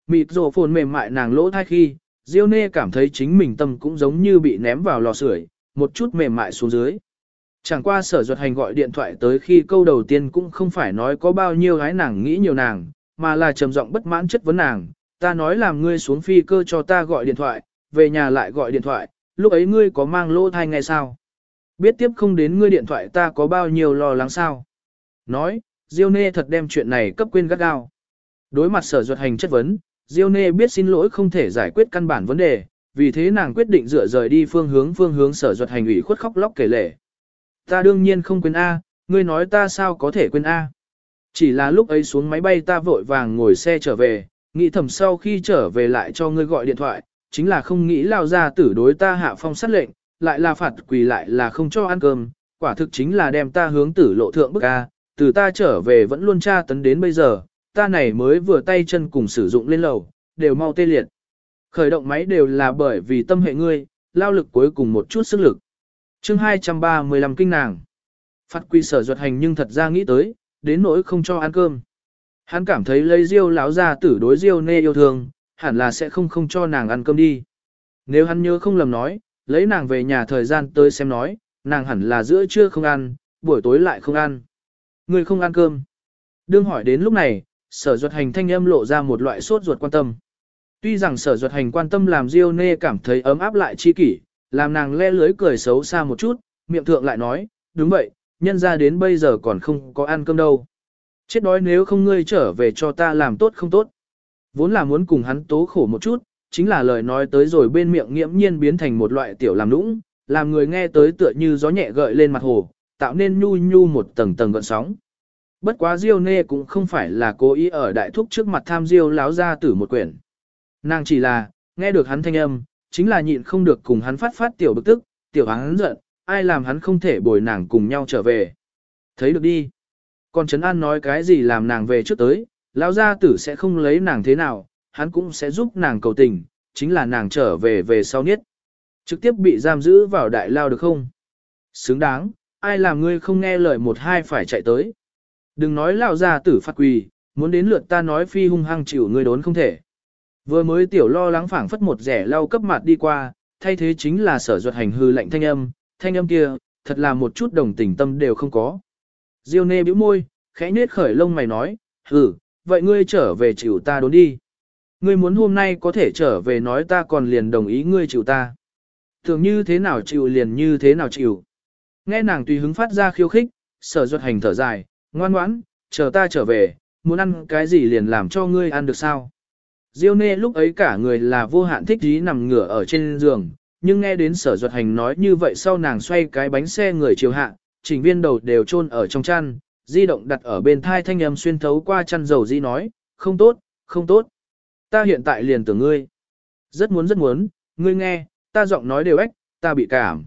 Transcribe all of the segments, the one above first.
Mịt rổ phồn mềm mại nàng lỗ thai khi, Diêu Nê cảm thấy chính mình tâm cũng giống như bị ném vào lò sưởi, một chút mềm mại xuống dưới. Chẳng qua Sở Duật Hành gọi điện thoại tới khi câu đầu tiên cũng không phải nói có bao nhiêu gái nàng nghĩ nhiều nàng, mà là trầm giọng bất mãn chất vấn nàng, ta nói làm ngươi xuống phi cơ cho ta gọi điện thoại, về nhà lại gọi điện thoại, lúc ấy ngươi có mang lỗ thai ngay sao? Biết tiếp không đến ngươi điện thoại ta có bao nhiêu lo lắng sao? Nói, Diêu Nê thật đem chuyện này cấp quên gắt gao. Đối mặt Sở Duật Hành chất vấn, Diêu Nê biết xin lỗi không thể giải quyết căn bản vấn đề, vì thế nàng quyết định dựa rời đi phương hướng Sở Duật Hành ủy khuất khóc lóc kể lể. Ta đương nhiên không quên A, ngươi nói ta sao có thể quên A. Chỉ là lúc ấy xuống máy bay ta vội vàng ngồi xe trở về, nghĩ thầm sau khi trở về lại cho ngươi gọi điện thoại, chính là không nghĩ lao ra tử đối ta hạ phong sát lệnh, lại là phạt quỳ lại là không cho ăn cơm, quả thực chính là đem ta hướng tử lộ thượng bức A, từ ta trở về vẫn luôn tra tấn đến bây giờ, ta này mới vừa tay chân cùng sử dụng lên lầu, đều mau tê liệt. Khởi động máy đều là bởi vì tâm hệ ngươi, lao lực cuối cùng một chút sức lực. Chương 235 kinh nàng. Phạt quy Sở Duật Hành nhưng thật ra nghĩ tới, đến nỗi không cho ăn cơm. Hắn cảm thấy lấy Diêu lão gia tử đối Diêu Nê yêu thương, hẳn là sẽ không cho nàng ăn cơm đi. Nếu hắn nhớ không lầm nói, lấy nàng về nhà thời gian tới xem nói, nàng hẳn là giữa trưa không ăn, buổi tối lại không ăn. Người không ăn cơm. Đương hỏi đến lúc này, Sở Duật Hành thanh âm lộ ra một loại sốt ruột quan tâm. Tuy rằng Sở Duật Hành quan tâm làm Diêu Nê cảm thấy ấm áp lại chi kỷ, làm nàng le lưới cười xấu xa một chút, miệng thượng lại nói, đúng vậy, nhân ra đến bây giờ còn không có ăn cơm đâu. Chết đói nếu không ngươi trở về cho ta làm tốt không tốt. Vốn là muốn cùng hắn tố khổ một chút, chính là lời nói tới rồi bên miệng nghiễm nhiên biến thành một loại tiểu làm nũng, làm người nghe tới tựa như gió nhẹ gợi lên mặt hồ, tạo nên nhu nhu một tầng tầng gợn sóng. Bất quá Diêu Nê cũng không phải là cố ý ở đại thúc trước mặt tham Diêu láo ra tử một quyển. Nàng chỉ là, nghe được hắn thanh âm, chính là nhịn không được cùng hắn phát tiểu bực tức, tiểu hắn giận, ai làm hắn không thể bồi nàng cùng nhau trở về. Thấy được đi. Còn Trấn An nói cái gì làm nàng về trước tới, lão gia tử sẽ không lấy nàng thế nào, hắn cũng sẽ giúp nàng cầu tình, chính là nàng trở về sau niết. Trực tiếp bị giam giữ vào đại lao được không? Xứng đáng, ai làm ngươi không nghe lời một hai phải chạy tới. Đừng nói lão gia tử phát quỳ, muốn đến lượt ta nói phi hung hăng chịu ngươi đốn không thể. Vừa mới tiểu lo lắng phảng phất một rẻ lau cấp mặt đi qua, thay thế chính là Sở Duật Hành hư lạnh thanh âm kia, thật là một chút đồng tình tâm đều không có. Diêu Nê bĩu môi, khẽ nết khởi lông mày nói, vậy ngươi trở về chịu ta đốn đi. Ngươi muốn hôm nay có thể trở về nói ta còn liền đồng ý ngươi chịu ta. Thường như thế nào chịu liền như thế nào chịu. Nghe nàng tùy hứng phát ra khiêu khích, Sở Duật Hành thở dài, ngoan ngoãn, chờ ta trở về, muốn ăn cái gì liền làm cho ngươi ăn được sao. Diêu Nê lúc ấy cả người là vô hạn thích ý nằm ngửa ở trên giường, nhưng nghe đến Sở Duật Hành nói như vậy sau nàng xoay cái bánh xe người chiều hạ, chỉnh viên đầu đều chôn ở trong chăn, di động đặt ở bên thai thanh âm xuyên thấu qua chăn dầu di nói, không tốt, không tốt. Ta hiện tại liền tưởng ngươi. Rất muốn, ngươi nghe, ta giọng nói đều ếch, ta bị cảm.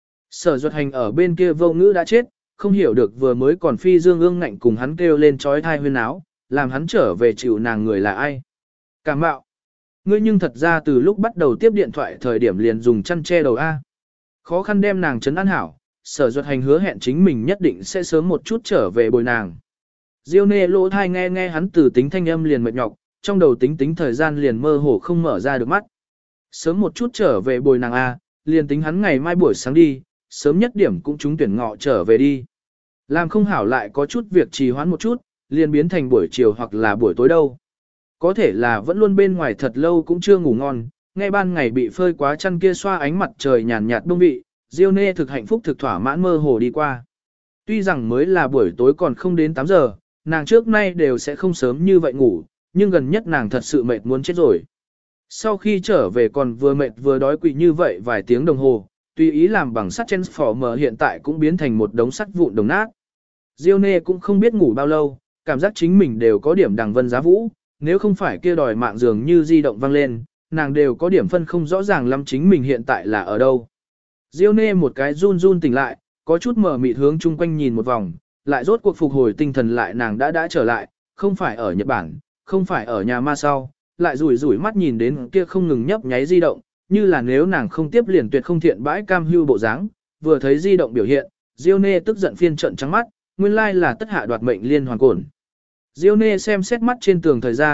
Sở Duật Hành ở bên kia vô ngữ đã chết, không hiểu được vừa mới còn phi dương ương ngạnh cùng hắn kêu lên trói thai huyên áo, làm hắn trở về chịu nàng người là ai. Cảm bạo. Ngươi nhưng thật ra từ lúc bắt đầu tiếp điện thoại thời điểm liền dùng chăn che đầu A. Khó khăn đem nàng trấn an hảo, Sở Duật Hành hứa hẹn chính mình nhất định sẽ sớm một chút trở về bồi nàng. Diêu Nê lỗ thai nghe hắn từ tính thanh âm liền mệt nhọc, trong đầu tính thời gian liền mơ hồ không mở ra được mắt. Sớm một chút trở về bồi nàng A, liền tính hắn ngày mai buổi sáng đi, sớm nhất điểm cũng trúng tuyển ngọ trở về đi. Làm không hảo lại có chút việc trì hoãn một chút, liền biến thành buổi chiều hoặc là buổi tối đâu. Có thể là vẫn luôn bên ngoài thật lâu cũng chưa ngủ ngon, ngay ban ngày bị phơi quá chăn kia xoa ánh mặt trời nhàn nhạt đông vị, Diêu Nê thực hạnh phúc thực thỏa mãn mơ hồ đi qua. Tuy rằng mới là buổi tối còn không đến 8 giờ, nàng trước nay đều sẽ không sớm như vậy ngủ, nhưng gần nhất nàng thật sự mệt muốn chết rồi. Sau khi trở về còn vừa mệt vừa đói quỵ như vậy vài tiếng đồng hồ, tùy ý làm bằng sắt Transformer hiện tại cũng biến thành một đống sắt vụn đồng nát. Diêu Nê cũng không biết ngủ bao lâu, cảm giác chính mình đều có điểm đằng vân giá vũ, nếu không phải kia đòi mạng dường như di động vang lên, nàng đều có điểm phân không rõ ràng lắm chính mình hiện tại là ở đâu. Diêu Nê một cái run run tỉnh lại, có chút mở mịt hướng chung quanh nhìn một vòng, lại rốt cuộc phục hồi tinh thần lại nàng đã trở lại, không phải ở Nhật Bản, không phải ở nhà ma sau, lại rủi mắt nhìn đến kia không ngừng nhấp nháy di động, như là nếu nàng không tiếp liền tuyệt không thiện bãi cam hưu bộ dáng, vừa thấy di động biểu hiện, Diêu Nê tức giận phiên trận trắng mắt, nguyên lai là tất hạ đoạt mệnh liên hoàn cổn. Diêu Nê xem xét mắt trên tường thời gian,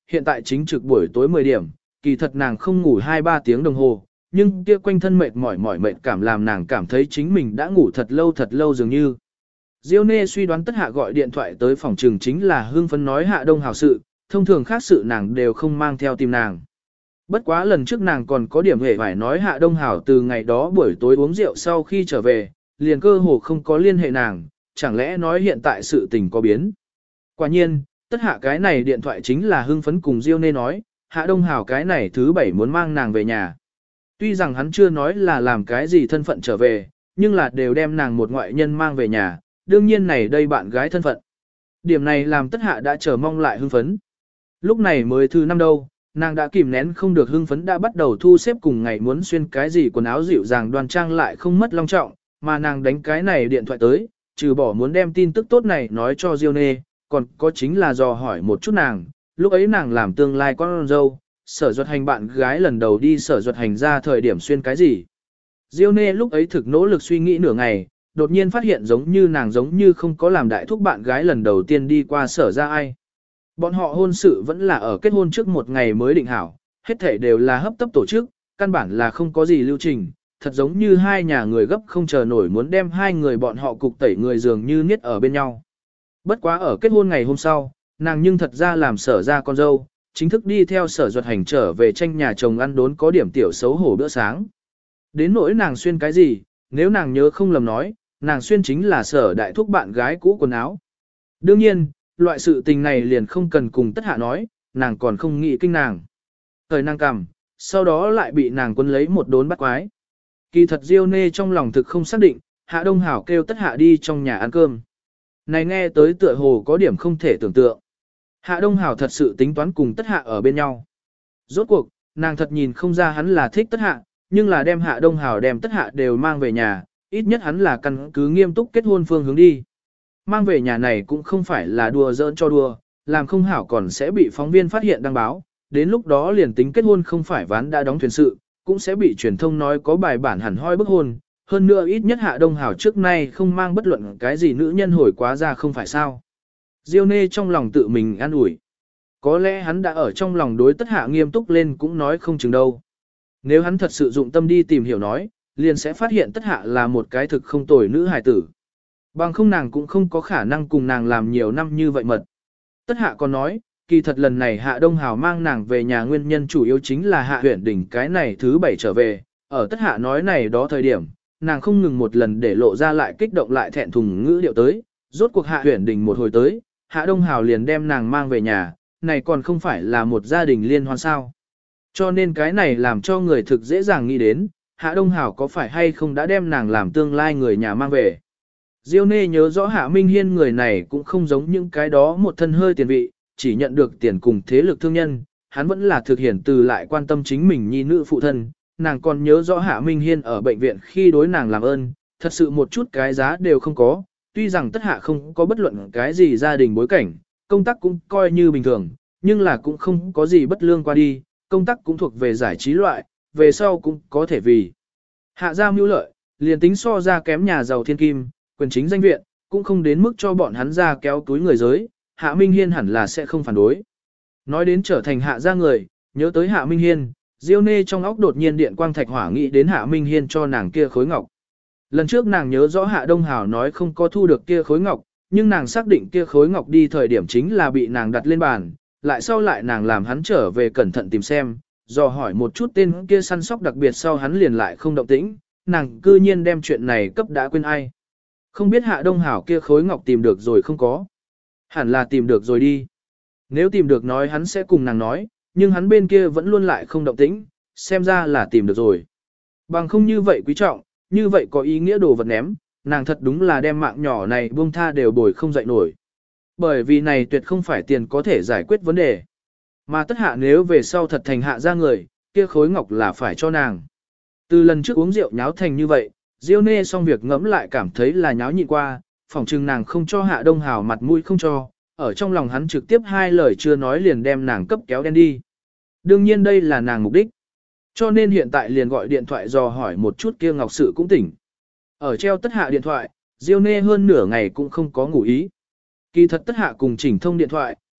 hiện tại chính trực buổi tối 10 điểm, kỳ thật nàng không ngủ 2-3 tiếng đồng hồ, nhưng kia quanh thân mệt mỏi mệt cảm làm nàng cảm thấy chính mình đã ngủ thật lâu dường như. Diêu Nê suy đoán Tất Hạ gọi điện thoại tới phòng trường chính là hưng phấn nói Hạ Đông Hào sự, thông thường khác sự nàng đều không mang theo tìm nàng. Bất quá lần trước nàng còn có điểm hề phải nói Hạ Đông Hào từ ngày đó buổi tối uống rượu sau khi trở về, liền cơ hồ không có liên hệ nàng, chẳng lẽ nói hiện tại sự tình có biến. Quả nhiên, Tất Hạ cái này điện thoại chính là hưng phấn cùng Diêu Nê nói, Hạ Đông Hào cái này thứ 7 muốn mang nàng về nhà. Tuy rằng hắn chưa nói là làm cái gì thân phận trở về, nhưng là đều đem nàng một ngoại nhân mang về nhà, đương nhiên này đây bạn gái thân phận. Điểm này làm Tất Hạ đã chờ mong lại hưng phấn. Lúc này mới thứ 5 đâu, nàng đã kìm nén không được hưng phấn đã bắt đầu thu xếp cùng ngày muốn xuyên cái gì quần áo dịu dàng đoan trang lại không mất long trọng, mà nàng đánh cái này điện thoại tới, trừ bỏ muốn đem tin tức tốt này nói cho Diêu Nê, còn có chính là dò hỏi một chút nàng, lúc ấy nàng làm tương lai con dâu, Sở Duật Hành bạn gái lần đầu đi Sở Duật Hành ra thời điểm xuyên cái gì. Diêu Nê lúc ấy thực nỗ lực suy nghĩ nửa ngày, đột nhiên phát hiện giống như nàng giống như không có làm đại thúc bạn gái lần đầu tiên đi qua Sở ra ai. Bọn họ hôn sự vẫn là ở kết hôn trước một ngày mới định hảo, hết thể đều là hấp tấp tổ chức, căn bản là không có gì lưu trình, thật giống như hai nhà người gấp không chờ nổi muốn đem hai người bọn họ cục tẩy người dường như niết ở bên nhau. Bất quá ở kết hôn ngày hôm sau, nàng nhưng thật ra làm Sở ra con dâu, chính thức đi theo Sở Duật Hành trở về tranh nhà chồng ăn đốn có điểm tiểu xấu hổ bữa sáng. Đến nỗi nàng xuyên cái gì, nếu nàng nhớ không lầm nói, nàng xuyên chính là Sở đại thúc bạn gái cũ quần áo. Đương nhiên, loại sự tình này liền không cần cùng Tất Hạ nói, nàng còn không nghĩ kinh nàng. Thời nàng cằm, sau đó lại bị nàng quân lấy một đốn bắt quái. Kỳ thật Diêu Nê trong lòng thực không xác định, Hạ Đông Hảo kêu Tất Hạ đi trong nhà ăn cơm. Này nghe tới tựa hồ có điểm không thể tưởng tượng. Hạ Đông Hảo thật sự tính toán cùng Tất Hạ ở bên nhau. Rốt cuộc, nàng thật nhìn không ra hắn là thích Tất Hạ, nhưng là đem Hạ Đông Hảo đem Tất Hạ đều mang về nhà, ít nhất hắn là căn cứ nghiêm túc kết hôn phương hướng đi. Mang về nhà này cũng không phải là đùa giỡn cho đùa, làm không hảo còn sẽ bị phóng viên phát hiện đăng báo, đến lúc đó liền tính kết hôn không phải ván đã đóng thuyền sự, cũng sẽ bị truyền thông nói có bài bản hẳn hoi bức hôn, hơn nữa ít nhất Hạ Đông Hảo trước nay không mang bất luận cái gì nữ nhân hồi quá ra không phải sao. Diêu Nê trong lòng tự mình an ủi. Có lẽ hắn đã ở trong lòng đối Tất Hạ nghiêm túc lên cũng nói không chừng đâu. Nếu hắn thật sự dụng tâm đi tìm hiểu nói, liền sẽ phát hiện Tất Hạ là một cái thực không tồi nữ hài tử. Bằng không nàng cũng không có khả năng cùng nàng làm nhiều năm như vậy mật. Tất Hạ còn nói, kỳ thật lần này Hạ Đông Hào mang nàng về nhà nguyên nhân chủ yếu chính là Hạ Huyển Đình cái này thứ 7 trở về. Ở Tất Hạ nói này đó thời điểm, nàng không ngừng một lần để lộ ra lại kích động lại thẹn thùng ngữ điệu tới. Rốt cuộc Hạ Huyển Đình một hồi tới, Hạ Đông Hào liền đem nàng mang về nhà, này còn không phải là một gia đình liên hoan sao. Cho nên cái này làm cho người thực dễ dàng nghĩ đến, Hạ Đông Hào có phải hay không đã đem nàng làm tương lai người nhà mang về. Diêu Nê nhớ rõ Hạ Minh Hiên người này cũng không giống những cái đó một thân hơi tiền vị, chỉ nhận được tiền cùng thế lực thương nhân, hắn vẫn là thực hiện từ lại quan tâm chính mình nhi nữ phụ thân, nàng còn nhớ rõ Hạ Minh Hiên ở bệnh viện khi đối nàng làm ơn, thật sự một chút cái giá đều không có, tuy rằng Tất Hạ không có bất luận cái gì gia đình bối cảnh, công tác cũng coi như bình thường, nhưng là cũng không có gì bất lương qua đi, công tác cũng thuộc về giải trí loại, về sau cũng có thể vì Hạ gia mưu lợi, liền tính so ra kém nhà giàu thiên kim, quyền chính danh viện, cũng không đến mức cho bọn hắn ra kéo túi người giới, Hạ Minh Hiên hẳn là sẽ không phản đối. Nói đến trở thành Hạ gia người, nhớ tới Hạ Minh Hiên, Diêu Nê trong óc đột nhiên điện quang thạch hỏa nghĩ đến Hạ Minh Hiên cho nàng kia khối ngọc. Lần trước nàng nhớ rõ Hạ Đông Hảo nói không có thu được kia khối ngọc, nhưng nàng xác định kia khối ngọc đi thời điểm chính là bị nàng đặt lên bàn, lại sau lại nàng làm hắn trở về cẩn thận tìm xem, dò hỏi một chút tên kia săn sóc đặc biệt sau hắn liền lại không động tĩnh, nàng cư nhiên đem chuyện này cấp đã quên ai. Không biết Hạ Đông Hảo kia khối ngọc tìm được rồi không có. Hẳn là tìm được rồi đi. Nếu tìm được nói hắn sẽ cùng nàng nói, nhưng hắn bên kia vẫn luôn lại không động tĩnh, xem ra là tìm được rồi. Bằng không như vậy quý trọng, như vậy có ý nghĩa đồ vật ném, nàng thật đúng là đem mạng nhỏ này buông tha đều bồi không dậy nổi. Bởi vì này tuyệt không phải tiền có thể giải quyết vấn đề. Mà Tất Hạ nếu về sau thật thành Hạ gia người, kia khối ngọc là phải cho nàng. Từ lần trước uống rượu nháo thành như vậy, Diêu Nê xong việc ngẫm lại cảm thấy là nháo nhịn qua, phỏng chừng nàng không cho Hạ Đông Hảo mặt mũi không cho, ở trong lòng hắn trực tiếp hai lời chưa nói liền đem nàng cấp kéo đen đi. Đương nhiên đây là nàng mục đích. Cho nên hiện tại liền gọi điện thoại dò hỏi một chút kia ngọc sự cũng tỉnh. Ở treo Tất Hạ điện thoại, Diêu Nê hơn nửa ngày cũng không có ngủ ý. Kỳ thật Tất Hạ cùng chỉnh thông điện thoại,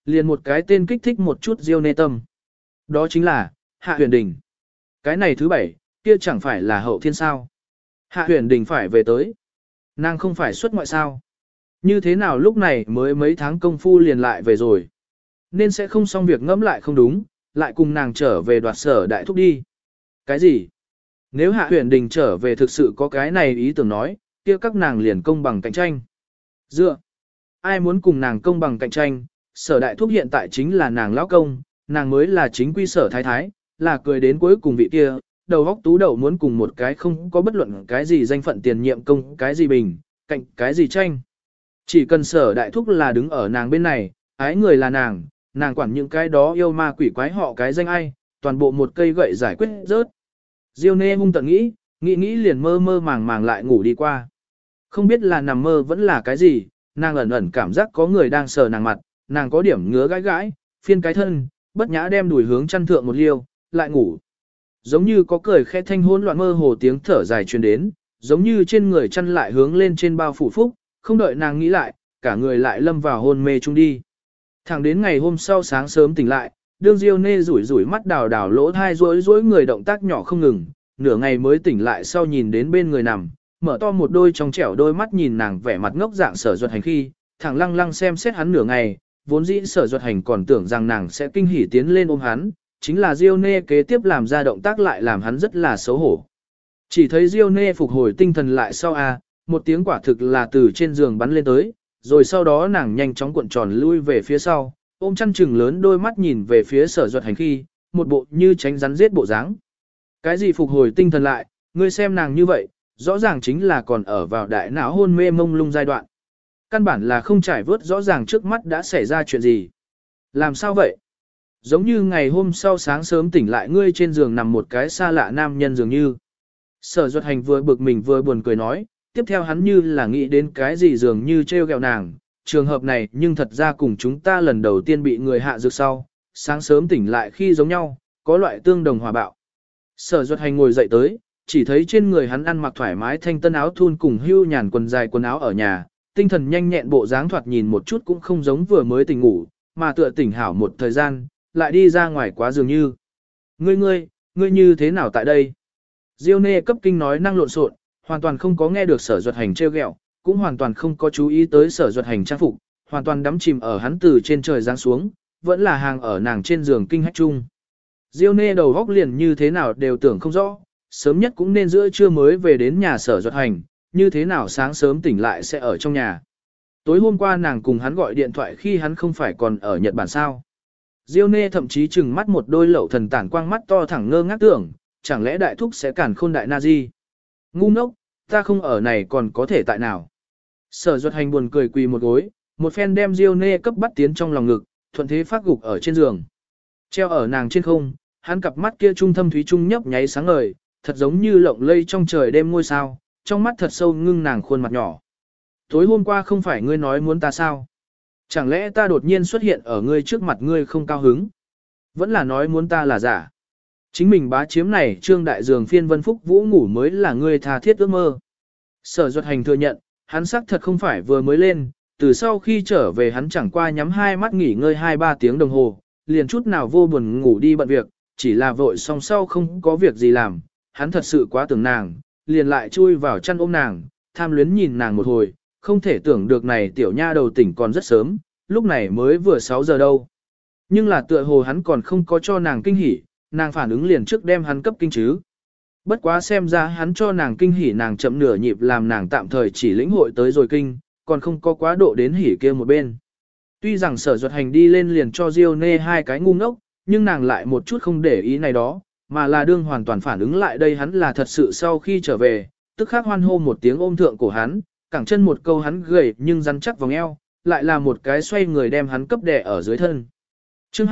liền một cái tên kích thích một chút Diêu Nê tâm. Đó chính là, Hạ Huyền Đình. Cái này thứ 7, kia chẳng phải là hậu thiên sao. Hạ Huyền Đình phải về tới. Nàng không phải xuất ngoại sao. Như thế nào lúc này mới mấy tháng công phu liền lại về rồi. Nên sẽ không xong việc ngẫm lại không đúng, lại cùng nàng trở về đoạt Sở Đại Thúc đi. Cái gì? Nếu Hạ Huyền Đình trở về thực sự có cái này ý tưởng nói, kia các nàng liền công bằng cạnh tranh. Dựa. Ai muốn cùng nàng công bằng cạnh tranh, Sở Đại Thúc hiện tại chính là nàng lão công, nàng mới là chính quy Sở Thái Thái, là cười đến cuối cùng vị kia, đầu góc tú đầu muốn cùng một cái không có bất luận cái gì danh phận tiền nhiệm công cái gì bình, cạnh cái gì tranh. Chỉ cần Sở Đại Thúc là đứng ở nàng bên này, ái người là nàng quản những cái đó yêu ma quỷ quái họ cái danh ai, toàn bộ một cây gậy giải quyết rớt. Diêu Nê hung tận nghĩ liền mơ mơ màng màng lại ngủ đi qua. Không biết là nằm mơ vẫn là cái gì, nàng ẩn ẩn cảm giác có người đang sờ nàng mặt, nàng có điểm ngứa gãi gãi, phiên cái thân, bất nhã đem đùi hướng chăn thượng một liêu, lại ngủ. Giống như có cười khẽ thanh hỗn loạn mơ hồ tiếng thở dài truyền đến, giống như trên người chăn lại hướng lên trên bao phủ phúc, không đợi nàng nghĩ lại, cả người lại lâm vào hôn mê chung đi. Thẳng đến ngày hôm sau sáng sớm tỉnh lại, đương Diêu Nê rủi mắt đào đào lỗ thai rối người động tác nhỏ không ngừng, nửa ngày mới tỉnh lại sau nhìn đến bên người nằm, mở to một đôi trong trẻo đôi mắt nhìn nàng vẻ mặt ngốc dạng Sở Duật Hành khi, thẳng lăng lăng xem xét hắn nửa ngày, vốn dĩ Sở Duật Hành còn tưởng rằng nàng sẽ kinh hỉ tiến lên ôm hắn, chính là Diêu Nê kế tiếp làm ra động tác lại làm hắn rất là xấu hổ. Chỉ thấy Diêu Nê phục hồi tinh thần lại sau một tiếng quả thực là từ trên giường bắn lên tới, rồi sau đó nàng nhanh chóng cuộn tròn lui về phía sau, ôm chăn chừng lớn đôi mắt nhìn về phía Sở Duật Hành khi, một bộ như tránh rắn giết bộ dáng. Cái gì phục hồi tinh thần lại, ngươi xem nàng như vậy, rõ ràng chính là còn ở vào đại não hôn mê mông lung giai đoạn. Căn bản là không trải vớt rõ ràng trước mắt đã xảy ra chuyện gì. Làm sao vậy? Giống như ngày hôm sau sáng sớm tỉnh lại ngươi trên giường nằm một cái xa lạ nam nhân dường như. Sở Duật Hành vừa bực mình vừa buồn cười nói, tiếp theo hắn như là nghĩ đến cái gì dường như trêu ghẹo nàng. Trường hợp này nhưng thật ra cùng chúng ta lần đầu tiên bị người hạ dược sau, sáng sớm tỉnh lại khi giống nhau, có loại tương đồng hòa bạo. Sở Duật Hành ngồi dậy tới, chỉ thấy trên người hắn ăn mặc thoải mái thanh tân áo thun cùng hưu nhàn quần dài quần áo ở nhà, tinh thần nhanh nhẹn bộ dáng thoạt nhìn một chút cũng không giống vừa mới tỉnh ngủ, mà tựa tỉnh hảo một thời gian, lại đi ra ngoài quá dường như. Ngươi như thế nào tại đây? Diêu Nê cấp kinh nói năng lộn xộn, hoàn toàn không có nghe được Sở Duật Hành trêu ghẹo, cũng hoàn toàn không có chú ý tới Sở Duật Hành trang phục, hoàn toàn đắm chìm ở hắn từ trên trời giáng xuống, vẫn là hàng ở nàng trên giường kinh hách chung. Diêu Nê đầu góc liền như thế nào đều tưởng không rõ, sớm nhất cũng nên giữa trưa mới về đến nhà Sở Duật Hành, như thế nào sáng sớm tỉnh lại sẽ ở trong nhà. Tối hôm qua nàng cùng hắn gọi điện thoại khi hắn không phải còn ở Nhật Bản sao. Diêu Nê thậm chí chừng mắt một đôi lậu thần tản quang mắt to thẳng ngơ ngác tưởng, chẳng lẽ đại thúc sẽ cản khôn đại na di. Ngu ngốc, ta không ở này còn có thể tại nào. Sở Duật Hành buồn cười quỳ một gối, một phen đem Diêu Nê cấp bắt tiến trong lòng ngực, thuận thế phát gục ở trên giường. Treo ở nàng trên không, hắn cặp mắt kia trung thâm thúy trung nhấp nháy sáng ngời, thật giống như lộng lây trong trời đêm ngôi sao, trong mắt thật sâu ngưng nàng khuôn mặt nhỏ. Tối hôm qua không phải ngươi nói muốn ta sao? Chẳng lẽ ta đột nhiên xuất hiện ở ngươi trước mặt ngươi không cao hứng? Vẫn là nói muốn ta là giả. Chính mình bá chiếm này trương đại dường phiên vân phúc vũ ngủ mới là ngươi tha thiết ước mơ. Sở Duật Hành thừa nhận, hắn xác thật không phải vừa mới lên, từ sau khi trở về hắn chẳng qua nhắm hai mắt nghỉ ngơi 2-3 tiếng đồng hồ, liền chút nào vô buồn ngủ đi bận việc, chỉ là vội xong sau không có việc gì làm, hắn thật sự quá tưởng nàng, liền lại chui vào chăn ôm nàng, tham luyến nhìn nàng một hồi, không thể tưởng được này tiểu nha đầu tỉnh còn rất sớm, lúc này mới vừa 6 giờ đâu. Nhưng là tựa hồ hắn còn không có cho nàng kinh hỉ, nàng phản ứng liền trước đem hắn cấp kinh chứ. Bất quá xem ra hắn cho nàng kinh hỉ nàng chậm nửa nhịp làm nàng tạm thời chỉ lĩnh hội tới rồi kinh, còn không có quá độ đến hỉ kia một bên. Tuy rằng Sở Duật Hành đi lên liền cho Diêu Nê hai cái ngu ngốc, nhưng nàng lại một chút không để ý này đó, mà là đương hoàn toàn phản ứng lại đây hắn là thật sự sau khi trở về, tức khắc hoan hô một tiếng ôm thượng cổ hắn, cẳng chân một câu hắn gầy nhưng rắn chắc vòng eo, lại là một cái xoay người đem hắn cấp đè ở dưới thân. Chương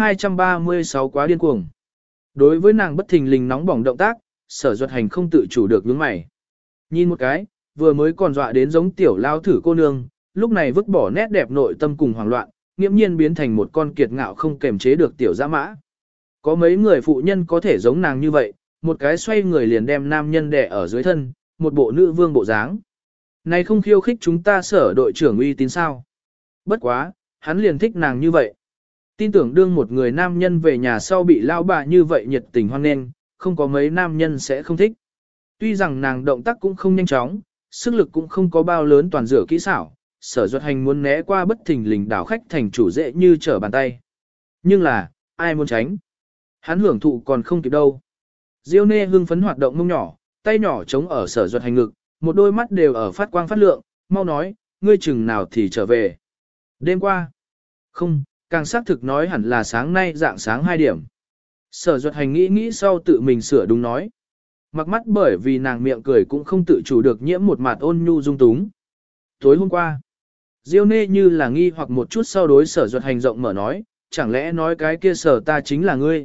236 quá điên cuồng. Đối với nàng bất thình lình nóng bỏng động tác, Sở Duật Hành không tự chủ được nhướng mày. Nhìn một cái, vừa mới còn dọa đến giống tiểu lao thử cô nương, lúc này vứt bỏ nét đẹp nội tâm cùng hoảng loạn, nghiễm nhiên biến thành một con kiệt ngạo không kềm chế được tiểu dã mã. Có mấy người phụ nhân có thể giống nàng như vậy, một cái xoay người liền đem nam nhân đè ở dưới thân, một bộ nữ vương bộ dáng. Này không khiêu khích chúng ta Sở đội trưởng uy tín sao? Bất quá, hắn liền thích nàng như vậy. Tin tưởng đương một người nam nhân về nhà sau bị lao bà như vậy nhiệt tình hoan nghênh, không có mấy nam nhân sẽ không thích. Tuy rằng nàng động tác cũng không nhanh chóng, sức lực cũng không có bao lớn toàn rửa kỹ xảo, Sở Duật Hành muốn né qua bất thình lình đảo khách thành chủ dễ như trở bàn tay. Nhưng là, ai muốn tránh? Hắn hưởng thụ còn không kịp đâu. Diêu Nê hưng phấn hoạt động mông nhỏ, tay nhỏ chống ở Sở Duật Hành ngực, một đôi mắt đều ở phát quang phát lượng, mau nói, ngươi chừng nào thì trở về. Đêm qua. Không, càng xác thực nói hẳn là sáng nay dạng sáng 2 điểm. Sở Duật Hành nghĩ sau tự mình sửa đúng nói. Mặc mắt bởi vì nàng miệng cười cũng không tự chủ được nhiễm một mặt ôn nhu dung túng. Tối hôm qua, Diêu Nê như là nghi hoặc một chút sau đối Sở Duật Hành rộng mở nói, chẳng lẽ nói cái kia sở ta chính là ngươi.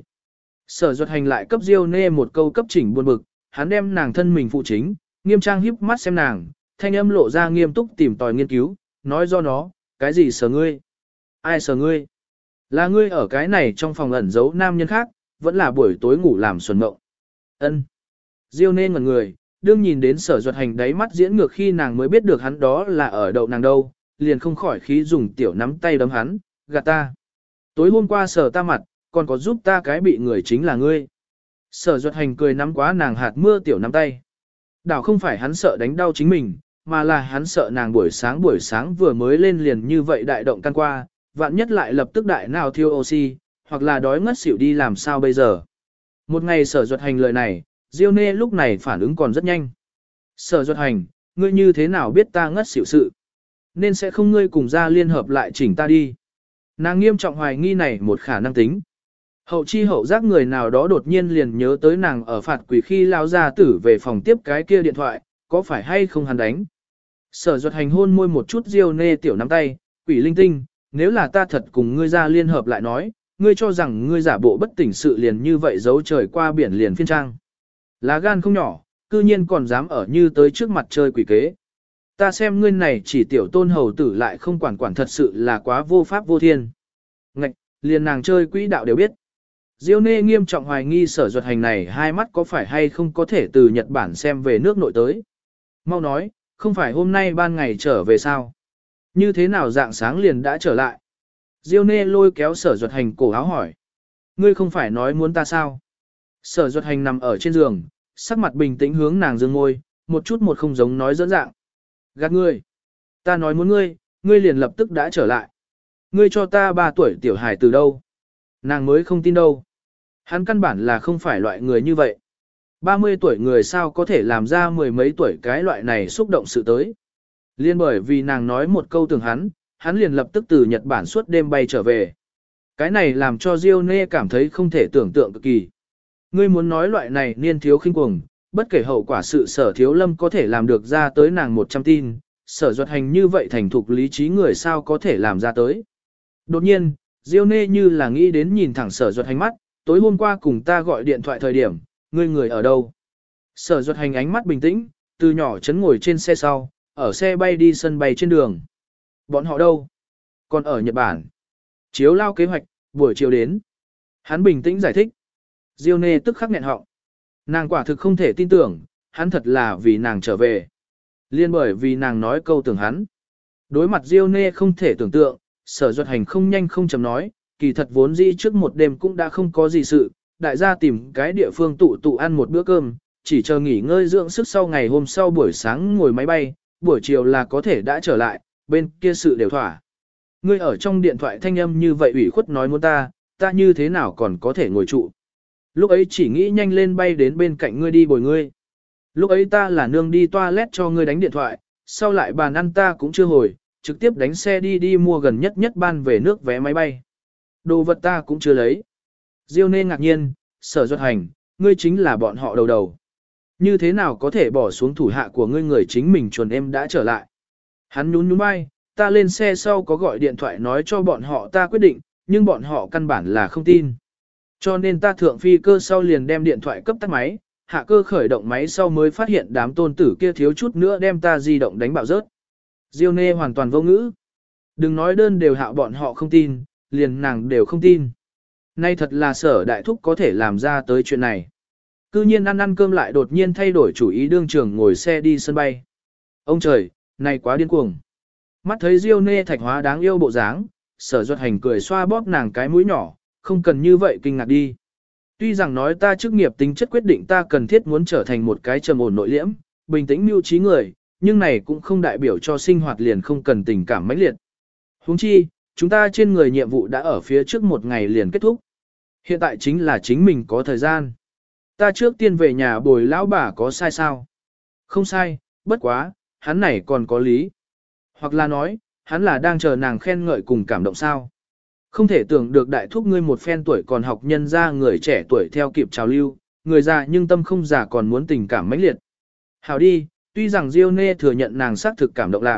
Sở Duật Hành lại cấp Diêu Nê một câu cấp chỉnh buồn bực, hắn đem nàng thân mình phụ chính, nghiêm trang híp mắt xem nàng, thanh âm lộ ra nghiêm túc tìm tòi nghiên cứu, nói do nó, cái gì sở ngươi? Ai sở ngươi? Là ngươi ở cái này trong phòng ẩn giấu nam nhân khác, vẫn là buổi tối ngủ làm xuân mộng. Ân. Diêu Nê ngẩn người, đương nhìn đến Sở Duật Hành đáy mắt diễn ngược khi nàng mới biết được hắn đó là ở đậu nàng đâu, liền không khỏi khí dùng tiểu nắm tay đấm hắn, gạt ta. Tối hôm qua Sở ta mặt, còn có giúp ta cái bị người chính là ngươi. Sở Duật Hành cười nắm quá nàng hạt mưa tiểu nắm tay. Đảo không phải hắn sợ đánh đau chính mình, mà là hắn sợ nàng buổi sáng vừa mới lên liền như vậy đại động căn qua, vạn nhất lại lập tức đại nào thiêu oxy, hoặc là đói ngất xỉu đi làm sao bây giờ. Một ngày Sở Duật Hành lời này, Diêu Nê lúc này phản ứng còn rất nhanh. Sở Duật Hành, ngươi như thế nào biết ta ngất xỉu sự? Nên sẽ không ngươi cùng ra liên hợp lại chỉnh ta đi. Nàng nghiêm trọng hoài nghi này một khả năng tính. Hậu chi hậu giác người nào đó đột nhiên liền nhớ tới nàng ở phạt quỷ khi lao ra tử về phòng tiếp cái kia điện thoại, có phải hay không hắn đánh. Sở Duật Hành hôn môi một chút Diêu Nê tiểu nắm tay, quỷ linh tinh, nếu là ta thật cùng ngươi ra liên hợp lại nói, ngươi cho rằng ngươi giả bộ bất tỉnh sự liền như vậy giấu trời qua biển liền phiên trang. Lá gan không nhỏ, cư nhiên còn dám ở như tới trước mặt chơi quỷ kế. Ta xem ngươi này chỉ tiểu tôn hầu tử lại không quản thật sự là quá vô pháp vô thiên. Ngạch, liền nàng chơi quỹ đạo đều biết. Diêu Nê nghiêm trọng hoài nghi Sở Duật Hành này hai mắt có phải hay không có thể từ Nhật Bản xem về nước nội tới. Mau nói, không phải hôm nay ban ngày trở về sao? Như thế nào dạng sáng liền đã trở lại? Diêu Nê lôi kéo Sở Duật Hành cổ áo hỏi. Ngươi không phải nói muốn ta sao? Sở Duật Hành nằm ở trên giường, sắc mặt bình tĩnh hướng nàng dương môi, một chút một không giống nói dẫn dạng. Gạt ngươi. Ta nói muốn ngươi, ngươi liền lập tức đã trở lại. Ngươi cho ta 3 tuổi tiểu hài từ đâu? Nàng mới không tin đâu. Hắn căn bản là không phải loại người như vậy. 30 tuổi người sao có thể làm ra mười mấy tuổi cái loại này xúc động sự tới. Liên bởi vì nàng nói một câu tưởng hắn liền lập tức từ Nhật Bản suốt đêm bay trở về. Cái này làm cho Diêu Nê cảm thấy không thể tưởng tượng cực kỳ. Ngươi muốn nói loại này niên thiếu khinh cuồng, bất kể hậu quả sự Sở Thiếu Lâm có thể làm được ra tới nàng 100 tin, Sở Duật Hành như vậy thành thục lý trí người sao có thể làm ra tới. Đột nhiên, Diêu Nê như là nghĩ đến nhìn thẳng Sở Duật Hành mắt, tối hôm qua cùng ta gọi điện thoại thời điểm, ngươi người ở đâu? Sở Duật Hành ánh mắt bình tĩnh, từ nhỏ chấn ngồi trên xe sau, ở xe bay đi sân bay trên đường. Bọn họ đâu? Còn ở Nhật Bản. Chiếu lao kế hoạch, buổi chiều đến. Hắn bình tĩnh giải thích. Diêu Nê tức khắc nghẹn họng. Nàng quả thực không thể tin tưởng, hắn thật là vì nàng trở về. Liên bởi vì nàng nói câu tưởng hắn. Đối mặt Diêu Nê không thể tưởng tượng, Sở Duật Hành không nhanh không chậm nói, kỳ thật vốn dĩ trước một đêm cũng đã không có gì sự, đại gia tìm cái địa phương tụ ăn một bữa cơm, chỉ chờ nghỉ ngơi dưỡng sức sau ngày hôm sau buổi sáng ngồi máy bay, buổi chiều là có thể đã trở lại, bên kia sự đều thỏa. Ngươi ở trong điện thoại thanh âm như vậy ủy khuất nói muốn ta như thế nào còn có thể ngồi trụ. Lúc ấy chỉ nghĩ nhanh lên bay đến bên cạnh ngươi đi bồi ngươi. Lúc ấy ta là nương đi toilet cho ngươi đánh điện thoại, sau lại bàn ăn ta cũng chưa hồi, trực tiếp đánh xe đi mua gần nhất ban về nước vé máy bay. Đồ vật ta cũng chưa lấy. Diêu Nê ngạc nhiên, Sở Duật Hành, ngươi chính là bọn họ đầu. Như thế nào có thể bỏ xuống thủ hạ của ngươi người chính mình chuẩn em đã trở lại. Hắn nhún vai, ta lên xe sau có gọi điện thoại nói cho bọn họ ta quyết định, nhưng bọn họ căn bản là không tin. Cho nên ta thượng phi cơ sau liền đem điện thoại cấp tắt máy, hạ cơ khởi động máy sau mới phát hiện đám tôn tử kia thiếu chút nữa đem ta di động đánh bạo rớt. Diêu Nê hoàn toàn vô ngữ. Đừng nói đơn đều hạ bọn họ không tin, liền nàng đều không tin. Nay thật là Sở đại thúc có thể làm ra tới chuyện này. Cư nhiên ăn cơm lại đột nhiên thay đổi chủ ý đương trường ngồi xe đi sân bay. Ông trời, này quá điên cuồng. Mắt thấy Diêu Nê thạch hóa đáng yêu bộ dáng, Sở Duật Hành cười xoa bóp nàng cái mũi nhỏ, không cần như vậy kinh ngạc đi. Tuy rằng nói ta chức nghiệp tính chất quyết định ta cần thiết muốn trở thành một cái trầm ổn nội liễm, bình tĩnh mưu trí người, nhưng này cũng không đại biểu cho sinh hoạt liền không cần tình cảm mãnh liệt. Huống chi, chúng ta trên người nhiệm vụ đã ở phía trước một ngày liền kết thúc. Hiện tại chính là chính mình có thời gian. Ta trước tiên về nhà bồi lão bà có sai sao? Không sai, bất quá, hắn này còn có lý. Hoặc là nói, hắn là đang chờ nàng khen ngợi cùng cảm động sao. Không thể tưởng được đại thúc ngươi một phen tuổi còn học nhân ra người trẻ tuổi theo kịp trào lưu, người già nhưng tâm không già còn muốn tình cảm mãnh liệt. Hảo đi, tuy rằng Diêu Nê thừa nhận nàng xác thực cảm động lạc.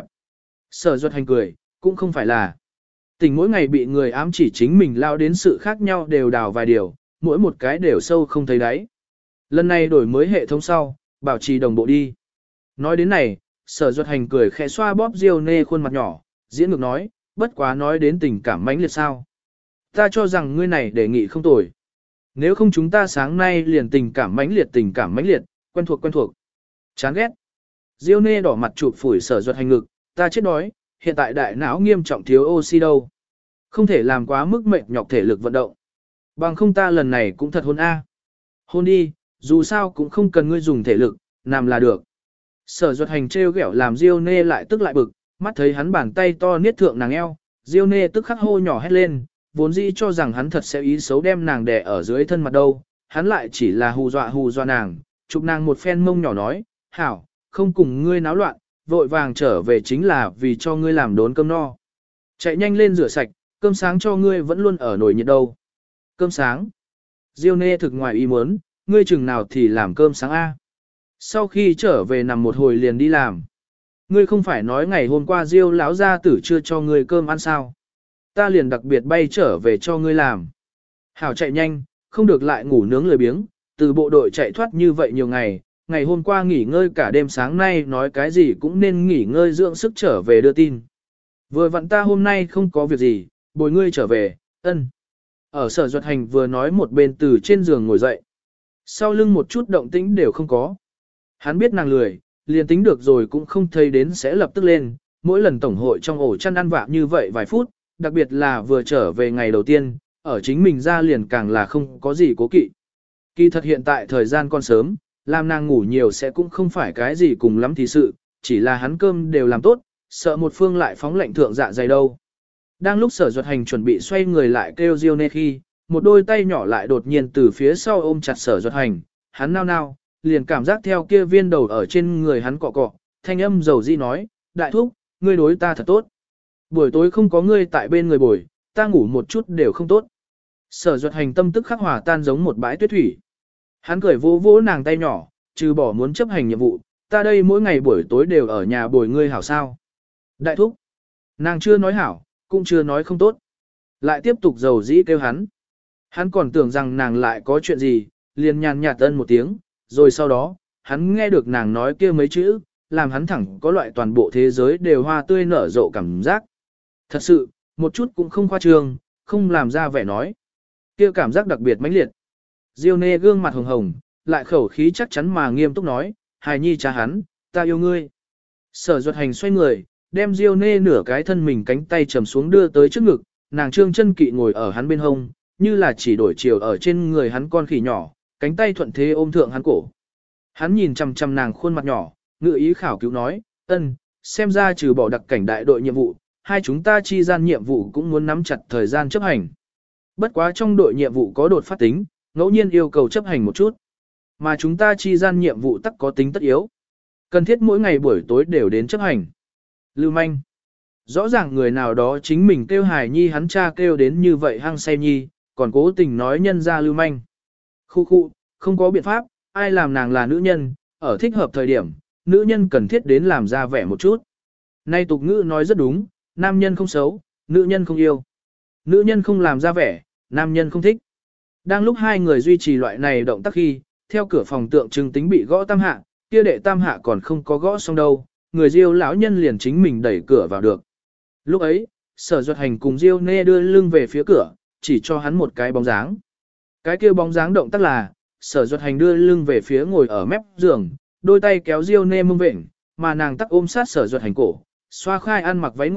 Sở Duật Hành cười, cũng không phải là. Tình mỗi ngày bị người ám chỉ chính mình lao đến sự khác nhau đều đào vài điều, mỗi một cái đều sâu không thấy đáy. Lần này đổi mới hệ thống sau, bảo trì đồng bộ đi. Nói đến này, Sở Duật Hành cười khẽ xoa bóp Diêu Nê khuôn mặt nhỏ, diễn ngược nói, bất quá nói đến tình cảm mãnh liệt sao. Ta cho rằng ngươi này đề nghị không tồi. Nếu không chúng ta sáng nay liền tình cảm mãnh liệt, quen thuộc. Chán ghét. Diêu Nê đỏ mặt chụp phủi Sở Duật Hành ngực, ta chết đói, hiện tại đại não nghiêm trọng thiếu oxy đâu. Không thể làm quá mức mệt nhọc thể lực vận động. Bằng không ta lần này cũng thật hôn a. Hôn đi, dù sao cũng không cần ngươi dùng thể lực, nằm là được. Sở Duật Hành trêu ghẹo làm Diêu Nê lại tức lại bực, mắt thấy hắn bàn tay to niết thượng nàng eo, Diêu Nê tức khắc hô nhỏ hét lên, vốn dĩ cho rằng hắn thật sẽ ý xấu đem nàng đè ở dưới thân mặt đâu, hắn lại chỉ là hù dọa nàng, chụp nàng một phen mông nhỏ nói, hảo, không cùng ngươi náo loạn, vội vàng trở về chính là vì cho ngươi làm đốn cơm no. Chạy nhanh lên rửa sạch, cơm sáng cho ngươi vẫn luôn ở nồi nhiệt đâu. Cơm sáng. Diêu Nê thực ngoài ý muốn, ngươi chừng nào thì làm cơm sáng A. Sau khi trở về nằm một hồi liền đi làm. Ngươi không phải nói ngày hôm qua Diêu lão gia tử chưa cho ngươi cơm ăn sao. Ta liền đặc biệt bay trở về cho ngươi làm. Hảo chạy nhanh, không được lại ngủ nướng lười biếng, từ bộ đội chạy thoát như vậy nhiều ngày, ngày hôm qua nghỉ ngơi cả đêm sáng nay nói cái gì cũng nên nghỉ ngơi dưỡng sức trở về đưa tin. Vừa vặn ta hôm nay không có việc gì, bồi ngươi trở về, ân. Ở Sở Duật Hành vừa nói một bên từ trên giường ngồi dậy. Sau lưng một chút động tĩnh đều không có. Hắn biết nàng lười, liền tính được rồi cũng không thấy đến sẽ lập tức lên, mỗi lần tổng hội trong ổ chăn ăn vạ như vậy vài phút, đặc biệt là vừa trở về ngày đầu tiên, ở chính mình ra liền càng là không có gì cố kỵ. Kỳ thật hiện tại thời gian còn sớm, làm nàng ngủ nhiều sẽ cũng không phải cái gì cùng lắm thì sự, chỉ là hắn cơm đều làm tốt, sợ một phương lại phóng lệnh thượng dạ dày đâu. Đang lúc Sở Duật Hành chuẩn bị xoay người lại kêu Diêu Nê khi, một đôi tay nhỏ lại đột nhiên từ phía sau ôm chặt Sở Duật Hành, hắn nao nao, liền cảm giác theo kia viên đầu ở trên người hắn cọ cọ, thanh âm dầu di nói, đại thúc, ngươi đối ta thật tốt. Buổi tối không có ngươi tại bên người bồi, ta ngủ một chút đều không tốt. Sở Duật Hành tâm tức khắc hòa tan giống một bãi tuyết thủy. Hắn cười vỗ vỗ nàng tay nhỏ, trừ bỏ muốn chấp hành nhiệm vụ, ta đây mỗi ngày buổi tối đều ở nhà bồi ngươi hảo sao. Đại thúc, nàng chưa nói hảo, cũng chưa nói không tốt. Lại tiếp tục dầu dĩ kêu hắn. Hắn còn tưởng rằng nàng lại có chuyện gì, liền nhàn nhạt ân một tiếng, rồi sau đó, hắn nghe được nàng nói kia mấy chữ, làm hắn thẳng có loại toàn bộ thế giới đều hoa tươi nở rộ cảm giác. Thật sự, một chút cũng không khoa trương, không làm ra vẻ nói. Kia cảm giác đặc biệt mãnh liệt. Diêu Nê gương mặt hồng hồng, lại khẩu khí chắc chắn mà nghiêm túc nói, hài nhi cha hắn, ta yêu ngươi. Sở Duật Hành xoay người, đem Diêu Nê nửa cái thân mình cánh tay trầm xuống đưa tới trước ngực, nàng trương chân kỵ ngồi ở hắn bên hông, như là chỉ đổi chiều ở trên người hắn con khỉ nhỏ, cánh tay thuận thế ôm thượng hắn cổ. Hắn nhìn chằm chằm nàng khuôn mặt nhỏ, ngự ý khảo cứu nói, ân, xem ra trừ bỏ đặc cảnh đại đội nhiệm vụ, hai chúng ta chi gian nhiệm vụ cũng muốn nắm chặt thời gian chấp hành. Bất quá trong đội nhiệm vụ có đột phát tính, ngẫu nhiên yêu cầu chấp hành một chút. Mà chúng ta chi gian nhiệm vụ tắc có tính tất yếu. Cần thiết mỗi ngày buổi tối đều đến chấp hành. Lưu manh. Rõ ràng người nào đó chính mình kêu hài nhi hắn cha kêu đến như vậy hăng say nhi, còn cố tình nói nhân ra lưu manh. Khu, không có biện pháp, ai làm nàng là nữ nhân, ở thích hợp thời điểm, nữ nhân cần thiết đến làm ra vẻ một chút. Nay tục ngữ nói rất đúng, nam nhân không xấu, nữ nhân không yêu. Nữ nhân không làm ra vẻ, nam nhân không thích. Đang lúc hai người duy trì loại này động tác khi, theo cửa phòng tượng trưng tính bị gõ tam hạ, kia đệ tam hạ còn không có gõ xong đâu, người Diêu lão nhân liền chính mình đẩy cửa vào được. Lúc ấy, Sở Duật Hành cùng Diêu Nê đưa lưng về phía cửa, chỉ cho hắn một cái bóng dáng. Cái kia bóng dáng động tác là, Sở Duật Hành đưa lưng về phía ngồi ở mép giường, đôi tay kéo Diêu Nê mông vện, mà nàng tắc ôm sát Sở Duật Hành cổ, xoa khai ăn mặc váy ngủ,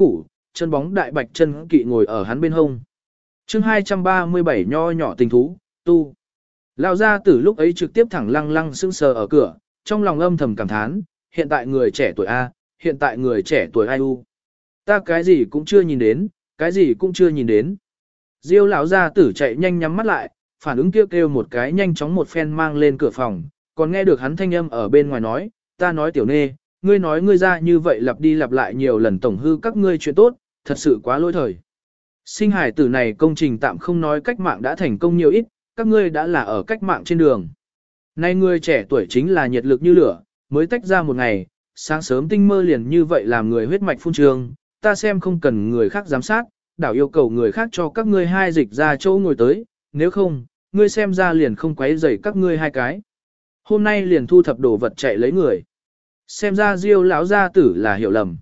chân bóng đại bạch chân kỵ ngồi ở hắn bên hông. chương 237 nho nhỏ tình thú, tu. Lão gia tử lúc ấy trực tiếp thẳng lăng lăng sững sờ ở cửa, trong lòng âm thầm cảm thán, hiện tại người trẻ tuổi A, hiện tại người trẻ tuổi ai u. Ta cái gì cũng chưa nhìn đến, cái gì cũng chưa nhìn đến. Diêu lão gia tử chạy nhanh nhắm mắt lại, phản ứng kêu một cái nhanh chóng một phen mang lên cửa phòng, còn nghe được hắn thanh âm ở bên ngoài nói, ta nói tiểu nê, ngươi nói ngươi ra như vậy lặp đi lặp lại nhiều lần tổng hư các ngươi chuyện tốt, thật sự quá lỗi thời. Sinh hải tử này công trình tạm không nói cách mạng đã thành công nhiều ít, các ngươi đã là ở cách mạng trên đường. Nay ngươi trẻ tuổi chính là nhiệt lực như lửa, mới tách ra một ngày, sáng sớm tinh mơ liền như vậy làm người huyết mạch phun trương, ta xem không cần người khác giám sát, đảo yêu cầu người khác cho các ngươi hai dịch ra chỗ ngồi tới, nếu không, ngươi xem ra liền không quấy rầy các ngươi hai cái. Hôm nay liền thu thập đồ vật chạy lấy người. Xem ra Diêu lão gia tử là hiểu lầm.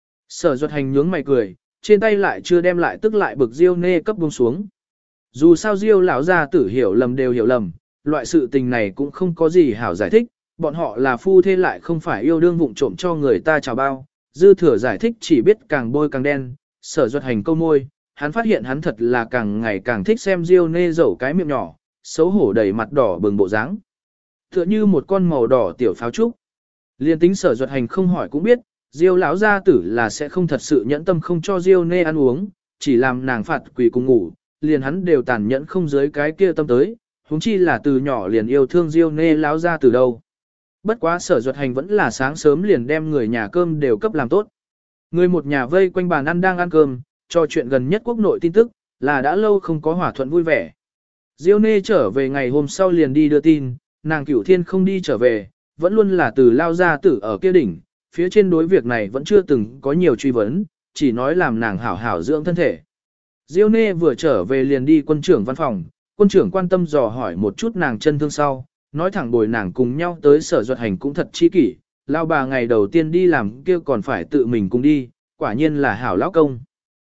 Sở Duật Hành nhướng mày cười, trên tay lại chưa đem lại tức lại bực Diêu nê cấp buông xuống. Dù sao Diêu lão gia tử hiểu lầm đều hiểu lầm, loại sự tình này cũng không có gì hảo giải thích, bọn họ là phu thê lại không phải yêu đương vụng trộm cho người ta chào bao, dư thừa giải thích chỉ biết càng bôi càng đen. Sở Duật Hành câu môi, hắn phát hiện hắn thật là càng ngày càng thích xem Diêu nê dẩu cái miệng nhỏ, xấu hổ đầy mặt đỏ bừng bộ dáng, tựa như một con màu đỏ tiểu pháo trúc. Liên tính Sở Duật Hành không hỏi cũng biết, Diêu lão gia tử là sẽ không thật sự nhẫn tâm không cho Diêu nê ăn uống, chỉ làm nàng phạt quỳ cùng ngủ, liền hắn đều tàn nhẫn không dưới cái kia tâm tới, huống chi là từ nhỏ liền yêu thương Diêu nê lão gia tử đâu. Bất quá Sở Duật Hành vẫn là sáng sớm liền đem người nhà cơm đều cấp làm tốt. Người một nhà vây quanh bàn ăn đang ăn cơm, trò chuyện gần nhất quốc nội tin tức, là đã lâu không có hòa thuận vui vẻ. Diêu nê trở về ngày hôm sau liền đi đưa tin, nàng Cửu Thiên không đi trở về, vẫn luôn là từ lao gia tử ở kia đỉnh, phía trên đối việc này vẫn chưa từng có nhiều truy vấn, chỉ nói làm nàng hảo hảo dưỡng thân thể. Diêu nê vừa trở về liền đi quân trưởng văn phòng, quân trưởng quan tâm dò hỏi một chút nàng chân thương sau, nói thẳng bồi nàng cùng nhau tới Sở Duật Hành cũng thật chi kỷ, lao bà ngày đầu tiên đi làm kia còn phải tự mình cùng đi, quả nhiên là hảo lão công.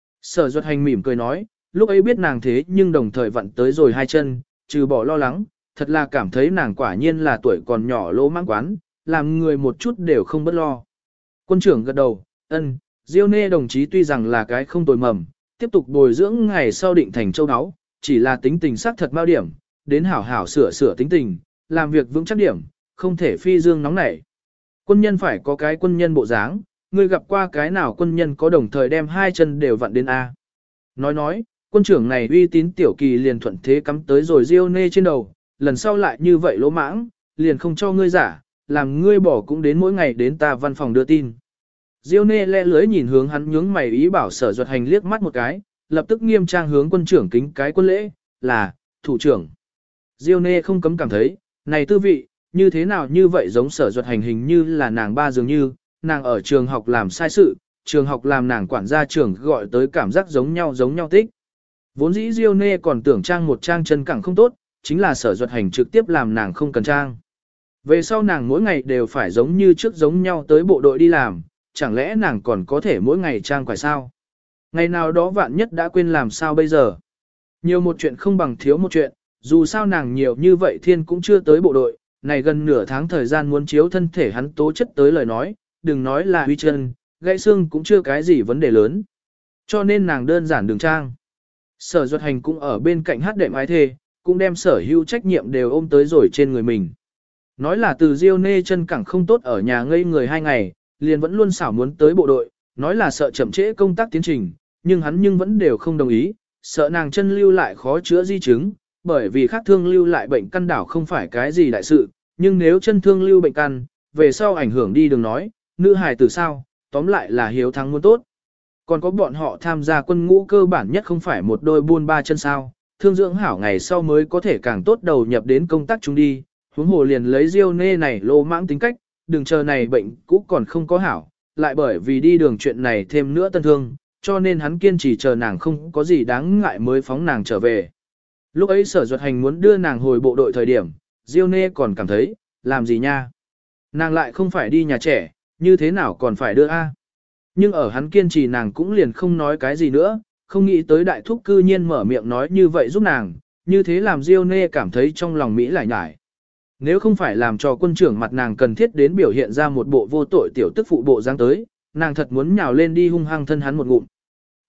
Sở Duật Hành mỉm cười nói, lúc ấy biết nàng thế nhưng đồng thời vặn tới rồi hai chân, trừ bỏ lo lắng, thật là cảm thấy nàng quả nhiên là tuổi còn nhỏ lỗ mãng quán, làm người một chút đều không bất lo. Quân trưởng gật đầu, ân, Diêu nê đồng chí tuy rằng là cái không tồi mầm, tiếp tục bồi dưỡng ngày sau định thành châu áo, chỉ là tính tình sắc thật bao điểm, đến hảo hảo sửa sửa tính tình, làm việc vững chắc điểm, không thể phi dương nóng nảy. Quân nhân phải có cái quân nhân bộ dáng, người gặp qua cái nào quân nhân có đồng thời đem hai chân đều vặn đến A. Nói, quân trưởng này uy tín tiểu kỳ liền thuận thế cắm tới rồi Diêu nê trên đầu, lần sau lại như vậy lỗ mãng, liền không cho ngươi giả, làm ngươi bỏ cũng đến mỗi ngày đến ta văn phòng đưa tin. Diêu nê lẽ lưới nhìn hướng hắn nhướng mày ý bảo Sở Duật Hành liếc mắt một cái, lập tức nghiêm trang hướng quân trưởng kính cái quân lễ, là, thủ trưởng. Diêu nê không cấm cảm thấy, này tư vị, như thế nào như vậy giống Sở Duật Hành hình như là nàng ba dường như, nàng ở trường học làm sai sự, trường học làm nàng quản gia trưởng gọi tới cảm giác giống nhau tích. Vốn dĩ Diêu nê còn tưởng trang một trang chân cẳng không tốt, chính là Sở Duật Hành trực tiếp làm nàng không cần trang. Về sau nàng mỗi ngày đều phải giống như trước giống nhau tới bộ đội đi làm, chẳng lẽ nàng còn có thể mỗi ngày trang quải sao? Ngày nào đó vạn nhất đã quên làm sao bây giờ? Nhiều một chuyện không bằng thiếu một chuyện, dù sao nàng nhiều như vậy thiên cũng chưa tới bộ đội, này gần nửa tháng thời gian muốn chiếu thân thể hắn tố chất tới lời nói, đừng nói là huy chân, gãy xương cũng chưa cái gì vấn đề lớn. Cho nên nàng đơn giản đường trang. Sở Duật Hành cũng ở bên cạnh hát đệm ái thê, cũng đem sở hữu trách nhiệm đều ôm tới rồi trên người mình. Nói là từ Diêu nê chân cẳng không tốt ở nhà ngây người 2 ngày, liền vẫn luôn xảo muốn tới bộ đội, nói là sợ chậm trễ công tác tiến trình, nhưng hắn vẫn đều không đồng ý, sợ nàng chân lưu lại khó chữa di chứng, bởi vì khác thương lưu lại bệnh căn đảo không phải cái gì đại sự, nhưng nếu chân thương lưu bệnh căn, về sau ảnh hưởng đi đừng nói, nữ hài từ sao, tóm lại là hiếu thắng muốn tốt. Còn có bọn họ tham gia quân ngũ cơ bản nhất không phải một đôi buôn ba chân sao, thương dưỡng hảo ngày sau mới có thể càng tốt đầu nhập đến công tác chúng đi, huống hồ liền lấy Diêu nê này lô mãng tính cách, đừng chờ này bệnh cũ còn không có hảo, lại bởi vì đi đường chuyện này thêm nữa tân thương, cho nên hắn kiên trì chờ nàng không có gì đáng ngại mới phóng nàng trở về. Lúc ấy Sở Duật Hành muốn đưa nàng hồi bộ đội thời điểm, Diêu nê còn cảm thấy, làm gì nha? Nàng lại không phải đi nhà trẻ, như thế nào còn phải đưa a? Nhưng ở hắn kiên trì nàng cũng liền không nói cái gì nữa, không nghĩ tới đại thúc cư nhiên mở miệng nói như vậy giúp nàng, như thế làm Diêu nê cảm thấy trong lòng Mỹ lại nhải. Nếu không phải làm cho quân trưởng mặt nàng cần thiết đến biểu hiện ra một bộ vô tội tiểu tức phụ bộ dáng tới, nàng thật muốn nhào lên đi hung hăng thân hắn một ngụm.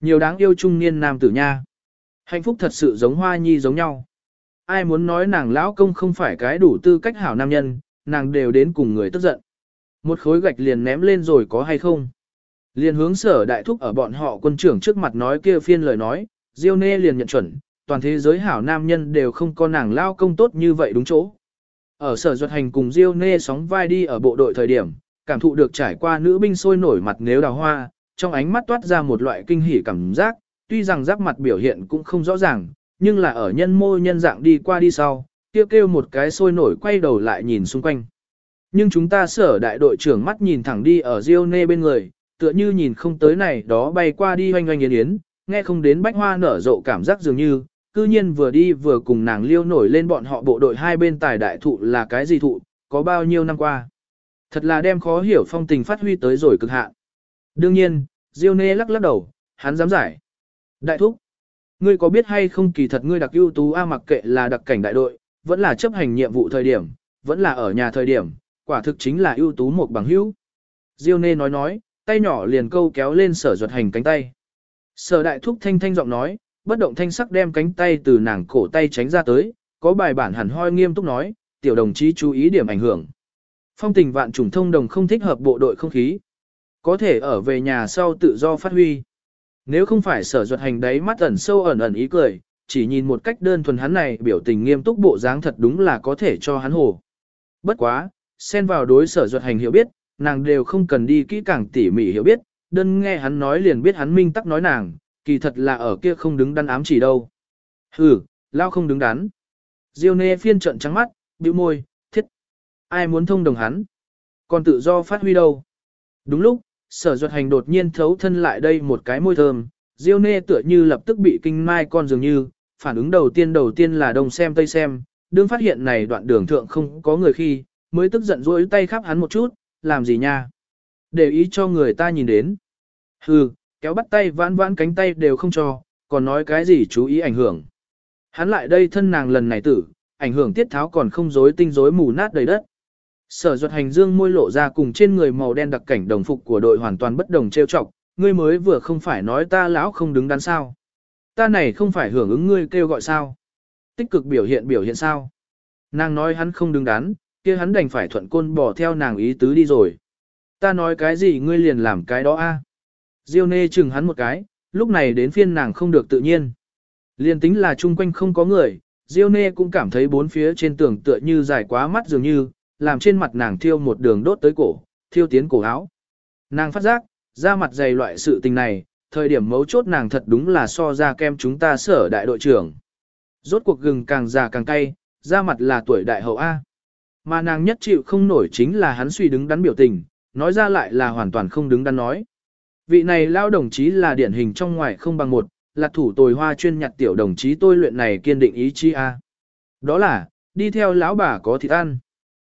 Nhiều đáng yêu trung niên nam tử nha. Hạnh phúc thật sự giống Hoa Nhi giống nhau. Ai muốn nói nàng lão công không phải cái đủ tư cách hảo nam nhân, nàng đều đến cùng người tức giận. Một khối gạch liền ném lên rồi có hay không? Liền hướng Sở Đại Thúc ở bọn họ quân trưởng trước mặt nói kia phiên lời nói, Diêu Nê liền nhận chuẩn, toàn thế giới hảo nam nhân đều không có nàng lao công tốt như vậy đúng chỗ. Ở Sở Duật Hành cùng Diêu Nê sóng vai đi ở bộ đội thời điểm, cảm thụ được trải qua nữ binh sôi nổi mặt nếu đào hoa, trong ánh mắt toát ra một loại kinh hỉ cảm giác, tuy rằng giáp mặt biểu hiện cũng không rõ ràng, nhưng là ở nhân mô nhân dạng đi qua đi sau, kêu một cái sôi nổi quay đầu lại nhìn xung quanh. Nhưng chúng ta Sở đại đội trưởng mắt nhìn thẳng đi ở Diêu Nê bên người, tựa như nhìn không tới này đó bay qua đi oanh oanh yến yến, nghe không đến bách hoa nở rộ cảm giác dường như, cư nhiên vừa đi vừa cùng nàng liêu nổi lên bọn họ bộ đội hai bên tài đại thụ là cái gì thụ, có bao nhiêu năm qua. Thật là đem khó hiểu phong tình phát huy tới rồi cực hạn. Đương nhiên, Diêu Nê lắc lắc đầu, hắn dám giải. Đại thúc, ngươi có biết hay không kỳ thật ngươi đặc ưu tú a mặc kệ là đặc cảnh đại đội, vẫn là chấp hành nhiệm vụ thời điểm, vẫn là ở nhà thời điểm, quả thực chính là ưu tú một bằng hữu. Diêu Nê nói, tay nhỏ liền câu kéo lên Sở Duật Hành cánh tay. Sở Đại Thúc thanh thanh giọng nói, bất động thanh sắc đem cánh tay từ nàng cổ tay tránh ra tới, có bài bản hẳn hoi nghiêm túc nói, tiểu đồng chí chú ý điểm ảnh hưởng. Phong tình vạn trùng thông đồng không thích hợp bộ đội không khí. Có thể ở về nhà sau tự do phát huy. Nếu không phải Sở Duật Hành đáy mắt ẩn sâu ẩn ý cười, chỉ nhìn một cách đơn thuần hắn này biểu tình nghiêm túc bộ dáng thật đúng là có thể cho hắn hồ. Bất quá, xen vào đối Sở Duật Hành hiểu biết, nàng đều không cần đi kỹ càng tỉ mỉ hiểu biết, đơn nghe hắn nói liền biết hắn minh tắc nói nàng, kỳ thật là ở kia không đứng đắn ám chỉ đâu. Hừ, lao không đứng đắn. Diêu Nê phiên trận trắng mắt, bĩu môi, thiết. Ai muốn thông đồng hắn? Còn tự do phát huy đâu? Đúng lúc, Sở Duật Hành đột nhiên thấu thân lại đây một cái môi thơm, Diêu Nê tựa như lập tức bị kinh mai con dường như, phản ứng đầu tiên là đông xem tây xem, đương phát hiện này đoạn đường thượng không có người khi, mới tức giận rỗi tay khắp hắn một chút, làm gì nha? Để ý cho người ta nhìn đến. Hừ, kéo bắt tay vãn vãn cánh tay đều không cho, còn nói cái gì chú ý ảnh hưởng. Hắn lại đây thân nàng lần này tử, ảnh hưởng tiết tháo còn không rối tinh rối mù nát đầy đất. Sở Duật Hành dương môi lộ ra cùng trên người màu đen đặc cảnh đồng phục của đội hoàn toàn bất đồng trêu chọc, ngươi mới vừa không phải nói ta lão không đứng đắn sao. Ta này không phải hưởng ứng ngươi kêu gọi sao. Tích cực biểu hiện sao. Nàng nói hắn không đứng đắn, kia hắn đành phải thuận côn bỏ theo nàng ý tứ đi rồi. Ta nói cái gì ngươi liền làm cái đó a. Diêu Nê chừng hắn một cái, lúc này đến phiên nàng không được tự nhiên. Liên tính là chung quanh không có người, Diêu Nê cũng cảm thấy bốn phía trên tường tựa như dài quá mắt dường như, làm trên mặt nàng thiêu một đường đốt tới cổ, thiêu tiến cổ áo. Nàng phát giác, ra mặt dày loại sự tình này, thời điểm mấu chốt nàng thật đúng là so ra kem chúng ta Sở đại đội trưởng. Rốt cuộc gừng càng già càng cay, ra mặt là tuổi đại hậu A. Mà nàng nhất chịu không nổi chính là hắn suy đứng đắn biểu tình, nói ra lại là hoàn toàn không đứng đắn nói. Vị này lao đồng chí là điển hình trong ngoài không bằng một, là thủ tồi hoa chuyên nhặt tiểu đồng chí tôi luyện này kiên định ý chí A. Đó là, đi theo lão bà có thịt ăn.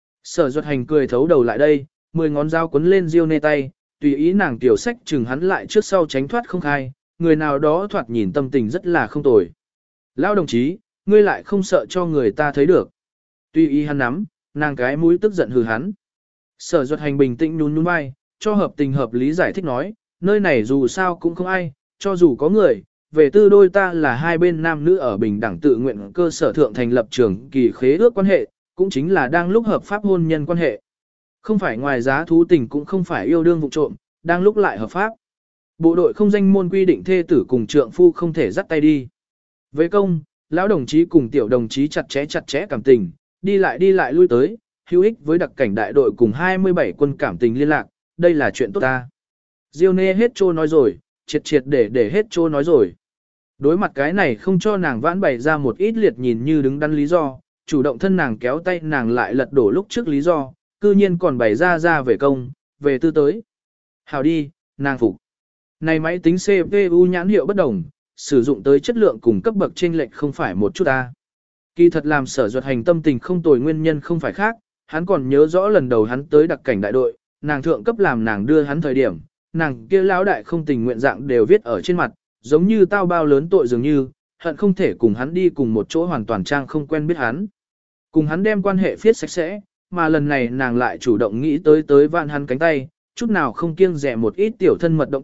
Sở Duật Hành cười thấu đầu lại đây, 10 ngón dao quấn lên Diêu Nê tay, tùy ý nàng tiểu sách chừng hắn lại trước sau tránh thoát không khai, người nào đó thoạt nhìn tâm tình rất là không tồi. Lão đồng chí, ngươi lại không sợ cho người ta thấy được. Tùy ý hắn nắm, nàng cái mũi tức giận hừ hắn. Sở Duật Hành bình tĩnh nhún nhún vai, cho hợp tình hợp lý giải thích nói, nơi này dù sao cũng không ai, cho dù có người, về tư đôi ta là hai bên nam nữ ở bình đẳng tự nguyện cơ sở thượng thành lập trường kỳ khế ước quan hệ, cũng chính là đang lúc hợp pháp hôn nhân quan hệ. Không phải ngoài giá thú tình cũng không phải yêu đương vụ trộm, đang lúc lại hợp pháp. Bộ đội không danh môn quy định thê tử cùng trượng phu không thể dắt tay đi. Với công, lão đồng chí cùng tiểu đồng chí chặt chẽ cảm tình, đi lại lui tới, hữu ích với đặc cảnh đại đội cùng 27 quân cảm tình liên lạc, đây là chuyện tốt ta. Diêu Nê hết trô nói rồi, triệt để hết trô nói rồi. Đối mặt cái này không cho nàng vãn bày ra một ít liệt nhìn như đứng đắn lý do, chủ động thân nàng kéo tay nàng lại lật đổ lúc trước lý do, cư nhiên còn bày ra về công, về tư tới. Hào đi, nàng phục. Này máy tính CPU nhãn hiệu bất đồng, sử dụng tới chất lượng cùng cấp bậc chênh lệch không phải một chút ta. Kỳ thật làm Sở Duật Hành tâm tình không tồi nguyên nhân không phải khác, hắn còn nhớ rõ lần đầu hắn tới đặc cảnh đại đội, nàng thượng cấp làm nàng đưa hắn thời điểm, nàng kia lão đại không tình nguyện dạng đều viết ở trên mặt, giống như tao bao lớn tội dường như, hận không thể cùng hắn đi cùng một chỗ hoàn toàn trang không quen biết hắn. Cùng hắn đem quan hệ phiết sạch sẽ, mà lần này nàng lại chủ động nghĩ tới vạn hắn cánh tay, chút nào không kiêng dè một ít tiểu thân mật động tác,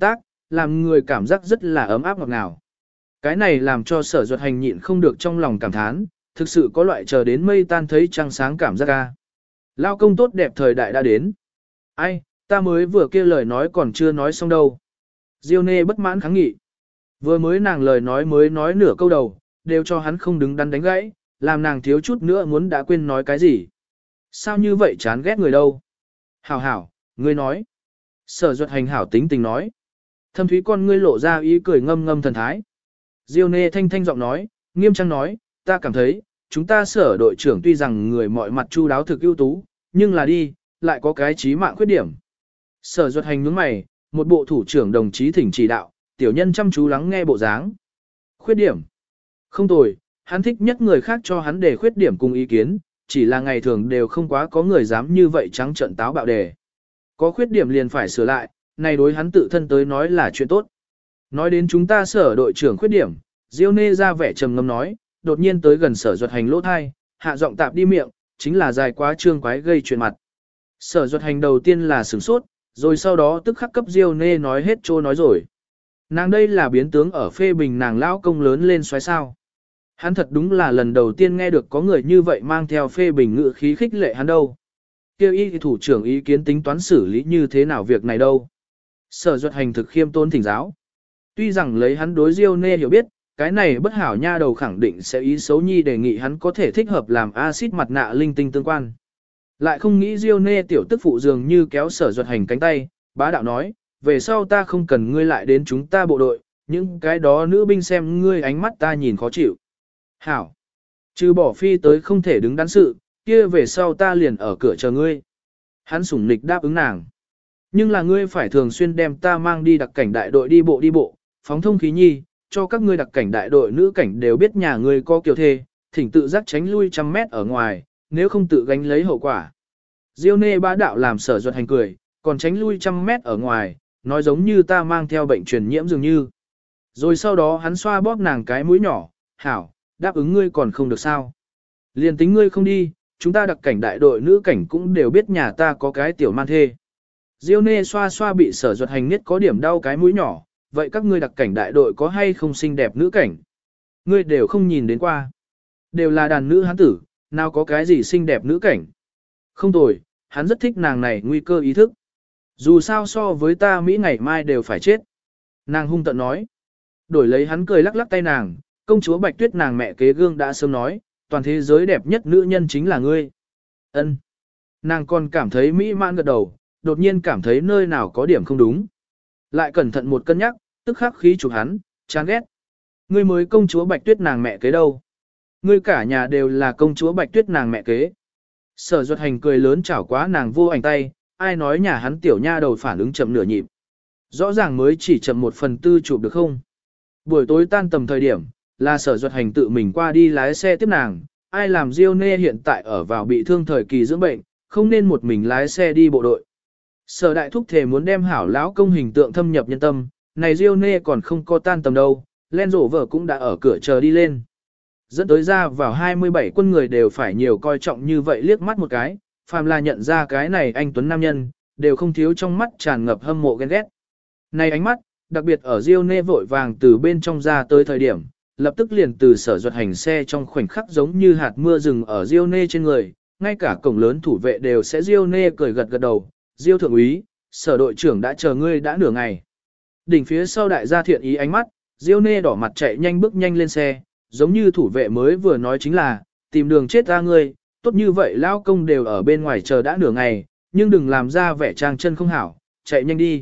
làm người cảm giác rất là ấm áp ngọt ngào. Cái này làm cho Sở Duật Hành nhịn không được trong lòng cảm thán, thực sự có loại chờ đến mây tan thấy trăng sáng cảm giác ca. Lao công tốt đẹp thời đại đã đến. Ai, ta mới vừa kia lời nói còn chưa nói xong đâu. Diêu Nê bất mãn kháng nghị. Vừa mới nàng lời nói mới nói nửa câu đầu, đều cho hắn không đứng đắn đánh gãy, làm nàng thiếu chút nữa muốn đã quên nói cái gì. Sao như vậy chán ghét người đâu? Hảo hảo, ngươi nói. Sở Duật Hành hảo tính tình nói. Thâm thúy con ngươi lộ ra ý cười ngâm ngâm thần thái. Diêu Nê thanh thanh giọng nói, nghiêm trang nói, ta cảm thấy, chúng ta Sở đội trưởng tuy rằng người mọi mặt chu đáo thực ưu tú, nhưng là đi, lại có cái chí mạng khuyết điểm. Sở Duật Hành nhướng mày, một bộ thủ trưởng đồng chí thỉnh chỉ đạo, tiểu nhân chăm chú lắng nghe bộ dáng. Khuyết điểm. Không tồi, hắn thích nhất người khác cho hắn đề khuyết điểm cùng ý kiến, chỉ là ngày thường đều không quá có người dám như vậy trắng trợn táo bạo đề. Có khuyết điểm liền phải sửa lại, này đối hắn tự thân tới nói là chuyện tốt. Nói đến chúng ta Sở đội trưởng khuyết điểm, Diêu Nê ra vẻ trầm ngâm nói, đột nhiên tới gần Sở Duật Hành lỗ thai, hạ giọng tạp đi miệng, chính là dài quá trương quái gây chuyện mặt. Sở Duật Hành đầu tiên là sửng sốt, rồi sau đó tức khắc cấp Diêu Nê nói hết trô nói rồi. Nàng đây là biến tướng ở phê bình nàng lão công lớn lên xoáy sao. Hắn thật đúng là lần đầu tiên nghe được có người như vậy mang theo phê bình ngữ khí khích lệ hắn đâu. Kêu y thủ trưởng ý kiến tính toán xử lý như thế nào việc này đâu. Sở Duật Hành thực khiêm tôn thỉnh giáo. Tuy rằng lấy hắn đối Diêu Nê hiểu biết, cái này bất hảo nha đầu khẳng định sẽ ý xấu nhi đề nghị hắn có thể thích hợp làm axit mặt nạ linh tinh tương quan. Lại không nghĩ Diêu Nê tiểu tức phụ dường như kéo Sở Duật Hành cánh tay, bá đạo nói, về sau ta không cần ngươi lại đến chúng ta bộ đội, những cái đó nữ binh xem ngươi ánh mắt ta nhìn khó chịu. Hảo! Trừ bỏ phi tới không thể đứng đắn sự, kia về sau ta liền ở cửa chờ ngươi. Hắn sủng nịch đáp ứng nàng. Nhưng là ngươi phải thường xuyên đem ta mang đi đặc cảnh đại đội đi bộ, phóng thông khí nhi, cho các ngươi đặc cảnh đại đội nữ cảnh đều biết nhà ngươi có kiều thê, thỉnh tự giác tránh lui 100 mét ở ngoài, nếu không tự gánh lấy hậu quả. Diêu Nê bá đạo làm Sở Duật Hành cười, còn tránh lui 100 mét ở ngoài, nói giống như ta mang theo bệnh truyền nhiễm dường như. Rồi sau đó hắn xoa bóp nàng cái mũi nhỏ, hảo, đáp ứng ngươi còn không được sao. Liền tính ngươi không đi, chúng ta đặc cảnh đại đội nữ cảnh cũng đều biết nhà ta có cái tiểu man thê. Diêu Nê xoa xoa bị Sở Duật Hành nhất có điểm đau cái mũi nhỏ, vậy các ngươi đặc cảnh đại đội có hay không xinh đẹp nữ cảnh? Ngươi đều không nhìn đến qua. Đều là đàn nữ hán tử, nào có cái gì xinh đẹp nữ cảnh. Không tồi, hắn rất thích nàng này nguy cơ ý thức. Dù sao so với ta Mỹ ngày mai đều phải chết. Nàng hung tợn nói. Đổi lấy hắn cười lắc lắc tay nàng, công chúa Bạch Tuyết nàng mẹ kế gương đã sớm nói, toàn thế giới đẹp nhất nữ nhân chính là ngươi. Ân. Nàng còn cảm thấy mỹ mãn gật đầu, đột nhiên cảm thấy nơi nào có điểm không đúng. Lại cẩn thận một cân nhắc, tức khắc khí chụp hắn, chán ghét. Ngươi mới công chúa Bạch Tuyết nàng mẹ kế đâu? Ngươi cả nhà đều là công chúa Bạch Tuyết nàng mẹ kế. Sở Duật Hành cười lớn chảo quá nàng vô ảnh tay, ai nói nhà hắn tiểu nha đầu phản ứng chậm nửa nhịp. Rõ ràng mới chỉ chậm 1/4 chụp được không? Buổi tối tan tầm thời điểm, là Sở Duật Hành tự mình qua đi lái xe tiếp nàng, ai làm Diêu Nê hiện tại ở vào bị thương thời kỳ dưỡng bệnh, không nên một mình lái xe đi bộ đội. Sở đại thúc thể muốn đem hảo lão công hình tượng thâm nhập nhân tâm, này Diêu Nê còn không có tan tầm đâu, Len rổ vợ cũng đã ở cửa chờ đi lên. Dẫn tới ra vào 27 quân người đều phải nhiều coi trọng như vậy liếc mắt một cái, phàm là nhận ra cái này anh tuấn nam nhân, đều không thiếu trong mắt tràn ngập hâm mộ ghen ghét. Này ánh mắt, đặc biệt ở Diêu Nê vội vàng từ bên trong ra tới thời điểm, lập tức liền từ Sở Duật Hành xe trong khoảnh khắc giống như hạt mưa rừng ở Diêu Nê trên người, ngay cả cổng lớn thủ vệ đều sẽ Diêu Nê cười gật gật đầu, Diêu thượng úy, Sở đội trưởng đã chờ ngươi đã nửa ngày. Đỉnh phía sau đại gia thiện ý ánh mắt, Diêu Nê đỏ mặt chạy nhanh bước nhanh lên xe, giống như thủ vệ mới vừa nói chính là, tìm đường chết ra ngươi, tốt như vậy lao công đều ở bên ngoài chờ đã nửa ngày, nhưng đừng làm ra vẻ trang chân không hảo, chạy nhanh đi.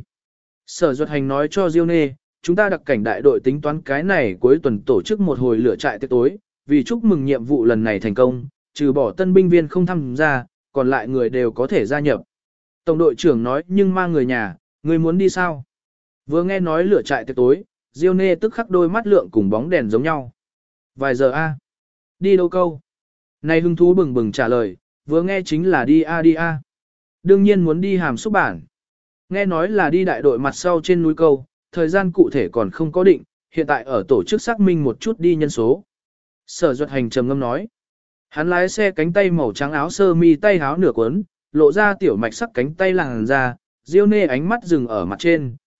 Sở Duật Hành nói cho Diêu Nê, chúng ta đặc cảnh đại đội tính toán cái này cuối tuần tổ chức một hồi lửa trại tiệc tối, vì chúc mừng nhiệm vụ lần này thành công, trừ bỏ tân binh viên không tham gia, còn lại người đều có thể gia nhập. Tổng đội trưởng nói nhưng mang người nhà, người muốn đi sao? Vừa nghe nói lửa trại tiệc tối, Diêu Nê tức khắc đôi mắt lượng cùng bóng đèn giống nhau. Vài giờ a? Đi đâu câu? Này hưng thú bừng bừng trả lời, vừa nghe chính là đi a đi a. Đương nhiên muốn đi Hàm Xúc Bản. Nghe nói là đi đại đội mặt sau trên núi câu, thời gian cụ thể còn không có định, hiện tại ở tổ chức xác minh một chút đi nhân số. Sở Duật Hành trầm ngâm nói. Hắn lái xe cánh tay màu trắng áo sơ mi tay áo nửa cuốn, lộ ra tiểu mạch sắc cánh tay làn ra, Diêu Nê ánh mắt dừng ở mặt trên,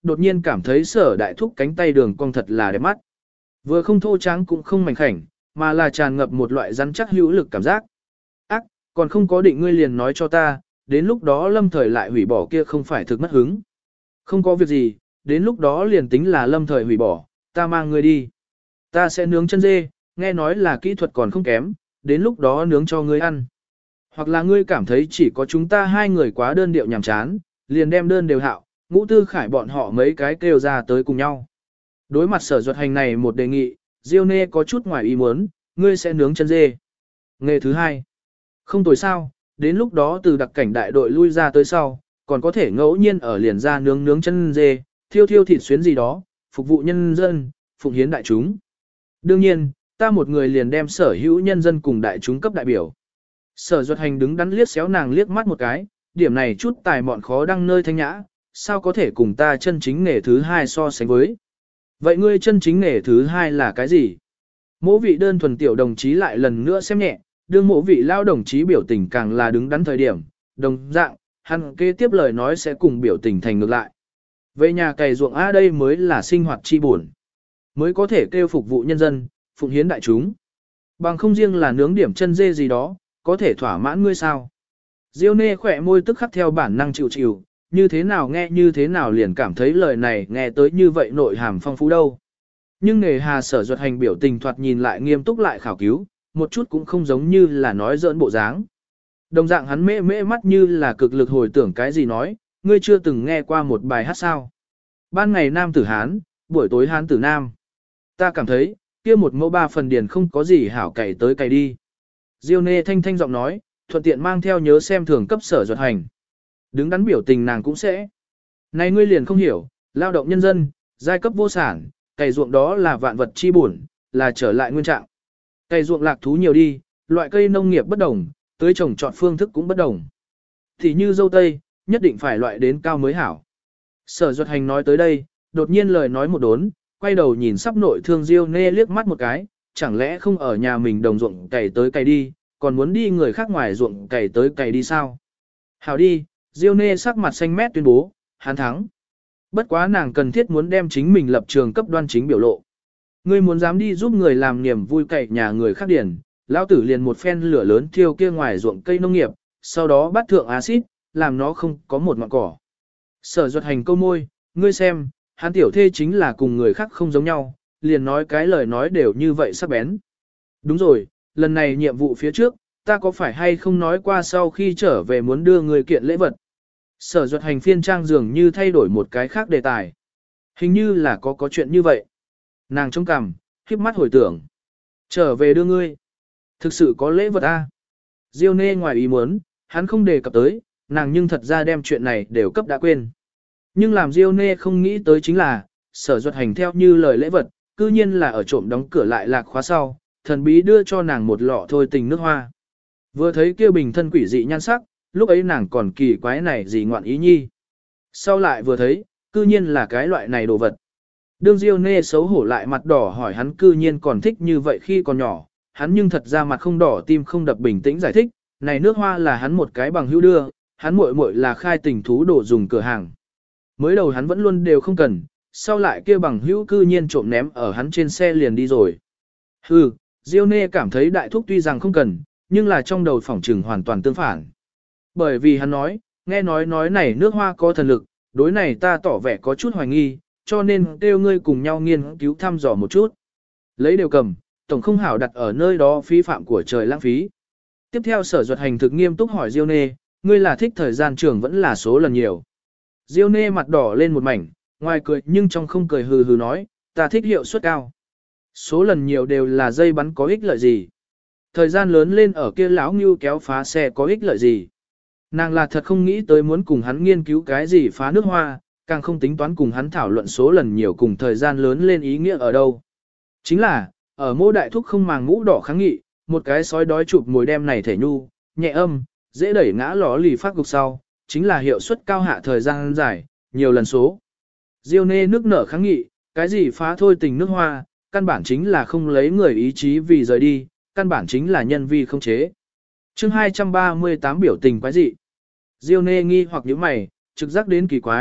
đột nhiên cảm thấy Sở Đại Thúc cánh tay đường cong thật là đẹp mắt. Vừa không thô trắng cũng không mảnh khảnh, mà là tràn ngập một loại rắn chắc hữu lực cảm giác. Ác, còn không có định ngươi liền nói cho ta, đến lúc đó Lâm Thời lại hủy bỏ kia không phải thực mất hứng. Không có việc gì, đến lúc đó liền tính là Lâm Thời hủy bỏ, ta mang ngươi đi. Ta sẽ nướng chân dê, nghe nói là kỹ thuật còn không kém, đến lúc đó nướng cho ngươi ăn. Hoặc là ngươi cảm thấy chỉ có chúng ta hai người quá đơn điệu nhàm chán, liền đem đơn đều hạo, Ngũ Tư Khải bọn họ mấy cái kêu ra tới cùng nhau. Đối mặt Sở Duật Hành này một đề nghị, Diêu Nê có chút ngoài ý muốn, ngươi sẽ nướng chân dê. Nghề thứ hai, không tồi sao, đến lúc đó từ đặc cảnh đại đội lui ra tới sau, còn có thể ngẫu nhiên ở liền ra nướng chân dê, thiêu thịt xuyến gì đó, phục vụ nhân dân, phụng hiến đại chúng. Đương nhiên, ta một người liền đem sở hữu nhân dân cùng đại chúng cấp đại biểu. Sở Duật Hành đứng đắn liếc xéo nàng liếc mắt một cái, điểm này chút tài mọn khó đăng nơi thanh nhã, sao có thể cùng ta chân chính nghề thứ hai so sánh với. Vậy ngươi chân chính nghề thứ hai là cái gì? Mỗ vị đơn thuần tiểu đồng chí lại lần nữa xem nhẹ, đương mỗ vị lao đồng chí biểu tình càng là đứng đắn thời điểm, đồng dạng, hắn kế tiếp lời nói sẽ cùng biểu tình thành ngược lại. Về nhà cày ruộng đây mới là sinh hoạt chi buồn, mới có thể kêu phục vụ nhân dân, phụng hiến đại chúng. Bằng không riêng là nướng điểm chân dê gì đó, có thể thỏa mãn ngươi sao? Diêu Nê khỏe môi tức khắc theo bản năng chịu chịu, như thế nào nghe như thế nào liền cảm thấy lời này nghe tới như vậy nội hàm phong phú đâu. Nhưng nghề hà Sở Duật Hành biểu tình thoạt nhìn lại nghiêm túc lại khảo cứu, một chút cũng không giống như là nói giỡn bộ dáng. Đồng dạng hắn mê mê mắt như là cực lực hồi tưởng cái gì nói, ngươi chưa từng nghe qua một bài hát sao. Ban ngày nam tử Hán, buổi tối Hán tử Nam. Ta cảm thấy, kia một mẫu ba phần điền không có gì hảo cày tới cày đi. Diêu Nê thanh thanh giọng nói, thuận tiện mang theo nhớ xem thường cấp Sở Duật Hành. Đứng đắn biểu tình nàng cũng sẽ. Này ngươi liền không hiểu, lao động nhân dân, giai cấp vô sản, cày ruộng đó là vạn vật chi bổn, là trở lại nguyên trạng. Cày ruộng lạc thú nhiều đi, loại cây nông nghiệp bất đồng, tưới trồng chọn phương thức cũng bất đồng. Thì như dâu tây, nhất định phải loại đến cao mới hảo. Sở Duật Hành nói tới đây, đột nhiên lời nói một đốn, quay đầu nhìn sắp nội thương Diêu Nê liếc mắt một cái, chẳng lẽ không ở nhà mình đồng ruộng cày tới cày đi, còn muốn đi người khác ngoài ruộng cày tới cày đi sao? Hảo đi, Diêu Nê sắc mặt xanh mét tuyên bố, hắn thắng. Bất quá nàng cần thiết muốn đem chính mình lập trường cấp đoan chính biểu lộ. Ngươi muốn dám đi giúp người làm niềm vui cày nhà người khác điển, lão tử liền một phen lửa lớn thiêu kia ngoài ruộng cây nông nghiệp, sau đó bắt thượng axit, làm nó không có một ngọn cỏ. Sở Duật Hành câu môi, ngươi xem, hắn tiểu thê chính là cùng người khác không giống nhau, liền nói cái lời nói đều như vậy sắc bén. Đúng rồi, lần này nhiệm vụ phía trước, ta có phải hay không nói qua sau khi trở về muốn đưa người kiện lễ vật. Sở Duật Hành phiên trang dường như thay đổi một cái khác đề tài. Hình như là có chuyện như vậy. Nàng trông cằm, khiếp mắt hồi tưởng. Trở về đưa ngươi. Thực sự có lễ vật a? Diêu Nê ngoài ý muốn, hắn không đề cập tới, nàng nhưng thật ra đem chuyện này đều cấp đã quên. Nhưng làm Diêu Nê không nghĩ tới chính là, Sở Duật Hành theo như lời lễ vật, cư nhiên là ở trộm đóng cửa lại lạc khóa sau, thần bí đưa cho nàng một lọ thôi tình nước hoa. Vừa thấy kia bình thân quỷ dị nhan sắc, lúc ấy nàng còn kỳ quái này gì ngoạn ý nhi. Sau lại vừa thấy, cư nhiên là cái loại này đồ vật. Đương Diêu Nê xấu hổ lại mặt đỏ hỏi hắn cư nhiên còn thích như vậy khi còn nhỏ, hắn nhưng thật ra mặt không đỏ tim không đập bình tĩnh giải thích, này nước hoa là hắn một cái bằng hữu đưa, hắn muội muội là khai tình thú đồ dùng cửa hàng. Mới đầu hắn vẫn luôn đều không cần, sau lại kia bằng hữu cư nhiên trộm ném ở hắn trên xe liền đi rồi. Hừ, Diêu Nê cảm thấy đại thúc tuy rằng không cần, nhưng là trong đầu phỏng trừng hoàn toàn tương phản. Bởi vì hắn nói, nghe nói này nước hoa có thần lực, đối này ta tỏ vẻ có chút hoài nghi, cho nên kêu ngươi cùng nhau nghiên cứu thăm dò một chút. Lấy đều cầm, tổng không hảo đặt ở nơi đó phí phạm của trời lãng phí. Tiếp theo Sở Duật Hành thực nghiêm túc hỏi Diêu Nê, ngươi là thích thời gian trường vẫn là số lần nhiều. Diêu Nê mặt đỏ lên một mảnh, ngoài cười nhưng trong không cười hừ hừ nói, ta thích hiệu suất cao. Số lần nhiều đều là dây bắn có ích lợi gì. Thời gian lớn lên ở kia lão ngưu kéo phá xe có ích lợi gì. Nàng là thật không nghĩ tới muốn cùng hắn nghiên cứu cái gì phá nước hoa, càng không tính toán cùng hắn thảo luận số lần nhiều cùng thời gian lớn lên ý nghĩa ở đâu. Chính là, ở Mô Đại Thúc không màng mũ đỏ kháng nghị, một cái sói đói chụp mồi đem này thể nhu, nhẹ âm, dễ đẩy ngã ló lì phát gục sau, chính là hiệu suất cao hạ thời gian dài, nhiều lần số. Diêu Nê nước nở kháng nghị, cái gì phá thôi tình nước hoa, căn bản chính là không lấy người ý chí vì rời đi, căn bản chính là nhân vi không chế. Chương 238 biểu tình quái dị. Diêu Nê nghi hoặc nhíu mày, trực giác đến kỳ quái,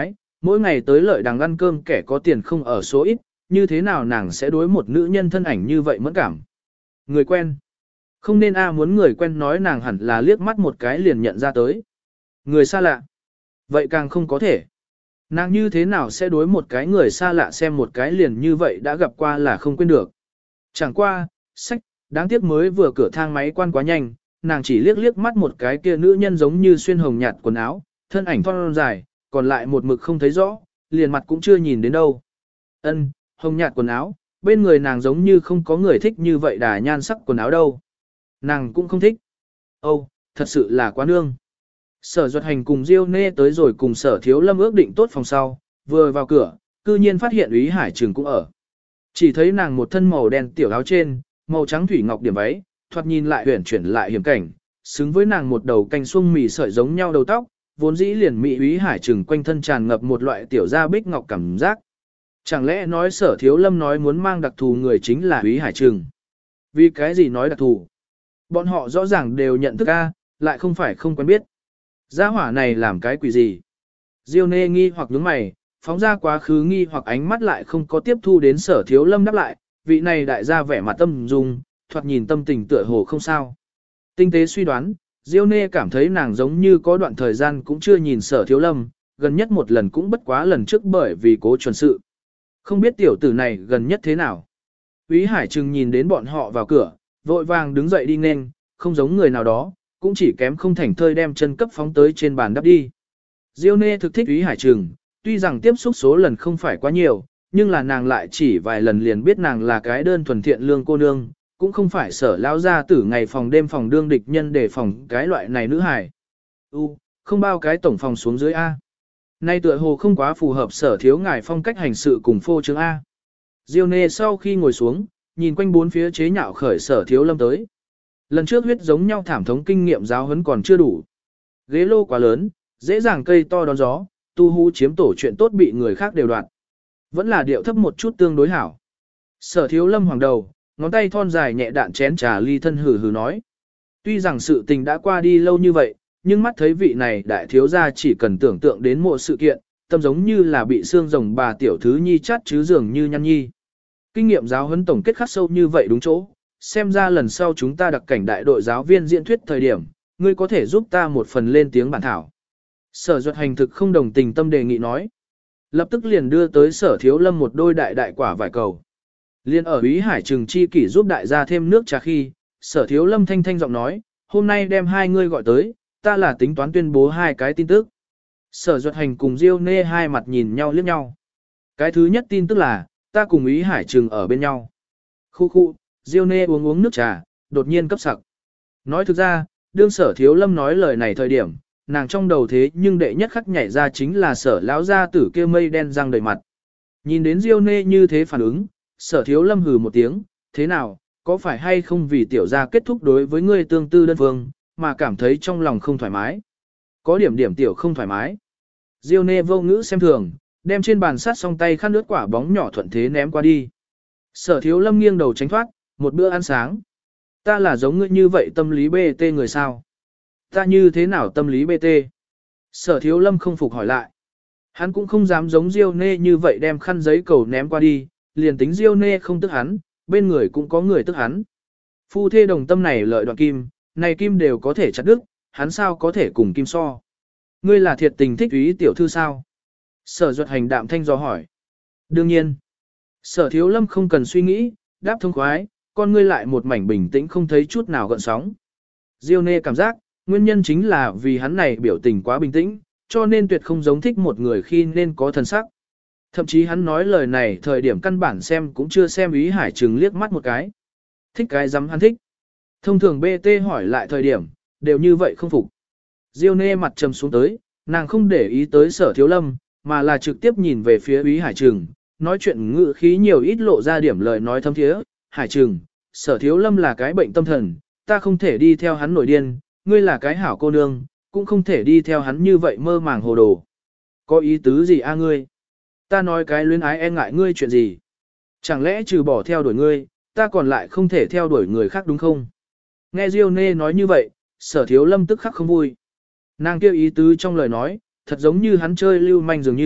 mỗi ngày tới lợi đằng ăn cơm kẻ có tiền không ở số ít, như thế nào nàng sẽ đối một nữ nhân thân ảnh như vậy mẫn cảm. Người quen. Không nên muốn người quen nói nàng hẳn là liếc mắt một cái liền nhận ra tới. Người xa lạ. Vậy càng không có thể. Nàng như thế nào sẽ đối một cái người xa lạ xem một cái liền như vậy đã gặp qua là không quên được. Chẳng qua, sách, đáng tiếc mới vừa cửa thang máy quan quá nhanh, nàng chỉ liếc mắt một cái kia nữ nhân giống như xuyên hồng nhạt quần áo, thân ảnh thon dài, còn lại một mực không thấy rõ, liền mặt cũng chưa nhìn đến đâu. Ân, hồng nhạt quần áo, bên người nàng giống như không có người thích như vậy đà nhan sắc quần áo đâu. Nàng cũng không thích. Âu, thật sự là quá nương. Sở Duật Hành cùng Diêu Nê tới rồi cùng Sở Thiếu Lâm ước định tốt phòng sau, vừa vào cửa, cư nhiên phát hiện Úy Hải Trừng cũng ở. Chỉ thấy nàng một thân màu đen tiểu áo trên, màu trắng thủy ngọc điểm váy, thoạt nhìn lại huyền chuyển lại hiểm cảnh, xứng với nàng một đầu canh xuông mì sợi giống nhau đầu tóc, vốn dĩ liền mỹ Úy Hải Trừng quanh thân tràn ngập một loại tiểu gia bích ngọc cảm giác. Chẳng lẽ nói Sở Thiếu Lâm nói muốn mang đặc thù người chính là Úy Hải Trừng? Vì cái gì nói đặc thù? Bọn họ rõ ràng đều nhận thức lại không phải không quen biết. Gia hỏa này làm cái quỷ gì? Diêu Nê nghi hoặc nhướng mày, phóng ra quá khứ nghi hoặc ánh mắt lại không có tiếp thu đến Sở Thiếu Lâm đáp lại, vị này đại gia vẻ mặt tâm dung, thoạt nhìn tâm tình tựa hồ không sao. Tinh tế suy đoán, Diêu Nê cảm thấy nàng giống như có đoạn thời gian cũng chưa nhìn Sở Thiếu Lâm, gần nhất một lần cũng bất quá lần trước bởi vì cố chuẩn sự. Không biết tiểu tử này gần nhất thế nào. Úy Hải Trừng nhìn đến bọn họ vào cửa, vội vàng đứng dậy đi nên, không giống người nào đó, cũng chỉ kém không thảnh thơi đem chân cấp phóng tới trên bàn đắp đi. Diêu Nê thực thích Úy Hải Trừng, tuy rằng tiếp xúc số lần không phải quá nhiều, nhưng là nàng lại chỉ vài lần liền biết nàng là cái đơn thuần thiện lương cô nương, cũng không phải Sở lão gia tử ngày phòng đêm phòng đương địch nhân để phòng cái loại này nữ hải. Không bao cái tổng phòng xuống dưới A. Nay tựa hồ không quá phù hợp Sở thiếu ngài phong cách hành sự cùng phô trương A. Diêu Nê sau khi ngồi xuống, nhìn quanh bốn phía chế nhạo khởi Sở Thiếu Lâm tới. Lần trước huyết giống nhau thảm thống kinh nghiệm giáo huấn còn chưa đủ. Ghế lô quá lớn, dễ dàng cây to đón gió, tu hú chiếm tổ chuyện tốt bị người khác đều đoạt. Vẫn là điệu thấp một chút tương đối hảo. Sở Thiếu Lâm hoàng đầu, ngón tay thon dài nhẹ đạn chén trà ly thân hừ hừ nói. Tuy rằng sự tình đã qua đi lâu như vậy, nhưng mắt thấy vị này đại thiếu gia chỉ cần tưởng tượng đến một sự kiện, tâm giống như là bị xương rồng bà tiểu thứ nhi chát chứ dường như nhăn nhi. Kinh nghiệm giáo huấn tổng kết khắc sâu như vậy đúng chỗ, xem ra lần sau chúng ta đặc cảnh đại đội giáo viên diễn thuyết thời điểm, ngươi có thể giúp ta một phần lên tiếng bản thảo. Sở Duật Hành thực không đồng tình tâm đề nghị nói. Lập tức liền đưa tới Sở Thiếu Lâm một đôi đại quả vải cầu. Liên ở Úy Hải Trừng chi kỷ giúp đại gia thêm nước trà khi, Sở Thiếu Lâm thanh thanh giọng nói, hôm nay đem hai ngươi gọi tới, ta là tính toán tuyên bố hai cái tin tức. Sở Duật Hành cùng Diêu Nê hai mặt nhìn nhau liếc nhau. Cái thứ nhất tin tức là, ta cùng Úy Hải Trừng ở bên nhau. Khu, Diêu Nê uống nước trà, đột nhiên cấp sặc. Nói thực ra, đương Sở Thiếu Lâm nói lời này thời điểm, nàng trong đầu thế nhưng đệ nhất khắc nhảy ra chính là Sở lão gia tử kia mây đen răng đầy mặt. Nhìn đến Diêu Nê như thế phản ứng, Sở Thiếu Lâm hừ một tiếng, thế nào, có phải hay không vì tiểu gia kết thúc đối với ngươi tương tư đơn phương, mà cảm thấy trong lòng không thoải mái. Có điểm tiểu không thoải mái. Diêu Nê vô ngữ xem thường, đem trên bàn sát song tay khăn nước quả bóng nhỏ thuận thế ném qua đi. Sở Thiếu Lâm nghiêng đầu tránh thoát, một bữa ăn sáng. Ta là giống ngươi như vậy tâm lý BT người sao? Ta như thế nào tâm lý BT? Sở Thiếu Lâm không phục hỏi lại. Hắn cũng không dám giống Diêu Nê như vậy đem khăn giấy cầu ném qua đi, liền tính Diêu Nê không tức hắn, bên người cũng có người tức hắn. Phu thê đồng tâm này lợi đoạn kim, này kim đều có thể chặt đứt, hắn sao có thể cùng kim so? Ngươi là thiệt tình thích Úy tiểu thư sao? Sở Duật Hành đạm thanh do hỏi. Đương nhiên. Sở Thiếu Lâm không cần suy nghĩ, đáp thông khoái, con ngươi lại một mảnh bình tĩnh không thấy chút nào gợn sóng. Diêu Nê cảm giác, nguyên nhân chính là vì hắn này biểu tình quá bình tĩnh, cho nên tuyệt không giống thích một người khi nên có thần sắc. Thậm chí hắn nói lời này thời điểm căn bản xem cũng chưa xem Úy Hải Trừng liếc mắt một cái. Thích cái dám hắn thích. Thông thường BT hỏi lại thời điểm, đều như vậy không phục. Diêu Nê mặt trầm xuống tới, nàng không để ý tới Sở Thiếu Lâm, mà là trực tiếp nhìn về phía Úy Hải Trừng, nói chuyện ngữ khí nhiều ít lộ ra điểm lời nói thâm thiế. Hải Trừng, Sở Thiếu Lâm là cái bệnh tâm thần, ta không thể đi theo hắn nổi điên, ngươi là cái hảo cô nương, cũng không thể đi theo hắn như vậy mơ màng hồ đồ. Có ý tứ gì ngươi? Ta nói cái luyến ái e ngại ngươi chuyện gì? Chẳng lẽ trừ bỏ theo đuổi ngươi, ta còn lại không thể theo đuổi người khác đúng không? Nghe Diêu Nê nói như vậy, Sở Thiếu Lâm tức khắc không vui. Nàng kêu ý tứ trong lời nói, thật giống như hắn chơi lưu manh dường như,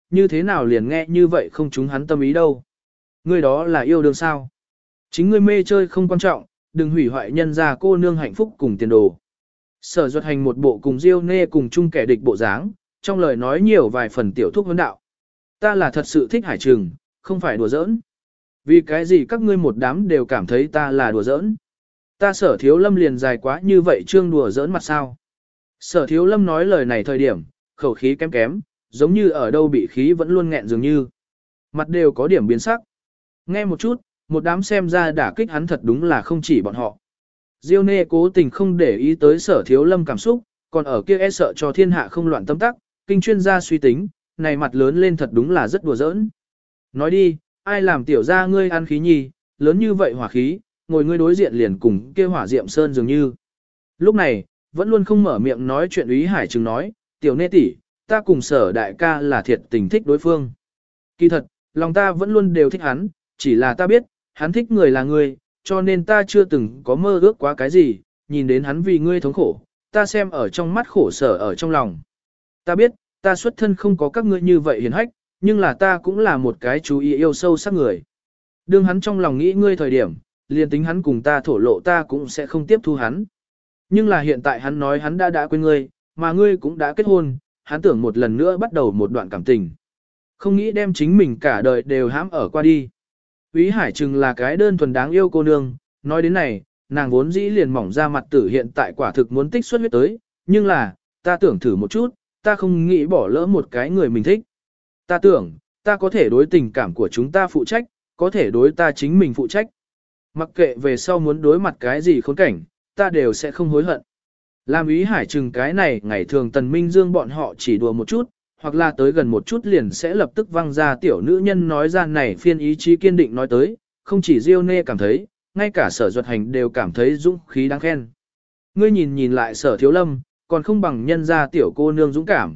như thế nào liền nghe như vậy không chúng hắn tâm ý đâu. Ngươi đó là yêu đương sao? Chính ngươi mê chơi không quan trọng, đừng hủy hoại nhân gia cô nương hạnh phúc cùng tiền đồ. Sở Duật Hành một bộ cùng Diêu Nê cùng chung kẻ địch bộ dáng, trong lời nói nhiều vài phần tiểu thúc vấn đạo. Ta là thật sự thích Hải Trừng, không phải đùa giỡn. Vì cái gì các ngươi một đám đều cảm thấy ta là đùa giỡn? Ta Sở Thiếu Lâm liền dài quá như vậy trương đùa giỡn mặt sao? Sở Thiếu Lâm nói lời này thời điểm, khẩu khí kém kém, giống như ở đâu bị khí vẫn luôn nghẹn dường như. Mặt đều có điểm biến sắc. Nghe một chút, một đám xem ra đả kích hắn thật đúng là không chỉ bọn họ. Diêu Nê cố tình không để ý tới Sở Thiếu Lâm cảm xúc, còn ở kia e sợ cho thiên hạ không loạn tâm tắc, kinh chuyên gia suy tính, này mặt lớn lên thật đúng là rất đùa giỡn. Nói đi, ai làm tiểu gia ngươi ăn khí nhi, lớn như vậy hỏa khí, ngồi ngươi đối diện liền cùng kia hỏa diệm sơn dường như. Lúc này, vẫn luôn không mở miệng nói chuyện Úy Hải Trừng nói, tiểu Nê tỷ, ta cùng Sở đại ca là thiệt tình thích đối phương. Kỳ thật, lòng ta vẫn luôn đều thích hắn, chỉ là ta biết, hắn thích người là ngươi, cho nên ta chưa từng có mơ ước quá cái gì, nhìn đến hắn vì ngươi thống khổ, ta xem ở trong mắt khổ sở ở trong lòng. Ta biết, ta xuất thân không có các ngươi như vậy hiền hách, nhưng là ta cũng là một cái chú ý yêu sâu sắc người. Đương hắn trong lòng nghĩ ngươi thời điểm, liền tính hắn cùng ta thổ lộ ta cũng sẽ không tiếp thu hắn. Nhưng là hiện tại hắn nói hắn đã quên ngươi, mà ngươi cũng đã kết hôn, hắn tưởng một lần nữa bắt đầu một đoạn cảm tình. Không nghĩ đem chính mình cả đời đều hãm ở qua đi. Úy Hải Trừng là cái đơn thuần đáng yêu cô nương, nói đến này, nàng vốn dĩ liền mỏng ra mặt tử hiện tại quả thực muốn tích xuất huyết tới, nhưng là, ta tưởng thử một chút, ta không nghĩ bỏ lỡ một cái người mình thích. Ta tưởng, ta có thể đối tình cảm của chúng ta phụ trách, có thể đối ta chính mình phụ trách. Mặc kệ về sau muốn đối mặt cái gì khốn cảnh, ta đều sẽ không hối hận. Làm Úy Hải Trừng cái này ngày thường Tần Minh Dương bọn họ chỉ đùa một chút, hoặc là tới gần một chút liền sẽ lập tức văng ra tiểu nữ nhân nói ra này phiên ý chí kiên định nói tới, không chỉ Diêu Nê cảm thấy, ngay cả Sở Duật Hành đều cảm thấy dũng khí đáng khen. Ngươi nhìn lại Sở Thiếu Lâm, còn không bằng nhân gia tiểu cô nương dũng cảm.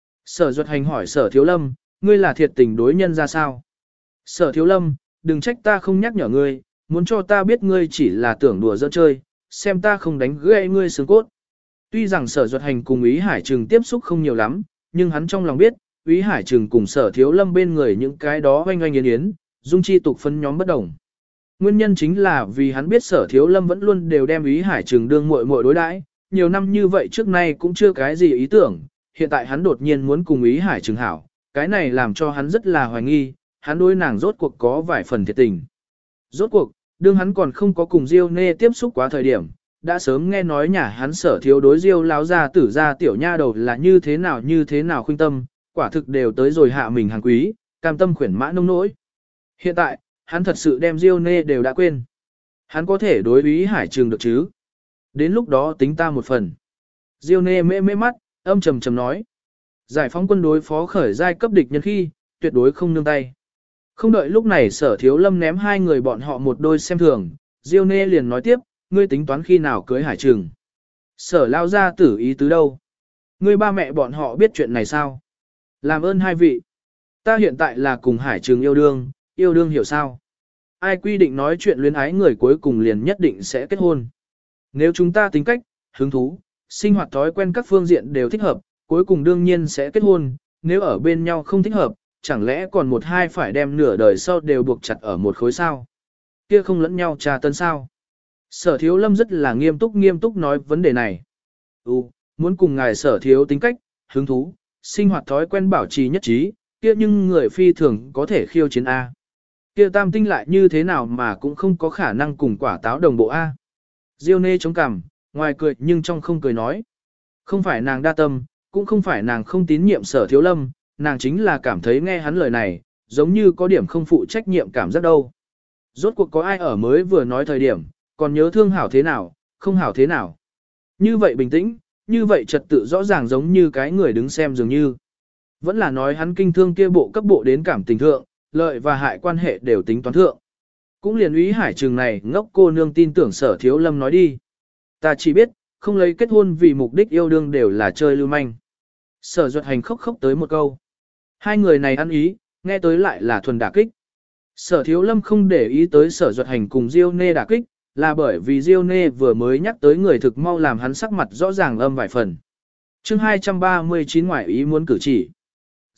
Sở Duật Hành hỏi Sở Thiếu Lâm, ngươi là thiệt tình đối nhân ra sao? Sở Thiếu Lâm, đừng trách ta không nhắc nhở ngươi, muốn cho ta biết ngươi chỉ là tưởng đùa giỡn chơi, xem ta không đánh gãy ngươi xương cốt. Tuy rằng Sở Duật Hành cùng Úy Hải Trừng tiếp xúc không nhiều lắm, nhưng hắn trong lòng biết, Úy Hải Trừng cùng Sở Thiếu Lâm bên người những cái đó oanh oanh yến yến, dung chi tục phân nhóm bất đồng. Nguyên nhân chính là vì hắn biết Sở Thiếu Lâm vẫn luôn đều đem Úy Hải Trừng đương muội muội đối đãi, nhiều năm như vậy trước nay cũng chưa cái gì ý tưởng, hiện tại hắn đột nhiên muốn cùng Úy Hải Trừng hảo, cái này làm cho hắn rất là hoài nghi, hắn đối nàng rốt cuộc có vài phần thiệt tình. Rốt cuộc, đương hắn còn không có cùng Diêu Nê tiếp xúc quá thời điểm, đã sớm nghe nói nhà hắn Sở Thiếu đối Diêu láo ra tử ra tiểu nha đầu là như thế nào khuynh tâm, quả thực đều tới rồi hạ mình hàng quý, cam tâm khuyển mã nông nỗi. Hiện tại, hắn thật sự đem Diêu Nê đều đã quên. Hắn có thể đối Úy Hải Trừng được chứ? Đến lúc đó tính ta một phần. Diêu Nê mê mắt, âm trầm trầm nói. Giải phóng quân đối phó khởi giai cấp địch nhân khi, tuyệt đối không nương tay. Không đợi lúc này Sở Thiếu Lâm ném hai người bọn họ một đôi xem thường, Diêu Nê liền nói tiếp, ngươi tính toán khi nào cưới Hải Trừng. Sở lao ra tử ý tứ đâu? Ngươi ba mẹ bọn họ biết chuyện này sao? Làm ơn hai vị. Ta hiện tại là cùng Hải Trừng yêu đương hiểu sao? Ai quy định nói chuyện luyến ái người cuối cùng liền nhất định sẽ kết hôn. Nếu chúng ta tính cách, hứng thú, sinh hoạt thói quen các phương diện đều thích hợp, cuối cùng đương nhiên sẽ kết hôn, nếu ở bên nhau không thích hợp, chẳng lẽ còn một hai phải đem nửa đời sau đều buộc chặt ở một khối sao? Kia không lẫn nhau trà tân sao? Sở Thiếu Lâm rất là nghiêm túc nói vấn đề này. Muốn cùng ngài Sở Thiếu tính cách, hứng thú, sinh hoạt thói quen bảo trì nhất trí, kia nhưng người phi thường có thể khiêu chiến A. Kia tam tinh lại như thế nào mà cũng không có khả năng cùng quả táo đồng bộ A. Diêu Nê chống cằm, ngoài cười nhưng trong không cười nói. Không phải nàng đa tâm, cũng không phải nàng không tín nhiệm Sở Thiếu Lâm, nàng chính là cảm thấy nghe hắn lời này, giống như có điểm không phụ trách nhiệm cảm giác đâu. Rốt cuộc có ai ở mới vừa nói thời điểm, còn nhớ thương hảo thế nào, không hảo thế nào. Như vậy bình tĩnh, như vậy trật tự rõ ràng giống như cái người đứng xem dường như. Vẫn là nói hắn kinh thương kia bộ cấp bộ đến cảm tình thượng, lợi và hại quan hệ đều tính toán thượng. Cũng liền Úy Hải Trừng này ngốc cô nương tin tưởng Sở Thiếu Lâm nói đi. Ta chỉ biết, không lấy kết hôn vì mục đích yêu đương đều là chơi lưu manh. Sở Duật Hành khóc tới một câu. Hai người này ăn ý, nghe tới lại là thuần đả kích. Sở Thiếu Lâm không để ý tới Sở Duật Hành cùng Diêu Nê đả kích, là bởi vì Diêu Nê vừa mới nhắc tới người thực mau làm hắn sắc mặt rõ ràng âm vài phần. Chương 239 ngoại ý muốn cử chỉ.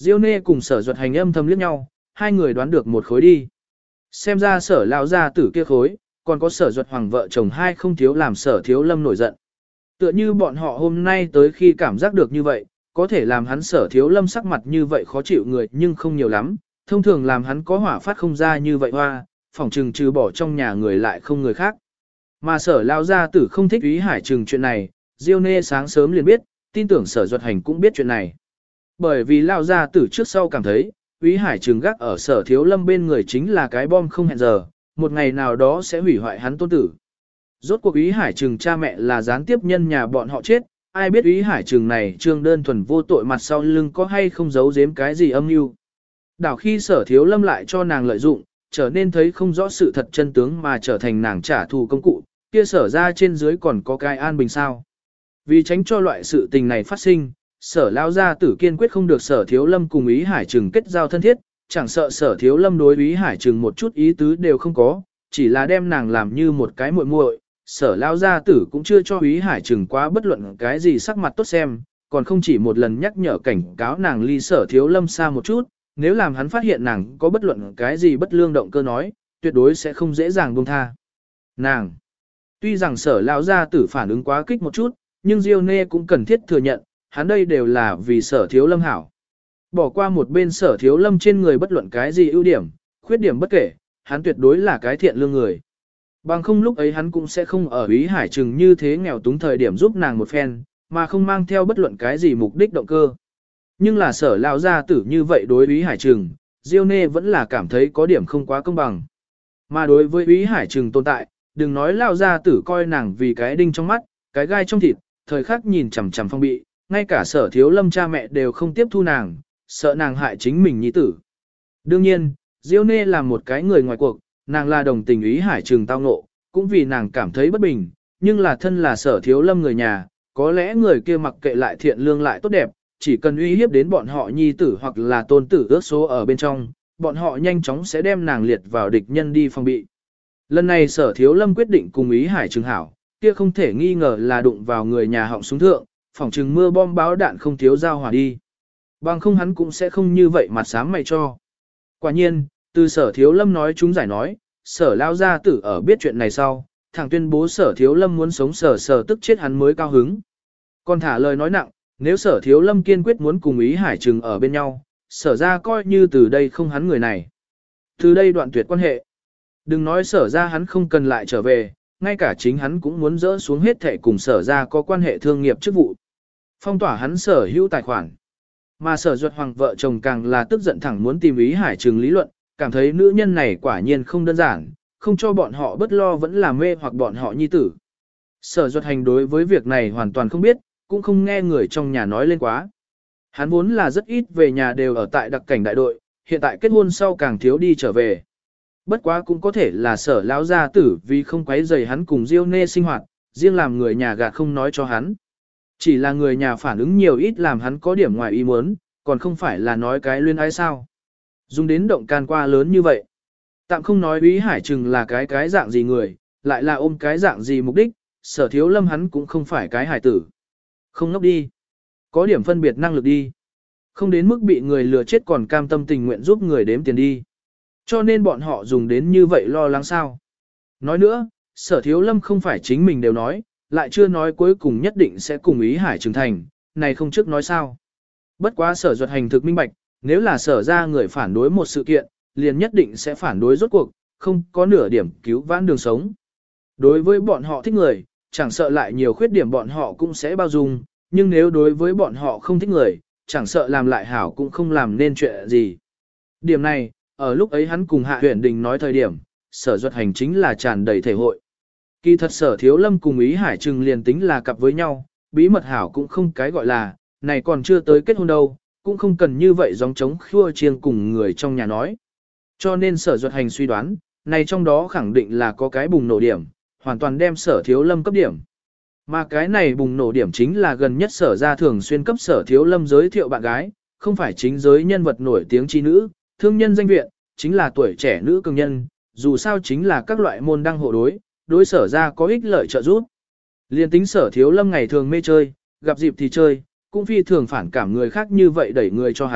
Diêu Nê cùng Sở Duật Hành âm thầm liếc nhau, hai người đoán được một khối đi. Xem ra Sở lão gia tử kia khối, còn có Sở Duật Hoàng vợ chồng hai không thiếu làm Sở Thiếu Lâm nổi giận. Tựa như bọn họ hôm nay tới khi cảm giác được như vậy, có thể làm hắn Sở Thiếu Lâm sắc mặt như vậy khó chịu người nhưng không nhiều lắm, thông thường làm hắn có hỏa phát không ra như vậy hoa, phỏng trừng trừ bỏ trong nhà người lại không người khác. Mà Sở lão gia tử không thích Úy Hải Trừng chuyện này, Diêu Nê sáng sớm liền biết, tin tưởng Sở Duật Hành cũng biết chuyện này. Bởi vì lão gia tử trước sau cảm thấy, Úy Hải Trừng gác ở Sở Thiếu Lâm bên người chính là cái bom không hẹn giờ, một ngày nào đó sẽ hủy hoại hắn tôn tử. Rốt cuộc Úy Hải Trừng cha mẹ là gián tiếp nhân nhà bọn họ chết, ai biết Úy Hải Trừng này trương đơn thuần vô tội mặt sau lưng có hay không giấu giếm cái gì âm mưu. Đảo khi Sở Thiếu Lâm lại cho nàng lợi dụng, trở nên thấy không rõ sự thật chân tướng mà trở thành nàng trả thù công cụ, kia Sở ra trên dưới còn có cái an bình sao. Vì tránh cho loại sự tình này phát sinh, Sở lão gia tử kiên quyết không được Sở Thiếu Lâm cùng Úy Hải Trừng kết giao thân thiết, chẳng sợ Sở Thiếu Lâm đối Úy Hải Trừng một chút ý tứ đều không có, chỉ là đem nàng làm như một cái muội muội. Sở lão gia tử cũng chưa cho Úy Hải Trừng quá bất luận cái gì sắc mặt tốt xem, còn không chỉ một lần nhắc nhở cảnh cáo nàng ly Sở Thiếu Lâm xa một chút, nếu làm hắn phát hiện nàng có bất luận cái gì bất lương động cơ nói, tuyệt đối sẽ không dễ dàng buông tha. Nàng, tuy rằng Sở lão gia tử phản ứng quá kích một chút, nhưng Diêu Nê cũng cần thiết thừa nhận, hắn đây đều là vì Sở Thiếu Lâm hảo. Bỏ qua một bên Sở Thiếu Lâm trên người bất luận cái gì ưu điểm, khuyết điểm bất kể, hắn tuyệt đối là cái thiện lương người. Bằng không lúc ấy hắn cũng sẽ không ở Úy Hải Trừng như thế nghèo túng thời điểm giúp nàng một phen, mà không mang theo bất luận cái gì mục đích động cơ. Nhưng là Sở lão gia tử như vậy đối Úy Hải Trừng, Diêu Nê vẫn là cảm thấy có điểm không quá công bằng. Mà đối với Úy Hải Trừng tồn tại, đừng nói lão gia tử coi nàng vì cái đinh trong mắt, cái gai trong thịt, thời khắc nhìn chằm chằm phong bị, ngay cả Sở Thiếu Lâm cha mẹ đều không tiếp thu nàng, sợ nàng hại chính mình nhi tử. Đương nhiên, Diêu Nê là một cái người ngoài cuộc, nàng là đồng tình Úy Hải Trừng tao ngộ, cũng vì nàng cảm thấy bất bình, nhưng là thân là Sở Thiếu Lâm người nhà, có lẽ người kia mặc kệ lại thiện lương lại tốt đẹp, chỉ cần uy hiếp đến bọn họ nhi tử hoặc là tôn tử ước số ở bên trong, bọn họ nhanh chóng sẽ đem nàng liệt vào địch nhân đi phòng bị. Lần này Sở Thiếu Lâm quyết định cùng Úy Hải Trừng hảo, kia không thể nghi ngờ là đụng vào người nhà họng súng thượng, phỏng chừng mưa bom báo đạn không thiếu giao hỏa đi. Bằng không hắn cũng sẽ không như vậy mặt sám mày cho. Quả nhiên, từ Sở Thiếu Lâm nói chúng giải nói, Sở lao gia tử ở biết chuyện này sau, thẳng tuyên bố Sở Thiếu Lâm muốn sống Sở tức chết hắn mới cao hứng. Còn thả lời nói nặng, nếu Sở Thiếu Lâm kiên quyết muốn cùng Úy Hải Trừng ở bên nhau, Sở ra coi như từ đây không hắn người này. Từ đây đoạn tuyệt quan hệ. Đừng nói Sở ra hắn không cần lại trở về, ngay cả chính hắn cũng muốn dỡ xuống hết thẻ cùng Sở ra có quan hệ thương nghiệp chức vụ. Phong tỏa hắn sở hữu tài khoản. Mà Sở Duật Hoàng vợ chồng càng là tức giận thẳng muốn tìm Úy Hải Trừng lý luận, cảm thấy nữ nhân này quả nhiên không đơn giản, không cho bọn họ bất lo vẫn là mê hoặc bọn họ nhi tử. Sở Duật Hành đối với việc này hoàn toàn không biết, cũng không nghe người trong nhà nói lên quá. Hắn vốn là rất ít về nhà đều ở tại đặc cảnh đại đội, hiện tại kết hôn sau càng thiếu đi trở về. Bất quá cũng có thể là Sở lão gia tử vì không quấy rầy hắn cùng Diêu Nê sinh hoạt, riêng làm người nhà gạt không nói cho hắn. Chỉ là người nhà phản ứng nhiều ít làm hắn có điểm ngoài ý muốn, còn không phải là nói cái luyên ái sao. Dùng đến động can qua lớn như vậy. Tạm không nói Úy Hải Trừng là cái dạng gì người, lại là ôm cái dạng gì mục đích, Sở Thiếu Lâm hắn cũng không phải cái hải tử. Không ngốc đi. Có điểm phân biệt năng lực đi. Không đến mức bị người lừa chết còn cam tâm tình nguyện giúp người đếm tiền đi. Cho nên bọn họ dùng đến như vậy lo lắng sao. Nói nữa, Sở Thiếu Lâm không phải chính mình đều nói, lại chưa nói cuối cùng nhất định sẽ cùng Úy Hải Trừng thành, này không trước nói sao. Bất quá Sở Duật Hành thực minh bạch, nếu là Sở ra người phản đối một sự kiện, liền nhất định sẽ phản đối rốt cuộc, không có nửa điểm cứu vãn đường sống. Đối với bọn họ thích người, chẳng sợ lại nhiều khuyết điểm bọn họ cũng sẽ bao dung, nhưng nếu đối với bọn họ không thích người, chẳng sợ làm lại hảo cũng không làm nên chuyện gì. Điểm này, ở lúc ấy hắn cùng Hạ Huyền Đình nói thời điểm, Sở Duật Hành chính là tràn đầy thể hội. Kỳ thật Sở Thiếu Lâm cùng Úy Hải Trừng liền tính là cặp với nhau, bí mật hảo cũng không cái gọi là, này còn chưa tới kết hôn đâu, cũng không cần như vậy gióng trống khua chiêng cùng người trong nhà nói. Cho nên Sở Duật Hành suy đoán, này trong đó khẳng định là có cái bùng nổ điểm, hoàn toàn đem Sở Thiếu Lâm cấp điểm. Mà cái này bùng nổ điểm chính là gần nhất Sở ra thường xuyên cấp Sở Thiếu Lâm giới thiệu bạn gái, không phải chính giới nhân vật nổi tiếng chi nữ, thương nhân danh viện, chính là tuổi trẻ nữ cường nhân, dù sao chính là các loại môn đăng hộ đối Sở ra có ích lợi trợ giúp. Liên tính Sở Thiếu Lâm ngày thường mê chơi, gặp dịp thì chơi, cũng phi thường phản cảm người khác như vậy đẩy người cho hắn,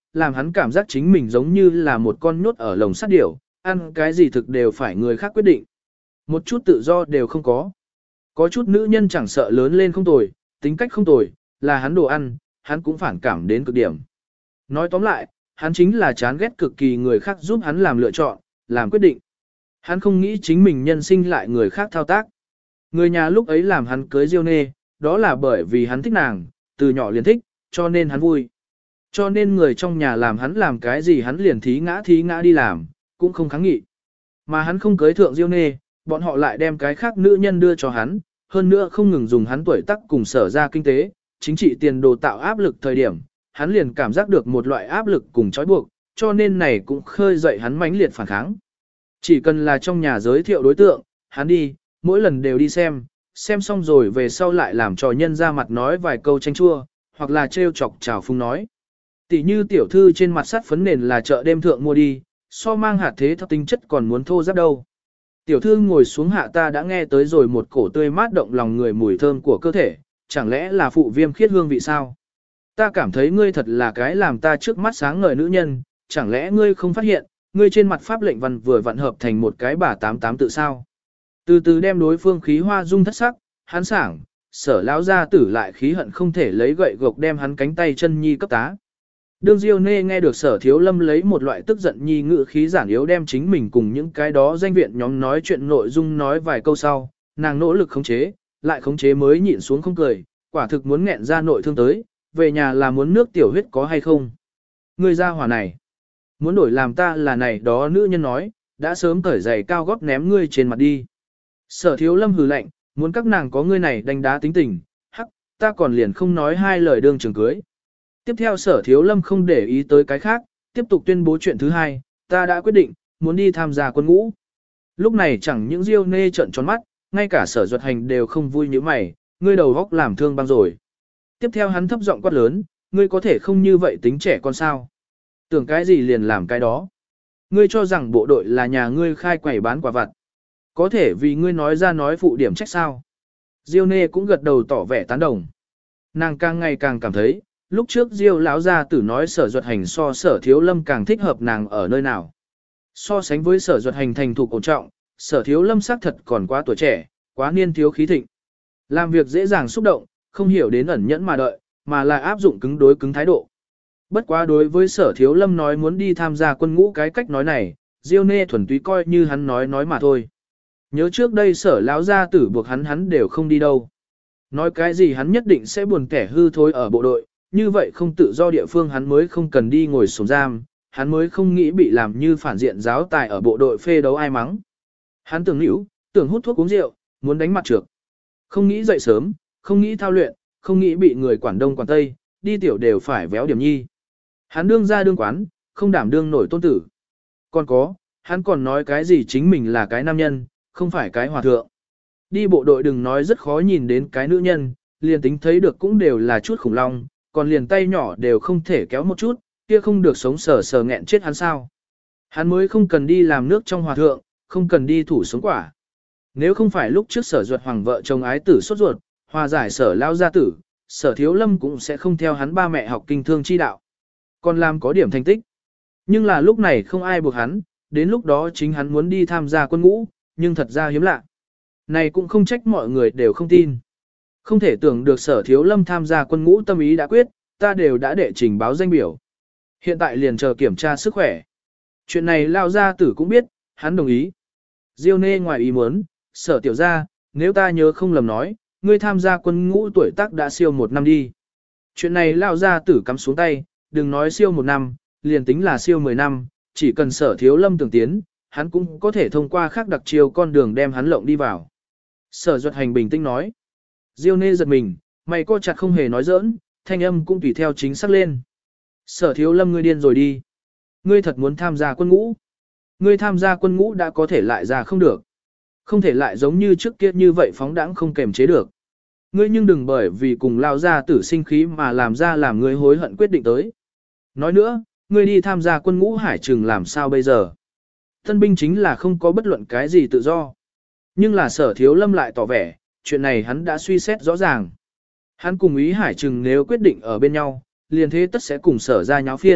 làm hắn cảm giác chính mình giống như là một con nhốt ở lồng sắt điểu, ăn cái gì thực đều phải người khác quyết định. Một chút tự do đều không có. Có chút nữ nhân chẳng sợ lớn lên không tồi, tính cách không tồi, là hắn đồ ăn, hắn cũng phản cảm đến cực điểm. Nói tóm lại, hắn chính là chán ghét cực kỳ người khác giúp hắn làm lựa chọn, làm quyết định. Hắn không nghĩ chính mình nhân sinh lại người khác thao tác. Người nhà lúc ấy làm hắn cưới Diêu Nê, đó là bởi vì hắn thích nàng, từ nhỏ liền thích, cho nên hắn vui. Cho nên người trong nhà làm hắn làm cái gì hắn liền thí ngã đi làm, cũng không kháng nghị. Mà hắn không cưới thượng Diêu Nê, bọn họ lại đem cái khác nữ nhân đưa cho hắn, hơn nữa không ngừng dùng hắn tuổi tác cùng sở ra kinh tế, chính trị tiền đồ tạo áp lực thời điểm, hắn liền cảm giác được một loại áp lực cùng trói buộc, cho nên này cũng khơi dậy hắn mãnh liệt phản kháng. Chỉ cần là trong nhà giới thiệu đối tượng, hắn đi, mỗi lần đều đi xem xong rồi về sau lại làm trò nhân ra mặt nói vài câu tranh chua, hoặc là trêu chọc chào phung nói. Tỷ như tiểu thư trên mặt sắt phấn nền là chợ đêm thượng mua đi, so mang hạt thế theo tính chất còn muốn thô ráp đâu. Tiểu thư ngồi xuống hạ ta đã nghe tới rồi một cổ tươi mát động lòng người mùi thơm của cơ thể, chẳng lẽ là phụ viêm khiết hương vị sao? Ta cảm thấy ngươi thật là cái làm ta trước mắt sáng ngời nữ nhân, chẳng lẽ ngươi không phát hiện, ngươi trên mặt pháp lệnh văn vừa vặn hợp thành một cái bà 88 tự sao? Từ từ đem đối phương khí hoa dung thất sắc, hắn sảng, sở lão gia tử lại khí hận không thể lấy gậy gộc đem hắn cánh tay chân nhi cấp tá. Đương Diêu Nê nghe được sở thiếu lâm lấy một loại tức giận nhi ngữ khí giản yếu đem chính mình cùng những cái đó danh viện nhóm nói chuyện nội dung nói vài câu sau, nàng nỗ lực khống chế, lại khống chế mới nhịn xuống không cười, quả thực muốn nghẹn ra nội thương tới, về nhà là muốn nước tiểu huyết có hay không. Người ra hỏa này, muốn đổi làm ta là này đó nữ nhân nói, đã sớm cởi giày cao gót ném ngươi trên mặt đi. Sở thiếu lâm hừ lạnh, muốn các nàng có ngươi này đánh đá tính tình, hắc, ta còn liền không nói hai lời đương trường cưới. Tiếp theo sở thiếu lâm không để ý tới cái khác, tiếp tục tuyên bố chuyện thứ hai, ta đã quyết định, muốn đi tham gia quân ngũ. Lúc này chẳng những Diêu Nê trợn tròn mắt, ngay cả sở duật hành đều không vui như mày, ngươi đầu góc làm thương băng rồi. Tiếp theo hắn thấp giọng quát lớn, ngươi có thể không như vậy tính trẻ con sao. Tưởng cái gì liền làm cái đó. Ngươi cho rằng bộ đội là nhà ngươi khai quầy bán quả vặt. Có thể vì ngươi nói ra nói phụ điểm trách sao. Diêu Nê cũng gật đầu tỏ vẻ tán đồng. Nàng càng ngày càng cảm thấy, lúc trước Diêu lão gia tử nói sở duật hành so sở thiếu lâm càng thích hợp nàng ở nơi nào. So sánh với sở duật hành thành thục ổn trọng, sở thiếu lâm xác thật còn quá tuổi trẻ, quá niên thiếu khí thịnh. Làm việc dễ dàng xúc động, không hiểu đến ẩn nhẫn mà đợi, mà là áp dụng cứng đối cứng thái độ. Bất quá đối với sở thiếu lâm nói muốn đi tham gia quân ngũ cái cách nói này, Diêu Nê thuần túy coi như hắn nói mà thôi. Nhớ trước đây sở lão gia tử buộc hắn đều không đi đâu. Nói cái gì hắn nhất định sẽ buồn kẻ hư thối ở bộ đội, như vậy không tự do địa phương hắn mới không cần đi ngồi sống giam, hắn mới không nghĩ bị làm như phản diện giáo tài ở bộ đội phê đấu ai mắng. Hắn tưởng hữu, tưởng hút thuốc uống rượu, muốn đánh mặt trược. Không nghĩ dậy sớm, không nghĩ thao luyện, không nghĩ bị người quản đông quản tây, đi tiểu đều phải véo điểm nhi. Hắn đương ra đương quán, không đảm đương nổi tôn tử. Còn có, hắn còn nói cái gì chính mình là cái nam nhân, không phải cái hòa thượng. Đi bộ đội đừng nói rất khó nhìn đến cái nữ nhân, liền tính thấy được cũng đều là chút khủng long, còn liền tay nhỏ đều không thể kéo một chút, kia không được sống sờ sờ nghẹn chết hắn sao. Hắn mới không cần đi làm nước trong hòa thượng, không cần đi thủ sống quả. Nếu không phải lúc trước sở duật hoàng vợ chồng ái tử sốt ruột, hòa giải sở lao gia tử, sở thiếu lâm cũng sẽ không theo hắn ba mẹ học kinh thương chi đạo. Còn làm có điểm thành tích. Nhưng là lúc này không ai buộc hắn, đến lúc đó chính hắn muốn đi tham gia quân ngũ, nhưng thật ra hiếm lạ. Này cũng không trách mọi người đều không tin. Không thể tưởng được sở thiếu lâm tham gia quân ngũ tâm ý đã quyết, ta đều đã đệ trình báo danh biểu. Hiện tại liền chờ kiểm tra sức khỏe. Chuyện này lao gia tử cũng biết, hắn đồng ý. Diêu Nê ngoài ý muốn, sở tiểu gia, nếu ta nhớ không lầm nói, ngươi tham gia quân ngũ tuổi tác đã siêu 1 năm đi. Chuyện này lao gia tử cắm xuống tay, đừng nói siêu 1 năm, liền tính là siêu 10 năm, chỉ cần sở thiếu lâm tưởng tiến, hắn cũng có thể thông qua khác đặc chiêu con đường đem hắn lộng đi vào. Sở duật hành bình tĩnh nói. Diêu Nê giật mình, mày co chặt không hề nói giỡn, thanh âm cũng tùy theo chính xác lên. Sở thiếu lâm ngươi điên rồi đi. Ngươi thật muốn tham gia quân ngũ. Ngươi tham gia quân ngũ đã có thể lại ra không được. Không thể lại giống như trước kia như vậy phóng đãng không kềm chế được. Ngươi nhưng đừng bởi vì cùng lao ra tử sinh khí mà làm ngươi hối hận quyết định tới. Nói nữa, ngươi đi tham gia quân ngũ hải trừng làm sao bây giờ. Tân binh chính là không có bất luận cái gì tự do. Nhưng là sở thiếu lâm lại tỏ vẻ, chuyện này hắn đã suy xét rõ ràng. Hắn cùng ý hải trừng nếu quyết định ở bên nhau, liền thế tất sẽ cùng sở ra nháo phiên,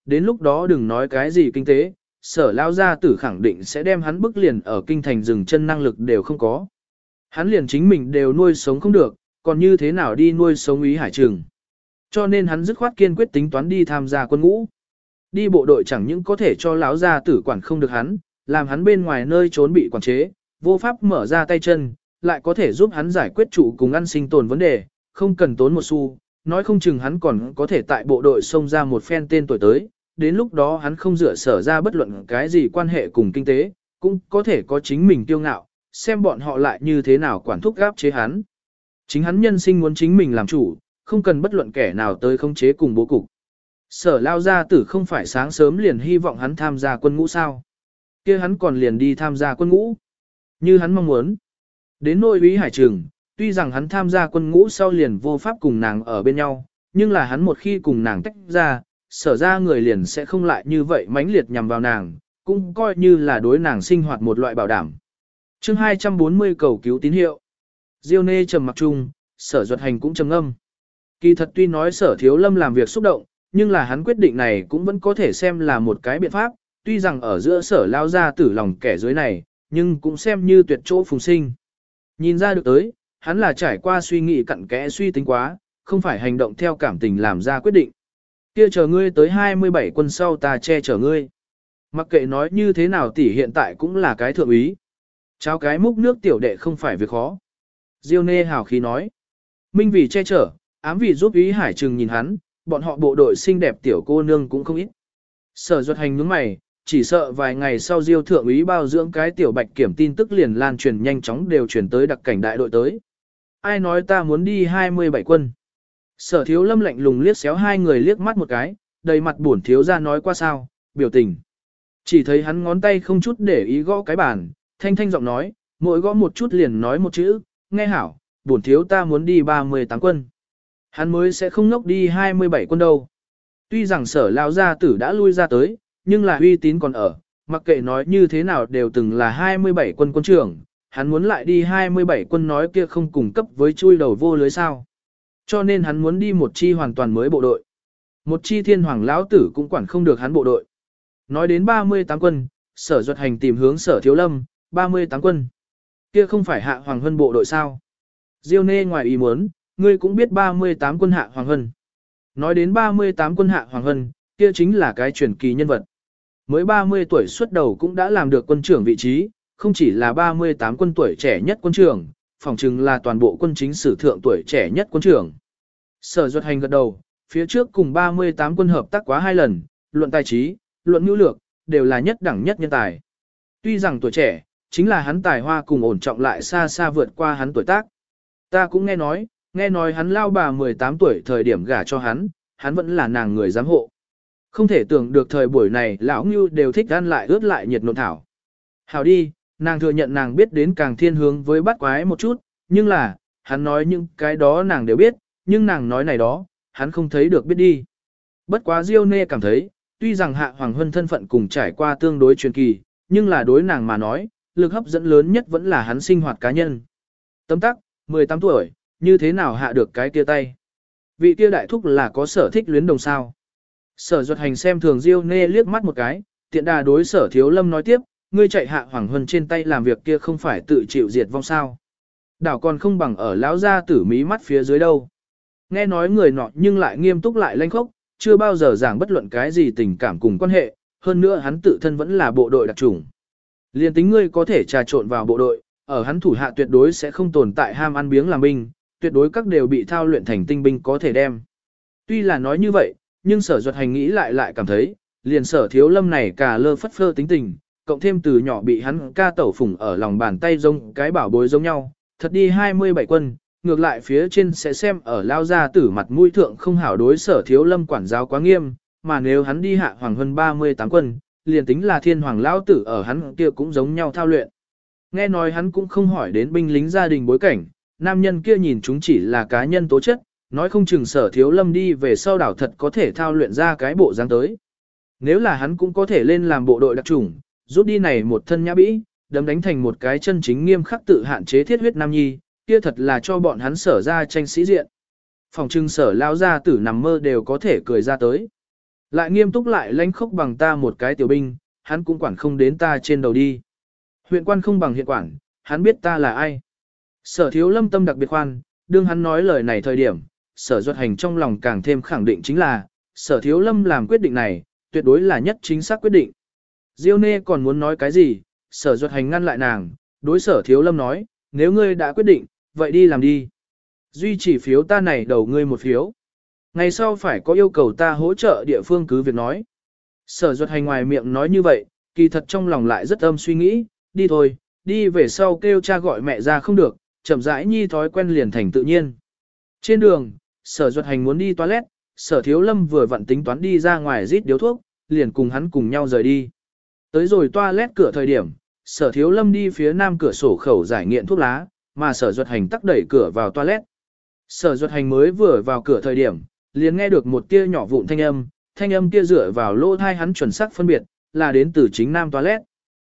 đến lúc đó đừng nói cái gì kinh tế, sở lao gia tử khẳng định sẽ đem hắn bức liền ở kinh thành dừng chân năng lực đều không có. Hắn liền chính mình đều nuôi sống không được, còn như thế nào đi nuôi sống Ý Hải Trừng. Cho nên hắn dứt khoát kiên quyết tính toán đi tham gia quân ngũ. Đi bộ đội chẳng những có thể cho lão gia tử quản không được hắn, làm hắn bên ngoài nơi trốn bị quản chế, vô pháp mở ra tay chân, lại có thể giúp hắn giải quyết trụ cùng ăn sinh tồn vấn đề, không cần tốn một xu, nói không chừng hắn còn có thể tại bộ đội xông ra một phen tên tuổi tới, đến lúc đó hắn không dựa sở ra bất luận cái gì quan hệ cùng kinh tế, cũng có thể có chính mình kiêu ngạo, xem bọn họ lại như thế nào quản thúc gáp chế hắn. Chính hắn nhân sinh muốn chính mình làm chủ, không cần bất luận kẻ nào tới khống chế cùng bố cục. Sở lao gia tử không phải sáng sớm liền hy vọng hắn tham gia quân ngũ sao. Kia hắn còn liền đi tham gia quân ngũ. Như hắn mong muốn. Đến nỗi Úy Hải Trừng, tuy rằng hắn tham gia quân ngũ sau liền vô pháp cùng nàng ở bên nhau, nhưng là hắn một khi cùng nàng tách ra, sở ra người liền sẽ không lại như vậy mãnh liệt nhằm vào nàng, cũng coi như là đối nàng sinh hoạt một loại bảo đảm. chương 240 cầu cứu tín hiệu. Diêu Nê trầm mặc chung, sở Duật Hành cũng trầm ngâm. Kỳ thật tuy nói sở thiếu lâm làm việc xúc động, nhưng là hắn quyết định này cũng vẫn có thể xem là một cái biện pháp, tuy rằng ở giữa sở lao ra tử lòng kẻ dưới này, nhưng cũng xem như tuyệt chỗ phùng sinh. Nhìn ra được tới, hắn là trải qua suy nghĩ cặn kẽ suy tính quá, không phải hành động theo cảm tình làm ra quyết định. Kia chờ ngươi tới 27 quân sau ta che chở ngươi. Mặc kệ nói như thế nào tỷ hiện tại cũng là cái thượng úy. Cháo cái múc nước tiểu đệ không phải việc khó. Diêu Nê hào khí nói. Minh vì che chở, ám vì giúp Úy Hải Trừng nhìn hắn, bọn họ bộ đội xinh đẹp tiểu cô nương cũng không ít. Sở Duật Hành nhướng mày, chỉ sợ vài ngày sau Diêu thượng úy bao dưỡng cái tiểu bạch kiểm tin tức liền lan truyền nhanh chóng đều truyền tới đặc cảnh đại đội tới. Ai nói ta muốn đi 27 quân? Sở Thiếu Lâm lạnh lùng liếc xéo hai người liếc mắt một cái, đầy mặt buồn thiếu ra nói qua sao, biểu tình. Chỉ thấy hắn ngón tay không chút để ý gõ cái bàn, thanh thanh giọng nói, mỗi gõ một chút liền nói một chữ, nghe hảo, buồn thiếu ta muốn đi 38 quân. Hắn mới sẽ không ngốc đi 27 quân đâu. Tuy rằng sở lao gia tử đã lui ra tới, nhưng là uy tín còn ở, mặc kệ nói như thế nào đều từng là 27 quân quân trưởng, hắn muốn lại đi 27 quân nói kia không cùng cấp với chui đầu vô lưới sao. Cho nên hắn muốn đi một chi hoàn toàn mới bộ đội. Một chi thiên hoàng lão tử cũng quản không được hắn bộ đội. Nói đến 38 quân, sở Duật Hành tìm hướng sở Thiếu Lâm, 38 quân. Kia không phải hạ hoàng hân bộ đội sao. Diêu Nê ngoài ý muốn, ngươi cũng biết 38 quân hạ hoàng hân. Nói đến 38 quân hạ hoàng hân, kia chính là cái truyền kỳ nhân vật. Mới 30 tuổi xuất đầu cũng đã làm được quân trưởng vị trí, không chỉ là 38 quân tuổi trẻ nhất quân trưởng, phỏng chừng là toàn bộ quân chính sử thượng tuổi trẻ nhất quân trưởng. Sở Duật Hành gật đầu, phía trước cùng 38 quân hợp tác quá 2 lần, luận tài trí, luận nhu lược, đều là nhất đẳng nhất nhân tài. Tuy rằng tuổi trẻ, chính là hắn tài hoa cùng ổn trọng lại xa xa vượt qua hắn tuổi tác. Ta cũng nghe nói hắn lao bà 18 tuổi thời điểm gả cho hắn vẫn là nàng người giám hộ. Không thể tưởng được thời buổi này lão Ngưu đều thích ăn lại ướt lại nhiệt nộn thảo. Hảo đi, nàng thừa nhận nàng biết đến càng thiên hướng với bắt quái một chút, nhưng là, hắn nói những cái đó nàng đều biết, nhưng nàng nói này đó, hắn không thấy được biết đi. Bất quá Diêu Nê cảm thấy, tuy rằng Hạ Hoàng Hân thân phận cùng trải qua tương đối truyền kỳ, nhưng là đối nàng mà nói, lực hấp dẫn lớn nhất vẫn là hắn sinh hoạt cá nhân. Tấm tắc, 18 tuổi, như thế nào hạ được cái kia tay? Vị kia đại thúc là có sở thích luyến đồng sao? Sở Duật Hành xem thường Diêu Nê liếc mắt một cái, tiện đà đối sở Thiếu Lâm nói tiếp, ngươi chạy Hạ Hoàng Hân trên tay làm việc kia không phải tự chịu diệt vong sao? Đảo còn không bằng ở lão gia tử mí mắt phía dưới đâu. Nghe nói người nọ nhưng lại nghiêm túc lại lanh khốc, chưa bao giờ giảng bất luận cái gì tình cảm cùng quan hệ, hơn nữa hắn tự thân vẫn là bộ đội đặc chủng. Liên tính ngươi có thể trà trộn vào bộ đội, ở hắn thủ hạ tuyệt đối sẽ không tồn tại ham ăn biếng làm binh, tuyệt đối các đều bị thao luyện thành tinh binh có thể đem. Tuy là nói như vậy, nhưng sở Duật Hành nghĩ lại cảm thấy, liền sở Thiếu Lâm này cả lơ phất phơ tính tình, cộng thêm từ nhỏ bị hắn ca tẩu phủng ở lòng bàn tay giống cái bảo bối giống nhau, thật đi 27 quân, ngược lại phía trên sẽ xem ở lao gia tử mặt mũi thượng không hảo đối sở Thiếu Lâm quản giáo quá nghiêm, mà nếu hắn đi Hạ Hoàng Hân 38 quân, liền tính là thiên hoàng lão tử ở hắn kia cũng giống nhau thao luyện. Nghe nói hắn cũng không hỏi đến binh lính gia đình bối cảnh, nam nhân kia nhìn chúng chỉ là cá nhân tố chất, nói không chừng sở Thiếu Lâm đi về sau đảo thật có thể thao luyện ra cái bộ dáng tới. Nếu là hắn cũng có thể lên làm bộ đội đặc chủng, rút đi này một thân nhã bĩ, đấm đánh thành một cái chân chính nghiêm khắc tự hạn chế thiết huyết nam nhi, kia thật là cho bọn hắn sở ra tranh sĩ diện. Phòng trưng sở lao gia tử nằm mơ đều có thể cười ra tới. Lại nghiêm túc lại lãnh khốc bằng ta một cái tiểu binh, hắn cũng quản không đến ta trên đầu đi. Huyện quan không bằng hiện quản, hắn biết ta là ai. Sở Thiếu Lâm tâm đặc biệt khoan, đương hắn nói lời này thời điểm, Sở Duật Hành trong lòng càng thêm khẳng định chính là, Sở Thiếu Lâm làm quyết định này, tuyệt đối là nhất chính xác quyết định. Diêu Nê còn muốn nói cái gì, Sở Duật Hành ngăn lại nàng, đối Sở Thiếu Lâm nói, nếu ngươi đã quyết định, vậy đi làm đi. Duy chỉ phiếu ta này đầu ngươi một phiếu. Ngày sau phải có yêu cầu ta hỗ trợ địa phương cứ việc nói. Sở Duật Hành ngoài miệng nói như vậy, kỳ thật trong lòng lại rất âm suy nghĩ, đi thôi, đi về sau kêu cha gọi mẹ ra không được, chậm rãi nhi thói quen liền thành tự nhiên. Trên đường, Sở Duật Hành muốn đi toilet, Sở Thiếu Lâm vừa vặn tính toán đi ra ngoài rít điếu thuốc, liền cùng hắn cùng nhau rời đi. Tới rồi toilet cửa thời điểm, Sở Thiếu Lâm đi phía nam cửa sổ khẩu giải nghiện thuốc lá, mà Sở Duật Hành tắc đẩy cửa vào toilet. Sở Duật Hành mới vừa vào cửa thời điểm, liền nghe được một tia nhỏ vụn thanh âm kia dựa vào lỗ tai hắn chuẩn xác phân biệt, là đến từ chính nam toilet.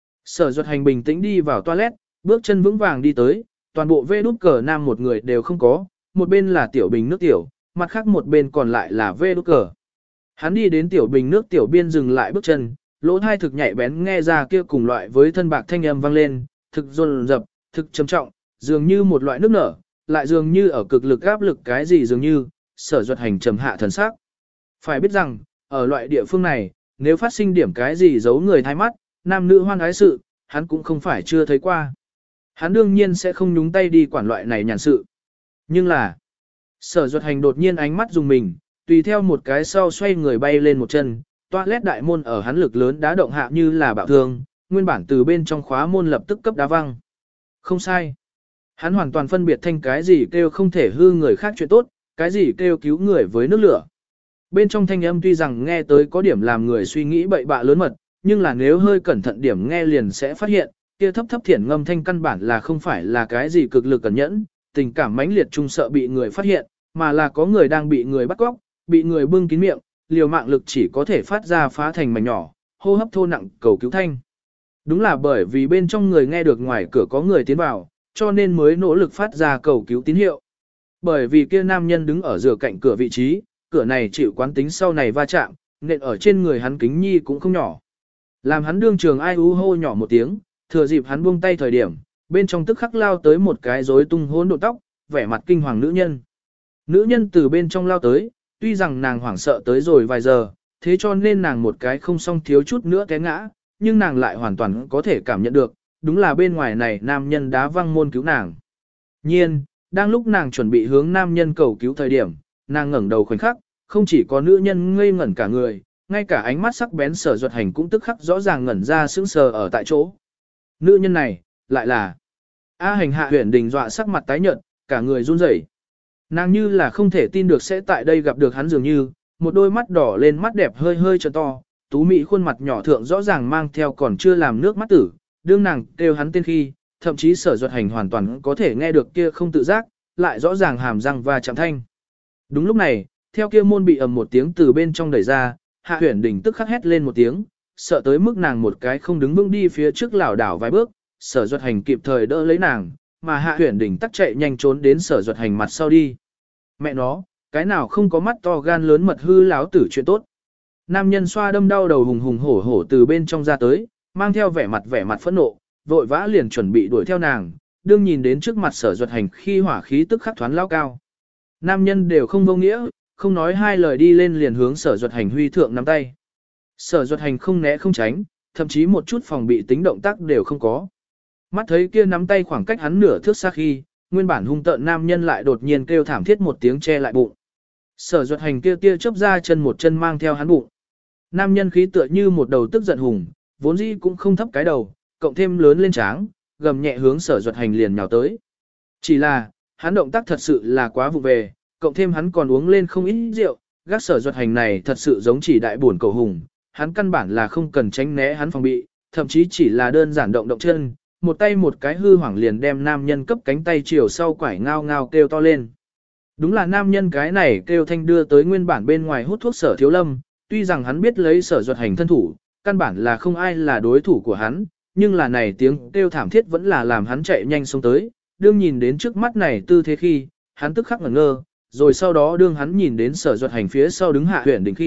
Sở Duật Hành bình tĩnh đi vào toilet, bước chân vững vàng đi tới, toàn bộ vê đút cờ nam một người đều không có, một bên là tiểu bình nước tiểu, mặt khác một bên còn lại là vê đút cờ. Hắn đi đến tiểu bình nước tiểu biên dừng lại bước chân, lỗ tai thực nhạy bén nghe ra kia cùng loại với thân bạc thanh âm vang lên, thực dồn dập, thực trầm trọng, dường như một loại nước nở, lại dường như ở cực lực áp lực cái gì dường như, Sở Duật Hành trầm hạ thần sắc. Phải biết rằng, ở loại địa phương này, nếu phát sinh điểm cái gì giấu người thay mắt, nam nữ hoan ái sự, hắn cũng không phải chưa thấy qua. Hắn đương nhiên sẽ không nhúng tay đi quản loại này nhàn sự. Nhưng là, Sở Duật Hành đột nhiên ánh mắt dùng mình, tùy theo một cái sau xoay người bay lên một chân, toilet đại môn ở hắn lực lớn đá động hạ như là bạo thương, nguyên bản từ bên trong khóa môn lập tức cấp đá văng. Không sai. Hắn hoàn toàn phân biệt thanh cái gì kêu không thể hư người khác chuyện tốt, cái gì kêu cứu người với nước lửa. Bên trong thanh âm tuy rằng nghe tới có điểm làm người suy nghĩ bậy bạ lớn mật, nhưng là nếu hơi cẩn thận điểm nghe liền sẽ phát hiện, kia thấp thấp thiển ngâm thanh căn bản là không phải là cái gì cực lực cẩn nhẫn, tình cảm mãnh liệt chung sợ bị người phát hiện, mà là có người đang bị người bắt cóc, bị người bưng kín miệng, liều mạng lực chỉ có thể phát ra phá thành mảnh nhỏ, hô hấp thô nặng cầu cứu thanh. Đúng là bởi vì bên trong người nghe được ngoài cửa có người tiến vào, cho nên mới nỗ lực phát ra cầu cứu tín hiệu. Bởi vì kia nam nhân đứng ở giữa cạnh cửa vị trí, cửa này chịu quán tính sau này va chạm, nện ở trên người hắn kính nhi cũng không nhỏ. Làm hắn đương trường ai hô nhỏ một tiếng, thừa dịp hắn buông tay thời điểm, bên trong tức khắc lao tới một cái rối tung hỗn độn tóc, vẻ mặt kinh hoàng nữ nhân. Nữ nhân từ bên trong lao tới, tuy rằng nàng hoảng sợ tới rồi vài giờ, thế cho nên nàng một cái không xong thiếu chút nữa té ngã, nhưng nàng lại hoàn toàn có thể cảm nhận được, đúng là bên ngoài này nam nhân đá văng môn cứu nàng. Nhiên, đang lúc nàng chuẩn bị hướng nam nhân cầu cứu thời điểm, nàng ngẩng đầu khoảnh khắc, không chỉ có nữ nhân ngây ngẩn cả người, ngay cả ánh mắt sắc bén Sở Duật Hành cũng tức khắc rõ ràng ngẩn ra sững sờ ở tại chỗ. Nữ nhân này, lại là A Hành. Hạ Huyền Đình dọa sắc mặt tái nhợt, cả người run rẩy. Nàng như là không thể tin được sẽ tại đây gặp được hắn dường như, một đôi mắt đỏ lên mắt đẹp hơi hơi trợn to, tú mỹ khuôn mặt nhỏ thượng rõ ràng mang theo còn chưa làm nước mắt tử, đương nàng kêu hắn tên khi, thậm chí Sở Duật Hành hoàn toàn có thể nghe được kia không tự giác, lại rõ ràng hàm răng và chạm thanh. Đúng lúc này, theo kia môn bị ầm một tiếng từ bên trong đẩy ra, Hạ Huyền Đình tức khắc hét lên một tiếng, sợ tới mức nàng một cái không đứng vững đi phía trước lảo đảo vài bước, Sở Duật Hành kịp thời đỡ lấy nàng, mà Hạ Huyền Đình tắc chạy nhanh trốn đến Sở Duật Hành mặt sau đi. Mẹ nó, cái nào không có mắt to gan lớn mật hư láo tử chuyện tốt. Nam nhân xoa đâm đau đầu hùng hùng hổ hổ từ bên trong ra tới, mang theo vẻ mặt phẫn nộ, vội vã liền chuẩn bị đuổi theo nàng, đương nhìn đến trước mặt Sở Duật Hành khi hỏa khí tức khắc thoáng lao cao. Nam nhân đều không vô nghĩa, không nói hai lời đi lên liền hướng Sở Duật Hành huy thượng nắm tay. Sở Duật Hành không né không tránh, thậm chí một chút phòng bị tính động tác đều không có. Mắt thấy kia nắm tay khoảng cách hắn nửa thước xa khi, nguyên bản hung tợn nam nhân lại đột nhiên kêu thảm thiết một tiếng che lại bụng. Sở Duật Hành kia tia chớp ra chân một chân mang theo hắn bụng. Nam nhân khí tựa như một đầu tức giận hùng, vốn dĩ cũng không thấp cái đầu, cộng thêm lớn lên tráng, gầm nhẹ hướng Sở Duật Hành liền nhào tới. Chỉ là, hắn động tác thật sự là quá vụ về, cộng thêm hắn còn uống lên không ít rượu, gác Sở Duật Hành này thật sự giống chỉ đại buồn cầu hùng, hắn căn bản là không cần tránh né hắn phòng bị, thậm chí chỉ là đơn giản động động chân, một tay một cái hư hoảng liền đem nam nhân cấp cánh tay chiều sau quải ngao ngao kêu to lên. Đúng là nam nhân cái này kêu thanh đưa tới nguyên bản bên ngoài hút thuốc Sở Thiếu Lâm, tuy rằng hắn biết lấy Sở Duật Hành thân thủ, căn bản là không ai là đối thủ của hắn, nhưng là này tiếng kêu thảm thiết vẫn là làm hắn chạy nhanh xuống tới, đương nhìn đến trước mắt này tư thế khi, hắn tức khắc ngẩn ngơ, rồi sau đó đương hắn nhìn đến Sở Duật Hành phía sau đứng Hạ Huyền Đình khi,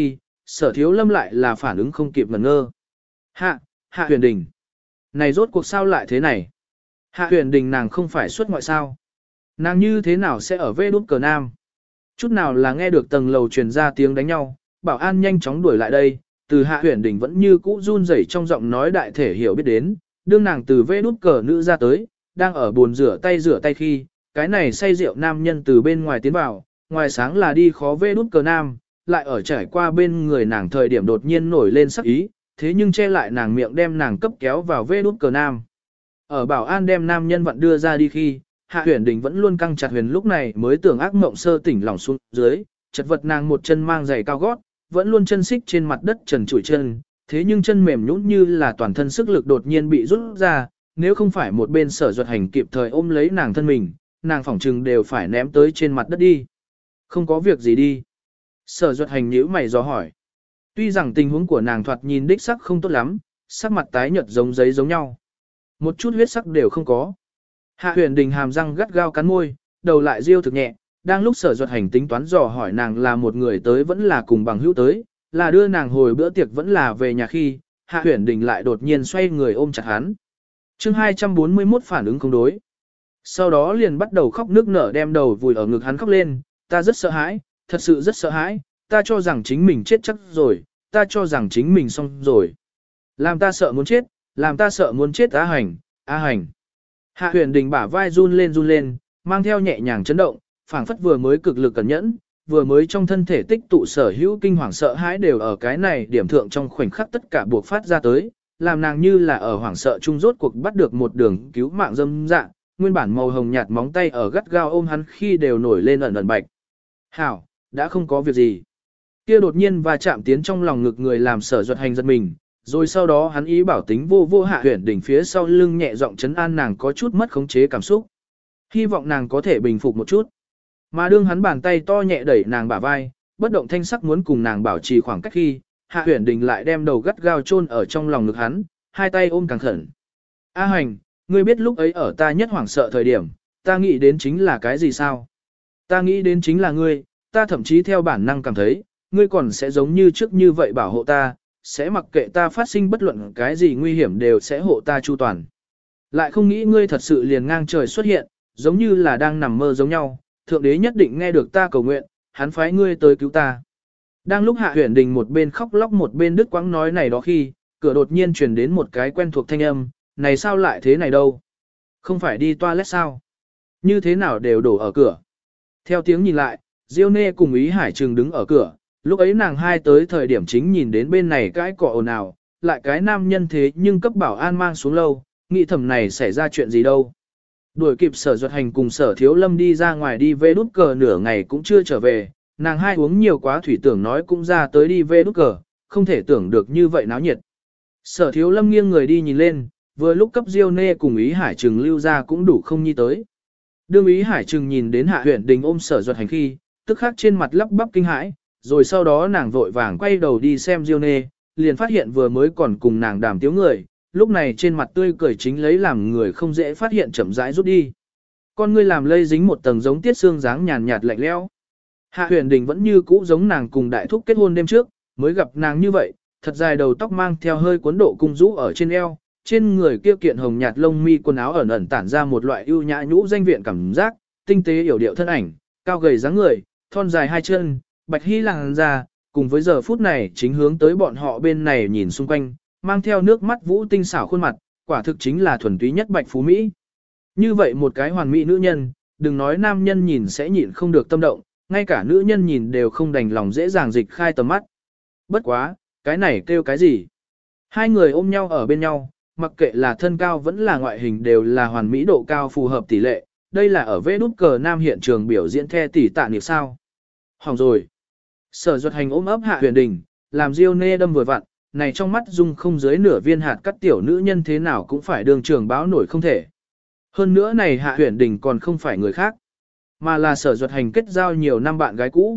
Sở Thiếu Lâm lại là phản ứng không kịp ngẩn ngơ. Hạ Huyền Đình. Này rốt cuộc sao lại thế này? Hạ Huyền Đình nàng không phải xuất ngoại sao? Nàng như thế nào sẽ ở Vê Đút Cờ Nam? Chút nào là nghe được tầng lầu truyền ra tiếng đánh nhau, bảo an nhanh chóng đuổi lại đây, từ Hạ Huyền Đình vẫn như cũ run rẩy trong giọng nói đại thể hiểu biết đến, đương nàng từ Vê Đút Cờ nữ ra tới, đang ở bồn rửa tay khi, cái này say rượu nam nhân từ bên ngoài tiến vào, ngoài sáng là đi khó Vê Đút Cờ Nam, lại ở trải qua bên người nàng thời điểm đột nhiên nổi lên sắc ý, thế nhưng che lại nàng miệng đem nàng cấp kéo vào Vê Đút Cờ Nam. Ở bảo an đem nam nhân vận đưa ra đi khi, Hạ Huyền Đình vẫn luôn căng chặt huyền lúc này mới tưởng ác mộng sơ tỉnh lỏng xuống dưới, chật vật nàng một chân mang giày cao gót, vẫn luôn chân xích trên mặt đất trần trụi chân, thế nhưng chân mềm nhũn như là toàn thân sức lực đột nhiên bị rút ra, nếu không phải một bên Sở Duật Hành kịp thời ôm lấy nàng thân mình, nàng phỏng trừng đều phải ném tới trên mặt đất đi. Không có việc gì đi. Sở Duật Hành nhíu mày dò hỏi. Tuy rằng tình huống của nàng thoạt nhìn đích sắc không tốt lắm, sắc mặt tái nhợt giống giấy giống nhau. Một chút huyết sắc đều không có. Hạ Huyền Đình hàm răng gắt gao cắn môi, đầu lại riêu thực nhẹ, đang lúc Sở Duật Hành tính toán dò hỏi nàng là một người tới vẫn là cùng bằng hữu tới, là đưa nàng hồi bữa tiệc vẫn là về nhà khi, Hạ Huyền Đình lại đột nhiên xoay người ôm chặt hắn. Chương 241 phản ứng không đối. Sau đó liền bắt đầu khóc nức nở đem đầu vùi ở ngực hắn khóc lên, ta rất sợ hãi, thật sự rất sợ hãi, ta cho rằng chính mình chết chắc rồi, ta cho rằng chính mình xong rồi. Làm ta sợ muốn chết, làm ta sợ muốn chết Á Hành, Á Hành. Hạ Huyền Đình bả vai run lên, mang theo nhẹ nhàng chấn động, phảng phất vừa mới cực lực cẩn nhẫn, vừa mới trong thân thể tích tụ sở hữu kinh hoàng sợ hãi đều ở cái này điểm thượng trong khoảnh khắc tất cả buộc phát ra tới, làm nàng như là ở hoảng sợ chung rốt cuộc bắt được một đường cứu mạng dâm dạ, nguyên bản màu hồng nhạt móng tay ở gắt gao ôm hắn khi đều nổi lên ẩn ẩn bạch. Hảo, đã không có việc gì. Kia đột nhiên và chạm tiến trong lòng ngực người làm Sở Duật Hành giật mình, rồi sau đó hắn ý bảo tính vô Hạ Huyền Đình phía sau lưng nhẹ giọng trấn an nàng có chút mất khống chế cảm xúc. Hy vọng nàng có thể bình phục một chút. Mà đương hắn bàn tay to nhẹ đẩy nàng bả vai, bất động thanh sắc muốn cùng nàng bảo trì khoảng cách khi, Hạ Huyền Đình lại đem đầu gắt gao chôn ở trong lòng ngực hắn, hai tay ôm càng khẩn. A Hành, ngươi biết lúc ấy ở ta nhất hoảng sợ thời điểm, ta nghĩ đến chính là cái gì sao? Ta nghĩ đến chính là ngươi, ta thậm chí theo bản năng cảm thấy, ngươi còn sẽ giống như trước như vậy bảo hộ ta, sẽ mặc kệ ta phát sinh bất luận cái gì nguy hiểm đều sẽ hộ ta chu toàn. Lại không nghĩ ngươi thật sự liền ngang trời xuất hiện, giống như là đang nằm mơ giống nhau, Thượng Đế nhất định nghe được ta cầu nguyện, hắn phái ngươi tới cứu ta. Đang lúc Hạ Huyền Đình một bên khóc lóc một bên đứt quãng nói này đó khi, cửa đột nhiên truyền đến một cái quen thuộc thanh âm, này sao lại thế này đâu? Không phải đi toilet sao? Như thế nào đều đổ ở cửa? Theo tiếng nhìn lại, Diêu Nê cùng Ý Hải Trừng đứng ở cửa, lúc ấy nàng hai tới thời điểm chính nhìn đến bên này cái cỏ ồn ào, lại cái nam nhân thế nhưng cấp bảo an mang xuống lâu, nghĩ thầm này xảy ra chuyện gì đâu. Đuổi kịp Sở Duật Hành cùng Sở Thiếu Lâm đi ra ngoài đi Vê Đút Cờ nửa ngày cũng chưa trở về, nàng hai uống nhiều quá thủy tưởng nói cũng ra tới đi Vê Đút Cờ, không thể tưởng được như vậy náo nhiệt. Sở Thiếu Lâm nghiêng người đi nhìn lên, vừa lúc cấp Diêu Nê cùng Ý Hải Trừng lưu ra cũng đủ không nhi tới. Đương Ý Hải Trừng nhìn đến Hạ Huyền Đình ôm Sở Duật Hành khi, tức khắc trên mặt lắp bắp kinh hãi, rồi sau đó nàng vội vàng quay đầu đi xem Diêu Nê, liền phát hiện vừa mới còn cùng nàng đàm tiếu người, lúc này trên mặt tươi cười chính lấy làm người không dễ phát hiện chậm rãi rút đi. Con ngươi làm lây dính một tầng giống tiết xương dáng nhàn nhạt lạnh lẽo. Hạ Huyền Đình vẫn như cũ giống nàng cùng đại thúc kết hôn đêm trước, mới gặp nàng như vậy, thật dài đầu tóc mang theo hơi cuốn độ cung rũ ở trên eo, trên người kia kiện hồng nhạt lông mi quần áo ẩn ẩn tản ra một loại ưu nhã nhũ danh viện cảm giác, tinh tế yểu điệu thân ảnh, cao gầy dáng người, thon dài hai chân, bạch hy làn da, cùng với giờ phút này chính hướng tới bọn họ bên này nhìn xung quanh, mang theo nước mắt vũ tinh xảo khuôn mặt, quả thực chính là thuần túy nhất bạch phú Mỹ. Như vậy một cái hoàn mỹ nữ nhân, đừng nói nam nhân nhìn sẽ nhịn không được tâm động, ngay cả nữ nhân nhìn đều không đành lòng dễ dàng dịch khai tầm mắt. Bất quá, cái này kêu cái gì? Hai người ôm nhau ở bên nhau, mặc kệ là thân cao vẫn là ngoại hình đều là hoàn mỹ độ cao phù hợp tỷ lệ, đây là ở Vê Đút Cờ Nam hiện trường biểu diễn the tỷ tạ niệm sao. Hỏng rồi. Sở Duật Hành ôm ấp Hạ Huyền Đình, làm Diêu Nê đâm vừa vặn, này trong mắt dung không dưới nửa viên hạt cắt tiểu nữ nhân thế nào cũng phải đường trường báo nổi không thể. Hơn nữa này Hạ Huyền Đình còn không phải người khác, mà là Sở Duật Hành kết giao nhiều năm bạn gái cũ.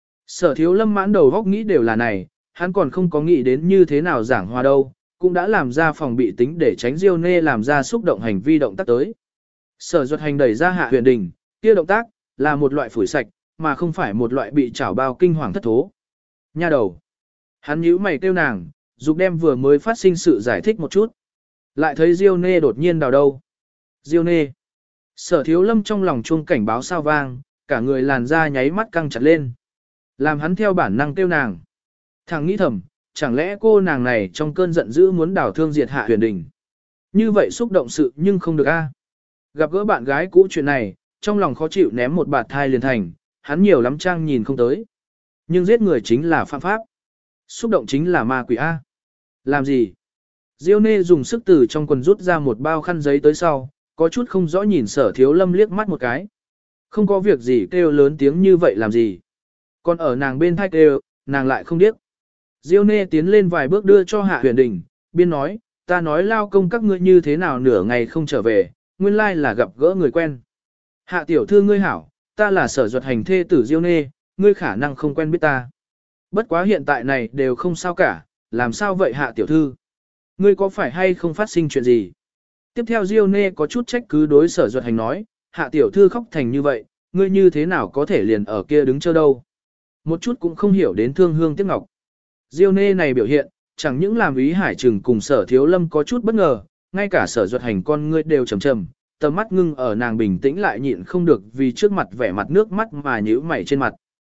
Sở Thiếu Lâm mãn đầu góc nghĩ đều là này, hắn còn không có nghĩ đến như thế nào giảng hòa đâu, cũng đã làm ra phòng bị tính để tránh Diêu Nê làm ra xúc động hành vi động tác tới. Sở Duật Hành đẩy ra Hạ Huyền Đình, kia động tác là một loại phủi sạch, mà không phải một loại bị chảo bao kinh hoàng thất thố. Nha đầu. Hắn nhíu mày kêu nàng, dục đem vừa mới phát sinh sự giải thích một chút. Lại thấy Diêu Nê đột nhiên đào đâu. Diêu Nê. Sở Thiếu Lâm trong lòng chuông cảnh báo sao vang, cả người làn da nháy mắt căng chặt lên. Làm hắn theo bản năng kêu nàng. Thằng nghĩ thầm, chẳng lẽ cô nàng này trong cơn giận dữ muốn đào thương diệt Hạ Huyền Đình. Như vậy xúc động sự nhưng không được a. Gặp gỡ bạn gái cũ chuyện này, trong lòng khó chịu ném một bạt thai liền thành, hắn nhiều lắm trang nhìn không tới. Nhưng giết người chính là phạm pháp. Xúc động chính là ma quỷ A. Làm gì? Diêu Nê dùng sức từ trong quần rút ra một bao khăn giấy tới sau, có chút không rõ nhìn Sở Thiếu Lâm liếc mắt một cái. Không có việc gì kêu lớn tiếng như vậy làm gì. Còn ở nàng bên thai kêu, nàng lại không điếc. Diêu Nê tiến lên vài bước đưa cho Hạ Huyền Đình, biên nói, ta nói lao công các ngươi như thế nào nửa ngày không trở về, nguyên lai là gặp gỡ người quen. Hạ tiểu thư ngươi hảo, ta là Sở Duật Hành thê tử Diêu Nê, ngươi khả năng không quen biết ta. Bất quá hiện tại này đều không sao cả, làm sao vậy Hạ tiểu thư? Ngươi có phải hay không phát sinh chuyện gì? Tiếp theo Diêu Nê có chút trách cứ đối Sở Duật Hành nói, Hạ tiểu thư khóc thành như vậy, ngươi như thế nào có thể liền ở kia đứng chờ đâu? Một chút cũng không hiểu đến thương hương tiếc ngọc. Diêu Nê này biểu hiện, chẳng những làm Ý Hải Trừng cùng Sở Thiếu Lâm có chút bất ngờ, ngay cả Sở Duật Hành con ngươi đều trầm trầm, tầm mắt ngưng ở nàng bình tĩnh lại nhịn không được vì trước mặt vẻ mặt nước mắt mà nhíu mày trên mặt.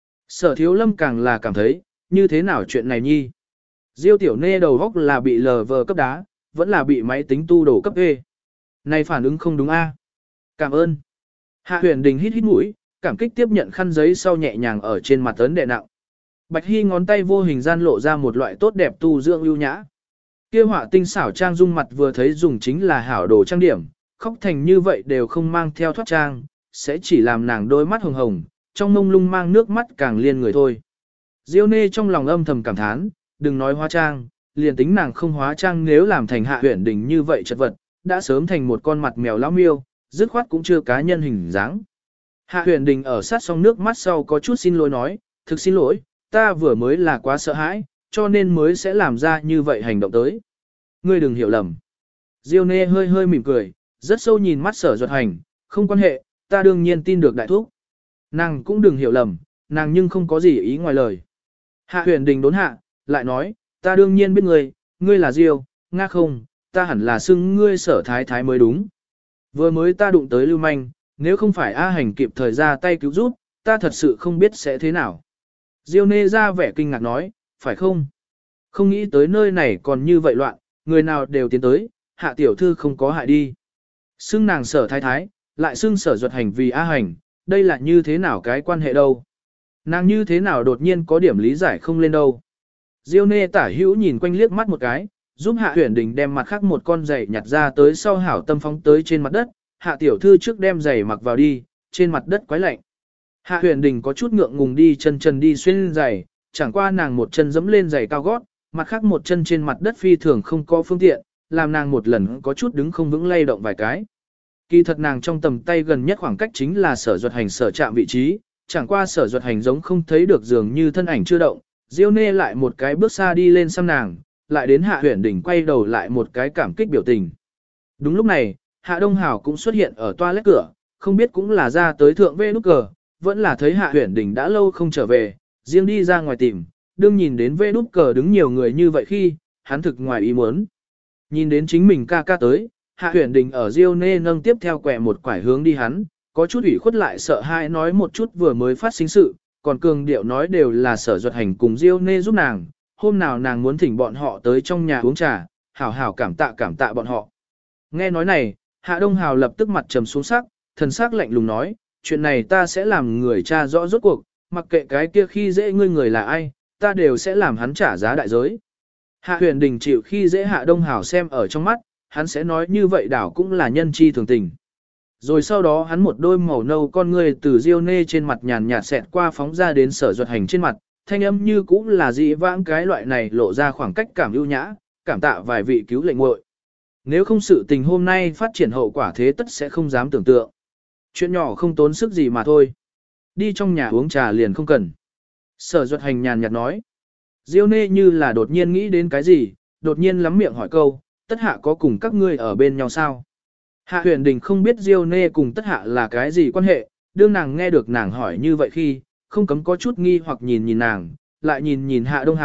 Sở Thiếu Lâm càng là cảm thấy, như thế nào chuyện này nhi? Diêu Tiểu Nê đầu góc là bị lờ vờ cấp đá, vẫn là bị máy tính tu đổ cấp ê. Này phản ứng không đúng a? Cảm ơn. Hạ Huyền Đình hít hít mũi, cảm kích tiếp nhận khăn giấy sau nhẹ nhàng ở trên mặt ấn đè nặng. Bạch Hy ngón tay vô hình gian lộ ra một loại tốt đẹp tu dưỡng ưu nhã. Kia họa tinh xảo trang dung mặt vừa thấy dùng chính là hảo đồ trang điểm, khóc thành như vậy đều không mang theo thoát trang, sẽ chỉ làm nàng đôi mắt hồng hồng, trong mông lung mang nước mắt càng liên người thôi. Diêu Nê trong lòng âm thầm cảm thán, đừng nói hóa trang, liền tính nàng không hóa trang nếu làm thành Hạ Huyền Đình như vậy chật vật, đã sớm thành một con mặt mèo lão miêu, dứt khoát cũng chưa cá nhân hình dáng. Hạ Huyền Đình ở sát xong nước mắt sau có chút xin lỗi nói, thực xin lỗi, ta vừa mới là quá sợ hãi, cho nên mới sẽ làm ra như vậy hành động tới. Ngươi đừng hiểu lầm. Diêu Nê hơi hơi mỉm cười, rất sâu nhìn mắt Sở Duật Hành, không quan hệ, ta đương nhiên tin được đại thúc. Nàng cũng đừng hiểu lầm, nàng nhưng không có gì ý ngoài lời. Hạ Huyền Đình đốn hạ, lại nói, ta đương nhiên biết ngươi, ngươi là Diêu, nga không, ta hẳn là xưng ngươi Sở Thái Thái mới đúng. Vừa mới ta đụng tới Lưu Manh, nếu không phải A Hành kịp thời ra tay cứu giúp, ta thật sự không biết sẽ thế nào. Diêu Nê ra vẻ kinh ngạc nói, phải không? Không nghĩ tới nơi này còn như vậy loạn, người nào đều tiến tới, Hạ tiểu thư không có hại đi. Xưng nàng Sở Thái Thái, lại xưng Sở Duật Hành vì A Hành, đây là như thế nào cái quan hệ đâu? Nàng như thế nào đột nhiên có điểm lý giải không lên đâu? Diêu Nê tả hữu nhìn quanh liếc mắt một cái, giúp Hạ Huyền Đình đem mặt khác một con giày nhặt ra tới sau hảo tâm phóng tới trên mặt đất, Hạ tiểu thư trước đem giày mặc vào đi, trên mặt đất quái lạnh. Hạ Huyền Đình có chút ngượng ngùng đi chân trần đi xuyên giày, chẳng qua nàng một chân dẫm lên giày cao gót, mặt khác một chân trên mặt đất phi thường không có phương tiện, làm nàng một lần có chút đứng không vững lay động vài cái. Kỳ thật nàng trong tầm tay gần nhất khoảng cách chính là Sở Duật Hành sở chạm vị trí, chẳng qua Sở Duật Hành giống không thấy được dường như thân ảnh chưa động, Diêu Nê lại một cái bước xa đi lên xăm nàng, lại đến Hạ Huyền Đình quay đầu lại một cái cảm kích biểu tình. Đúng lúc này, Hạ Đông Hảo cũng xuất hiện ở toilet cửa, không biết cũng là ra tới thượng vê nút cờ, vẫn là thấy Hạ Huyền Đình đã lâu không trở về, riêng đi ra ngoài tìm, đương nhìn đến vê nút cờ đứng nhiều người như vậy khi, hắn thực ngoài ý muốn. Nhìn đến chính mình ca ca tới, Hạ Huyền Đình ở Diêu Nê nâng tiếp theo quẹ một quải hướng đi hắn, có chút ủy khuất lại sợ hãi nói một chút vừa mới phát sinh sự, còn cường điệu nói đều là Sở Duật Hành cùng Diêu Nê giúp nàng, hôm nào nàng muốn thỉnh bọn họ tới trong nhà uống trà, hảo hảo cảm tạ bọn họ. Nghe nói này, Hạ Đông Hào lập tức mặt trầm xuống sắc, thần sắc lạnh lùng nói, chuyện này ta sẽ làm người cha rõ rốt cuộc, mặc kệ cái kia khi dễ ngươi người là ai, ta đều sẽ làm hắn trả giá đại giới. Hạ Huyền Đình chịu khi dễ Hạ Đông Hào xem ở trong mắt, hắn sẽ nói như vậy đảo cũng là nhân chi thường tình. Rồi sau đó hắn một đôi màu nâu con ngươi từ Diêu Nê trên mặt nhàn nhạt xẹt qua phóng ra đến Sở Duật Hành trên mặt, thanh âm như cũng là dị vãng cái loại này lộ ra khoảng cách cảm ưu nhã, cảm tạ vài vị cứu lệnh muội. Nếu không sự tình hôm nay phát triển hậu quả thế tất sẽ không dám tưởng tượng. Chuyện nhỏ không tốn sức gì mà thôi. Đi trong nhà uống trà liền không cần. Sở Duật Hành nhàn nhạt nói. Diêu Nê như là đột nhiên nghĩ đến cái gì, đột nhiên lắm miệng hỏi câu, tất hạ có cùng các ngươi ở bên nhau sao? Hạ Huyền Đình không biết Diêu Nê cùng tất hạ là cái gì quan hệ, đương nàng nghe được nàng hỏi như vậy khi, không cấm có chút nghi hoặc nhìn nàng, lại nhìn Hạ Đông Hảo,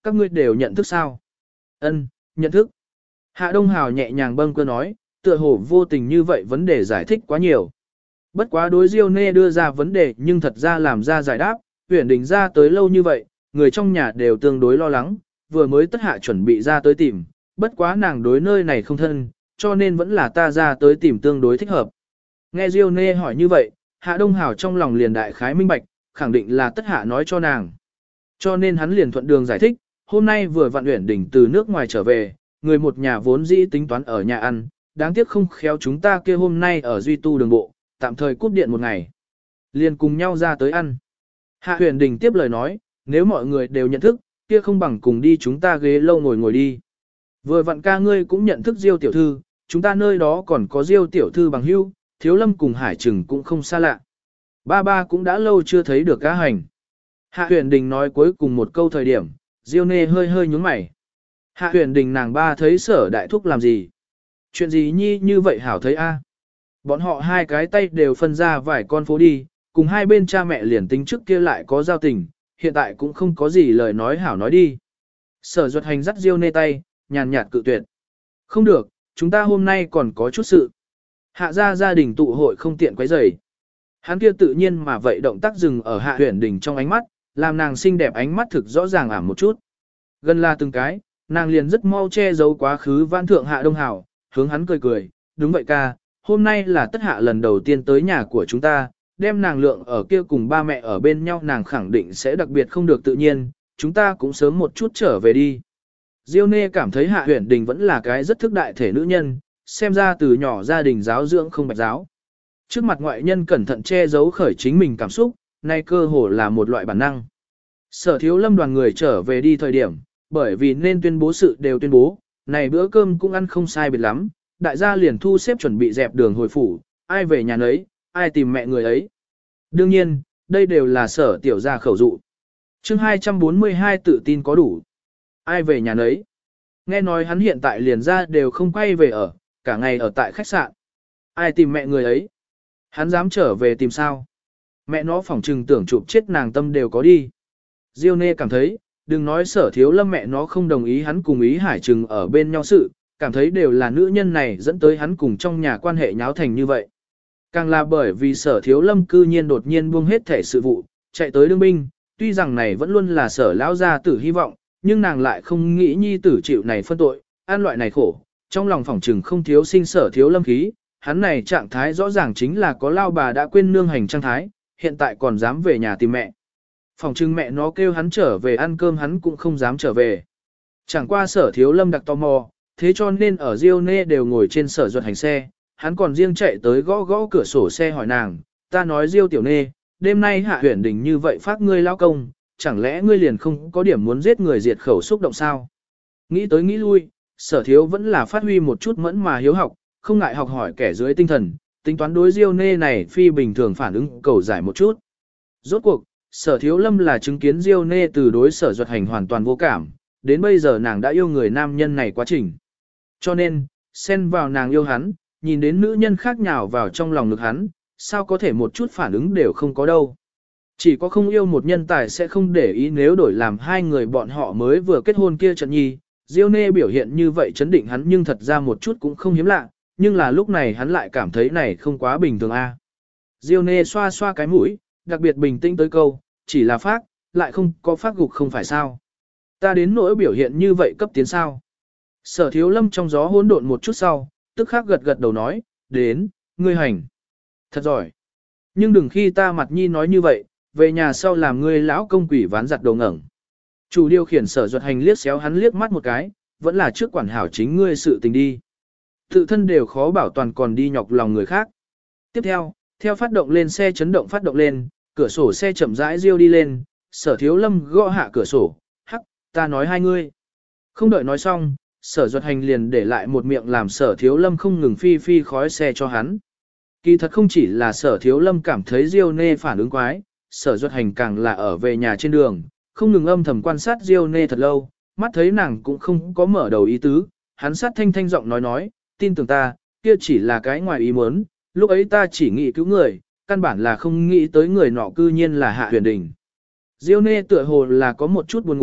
các ngươi đều nhận thức sao? Ân, nhận thức. Hạ Đông Hào nhẹ nhàng bâng cơ nói, tựa hồ vô tình như vậy vấn đề giải thích quá nhiều. Bất quá đối Diêu Nê đưa ra vấn đề nhưng thật ra làm ra giải đáp, Huyền Đình ra tới lâu như vậy, người trong nhà đều tương đối lo lắng, vừa mới tất hạ chuẩn bị ra tới tìm, bất quá nàng đối nơi này không thân, cho nên vẫn là ta ra tới tìm tương đối thích hợp. Nghe Diêu Nê hỏi như vậy, Hạ Đông Hào trong lòng liền đại khái minh bạch, khẳng định là tất hạ nói cho nàng. Cho nên hắn liền thuận đường giải thích, hôm nay vừa vặn Uyển Đình từ nước ngoài trở về, người một nhà vốn dĩ tính toán ở nhà ăn, đáng tiếc không khéo chúng ta kia hôm nay ở Duy Tu đường bộ, tạm thời cúp điện một ngày. Liền cùng nhau ra tới ăn. Hạ Huyền Đình tiếp lời nói, nếu mọi người đều nhận thức, kia không bằng cùng đi chúng ta ghế lâu ngồi ngồi đi. Vừa vặn ca ngươi cũng nhận thức Diêu tiểu thư, chúng ta nơi đó còn có Diêu tiểu thư bằng hữu, Thiếu Lâm cùng Hải Trừng cũng không xa lạ. Ba ba cũng đã lâu chưa thấy được cá hành. Hạ Huyền Đình nói cuối cùng một câu thời điểm, Diêu Nê hơi hơi nhướng mày. Hạ Huyền Đình nàng ba thấy Sở đại thúc làm gì? Chuyện gì nhi như vậy hảo thấy a? Bọn họ hai cái tay đều phân ra vài con phố đi, cùng hai bên cha mẹ liền tính trước kia lại có giao tình, hiện tại cũng không có gì lời nói hảo nói đi. Sở Duật Hành dắt Diêu Nê tay, nhàn nhạt cự tuyệt. Không được, chúng ta hôm nay còn có chút sự. Hạ gia gia đình tụ hội không tiện quấy rầy. Hắn kia tự nhiên mà vậy động tác dừng ở Hạ Huyền Đình trong ánh mắt, làm nàng xinh đẹp ánh mắt thực rõ ràng ảm một chút. Gần là từng cái, nàng liền rất mau che giấu quá khứ vãn thượng Hạ Đông Hảo, hướng hắn cười cười, đúng vậy ca, hôm nay là tất hạ lần đầu tiên tới nhà của chúng ta, đem nàng lượng ở kia cùng ba mẹ ở bên nhau nàng khẳng định sẽ đặc biệt không được tự nhiên, chúng ta cũng sớm một chút trở về đi. Diêu Nê cảm thấy Hạ Huyền Đình vẫn là cái rất thức đại thể nữ nhân, xem ra từ nhỏ gia đình giáo dưỡng không bạch giáo. Trước mặt ngoại nhân cẩn thận che giấu khởi chính mình cảm xúc, nay cơ hồ là một loại bản năng. Sở Thiếu Lâm đoàn người trở về đi thời điểm, bởi vì nên tuyên bố sự đều tuyên bố, này bữa cơm cũng ăn không sai biệt lắm, đại gia liền thu xếp chuẩn bị dẹp đường hồi phủ, ai về nhà nấy, ai tìm mẹ người ấy. Đương nhiên, đây đều là Sở tiểu gia khẩu dụ. Chương 242 tự tin có đủ. Ai về nhà nấy. Nghe nói hắn hiện tại liền ra đều không quay về ở, cả ngày ở tại khách sạn. Ai tìm mẹ người ấy. Hắn dám trở về tìm sao. Mẹ nó phỏng trừng tưởng chụp chết nàng tâm đều có đi. Diêu Nê cảm thấy, đừng nói Sở Thiếu Lâm mẹ nó không đồng ý hắn cùng Ý Hải Trừng ở bên nhau sự, cảm thấy đều là nữ nhân này dẫn tới hắn cùng trong nhà quan hệ nháo thành như vậy. Càng là bởi vì Sở Thiếu Lâm cư nhiên đột nhiên buông hết thể sự vụ, chạy tới đương binh, tuy rằng này vẫn luôn là Sở lão gia tử hy vọng, nhưng nàng lại không nghĩ nhi tử chịu này phân tội, ăn loại này khổ, trong lòng phỏng trừng không thiếu sinh Sở Thiếu Lâm khí, hắn này trạng thái rõ ràng chính là có lao bà đã quên nương hành trang thái, hiện tại còn dám về nhà tìm mẹ. Phỏng trừng mẹ nó kêu hắn trở về ăn cơm hắn cũng không dám trở về. Chẳng qua Sở Thiếu Lâm đặc tò mò, thế cho nên ở Diêu Nê đều ngồi trên Sở Duật Hành xe, hắn còn riêng chạy tới gõ gõ cửa sổ xe hỏi nàng, ta nói Diêu tiểu Nê, đêm nay Hạ Huyền Đình như vậy phát ngươi lao công, chẳng lẽ ngươi liền không có điểm muốn giết người diệt khẩu xúc động sao? Nghĩ tới nghĩ lui, Sở Thiếu vẫn là phát huy một chút mẫn mà hiếu học, không ngại học hỏi kẻ dưới tinh thần, tính toán đối Diêu Nê này phi bình thường phản ứng cầu giải một chút. Rốt cuộc, Sở Thiếu Lâm là chứng kiến Diêu Nê từ đối Sở Duật Hành hoàn toàn vô cảm, đến bây giờ nàng đã yêu người nam nhân này quá trình. Cho nên, xen vào nàng yêu hắn, nhìn đến nữ nhân khác nhào vào trong lòng ngực hắn, sao có thể một chút phản ứng đều không có đâu. Chỉ có không yêu một nhân tài sẽ không để ý nếu đổi làm hai người bọn họ mới vừa kết hôn kia trận nhi. Diêu Nê biểu hiện như vậy chấn định hắn nhưng thật ra một chút cũng không hiếm lạ, nhưng là lúc này hắn lại cảm thấy này không quá bình thường a. Diêu Nê xoa xoa cái mũi, đặc biệt bình tĩnh tới câu, chỉ là phác, lại không có phác gục không phải sao. Ta đến nỗi biểu hiện như vậy cấp tiến sao. Sở Thiếu Lâm trong gió hỗn độn một chút sau, tức khắc gật gật đầu nói, đến, ngươi hành. Thật giỏi. Nhưng đừng khi ta mặt nhi nói như vậy, về nhà sau làm ngươi lão công quỷ ván giặt đầu ngẩng. Chủ điều khiển Sở Duật Hành liếc xéo hắn liếc mắt một cái, vẫn là trước quản hảo chính ngươi sự tình đi. Tự thân đều khó bảo toàn còn đi nhọc lòng người khác. Tiếp theo phát động lên xe chấn động phát động lên, cửa sổ xe chậm rãi riêu đi lên, Sở Thiếu Lâm gõ hạ cửa sổ, hắc, ta nói hai ngươi. Không đợi nói xong, Sở Duật Hành liền để lại một miệng làm Sở Thiếu Lâm không ngừng phi phi khói xe cho hắn. Kỳ thật không chỉ là Sở Thiếu Lâm cảm thấy Diêu Nê phản ứng quái, Sở Duật Hành càng là ở về nhà trên đường, không ngừng âm thầm quan sát Diêu Nê thật lâu, mắt thấy nàng cũng không có mở đầu ý tứ, hắn sát thanh thanh giọng nói, tin tưởng ta, kia chỉ là cái ngoài ý muốn, lúc ấy ta chỉ nghĩ cứu người, căn bản là không nghĩ tới người nọ cư nhiên là Hạ Huyền Đình. Diêu Nê tựa hồ là có một chút buồn ngủ,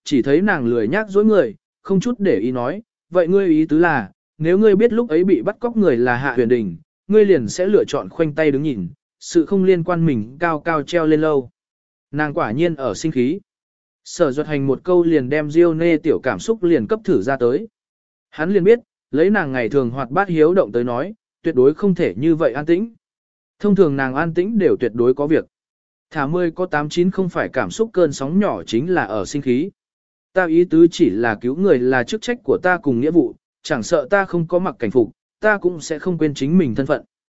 chỉ thấy nàng lười nhác dối người, không chút để ý nói, vậy ngươi ý tứ là, nếu ngươi biết lúc ấy bị bắt cóc người là Hạ Huyền Đình, ngươi liền sẽ lựa chọn khoanh tay đứng nhìn, sự không liên quan mình cao cao treo lên lâu. Nàng quả nhiên ở sinh khí. Sở Duật Hành một câu liền đem Diêu Nê tiểu cảm xúc liền cấp thử ra tới. Hắn liền biết, lấy nàng ngày thường hoạt bát hiếu động tới nói, tuyệt đối không thể như vậy an tĩnh. Thông thường nàng an tĩnh đều tuyệt đối có việc. Thả 10 có 89 không phải cảm xúc cơn sóng nhỏ chính là ở sinh khí. Ta ý tứ chỉ là cứu người là chức trách của ta cùng nghĩa vụ, chẳng sợ ta không có mặc cảnh phục, ta cũng sẽ không quên chính mình thân phận.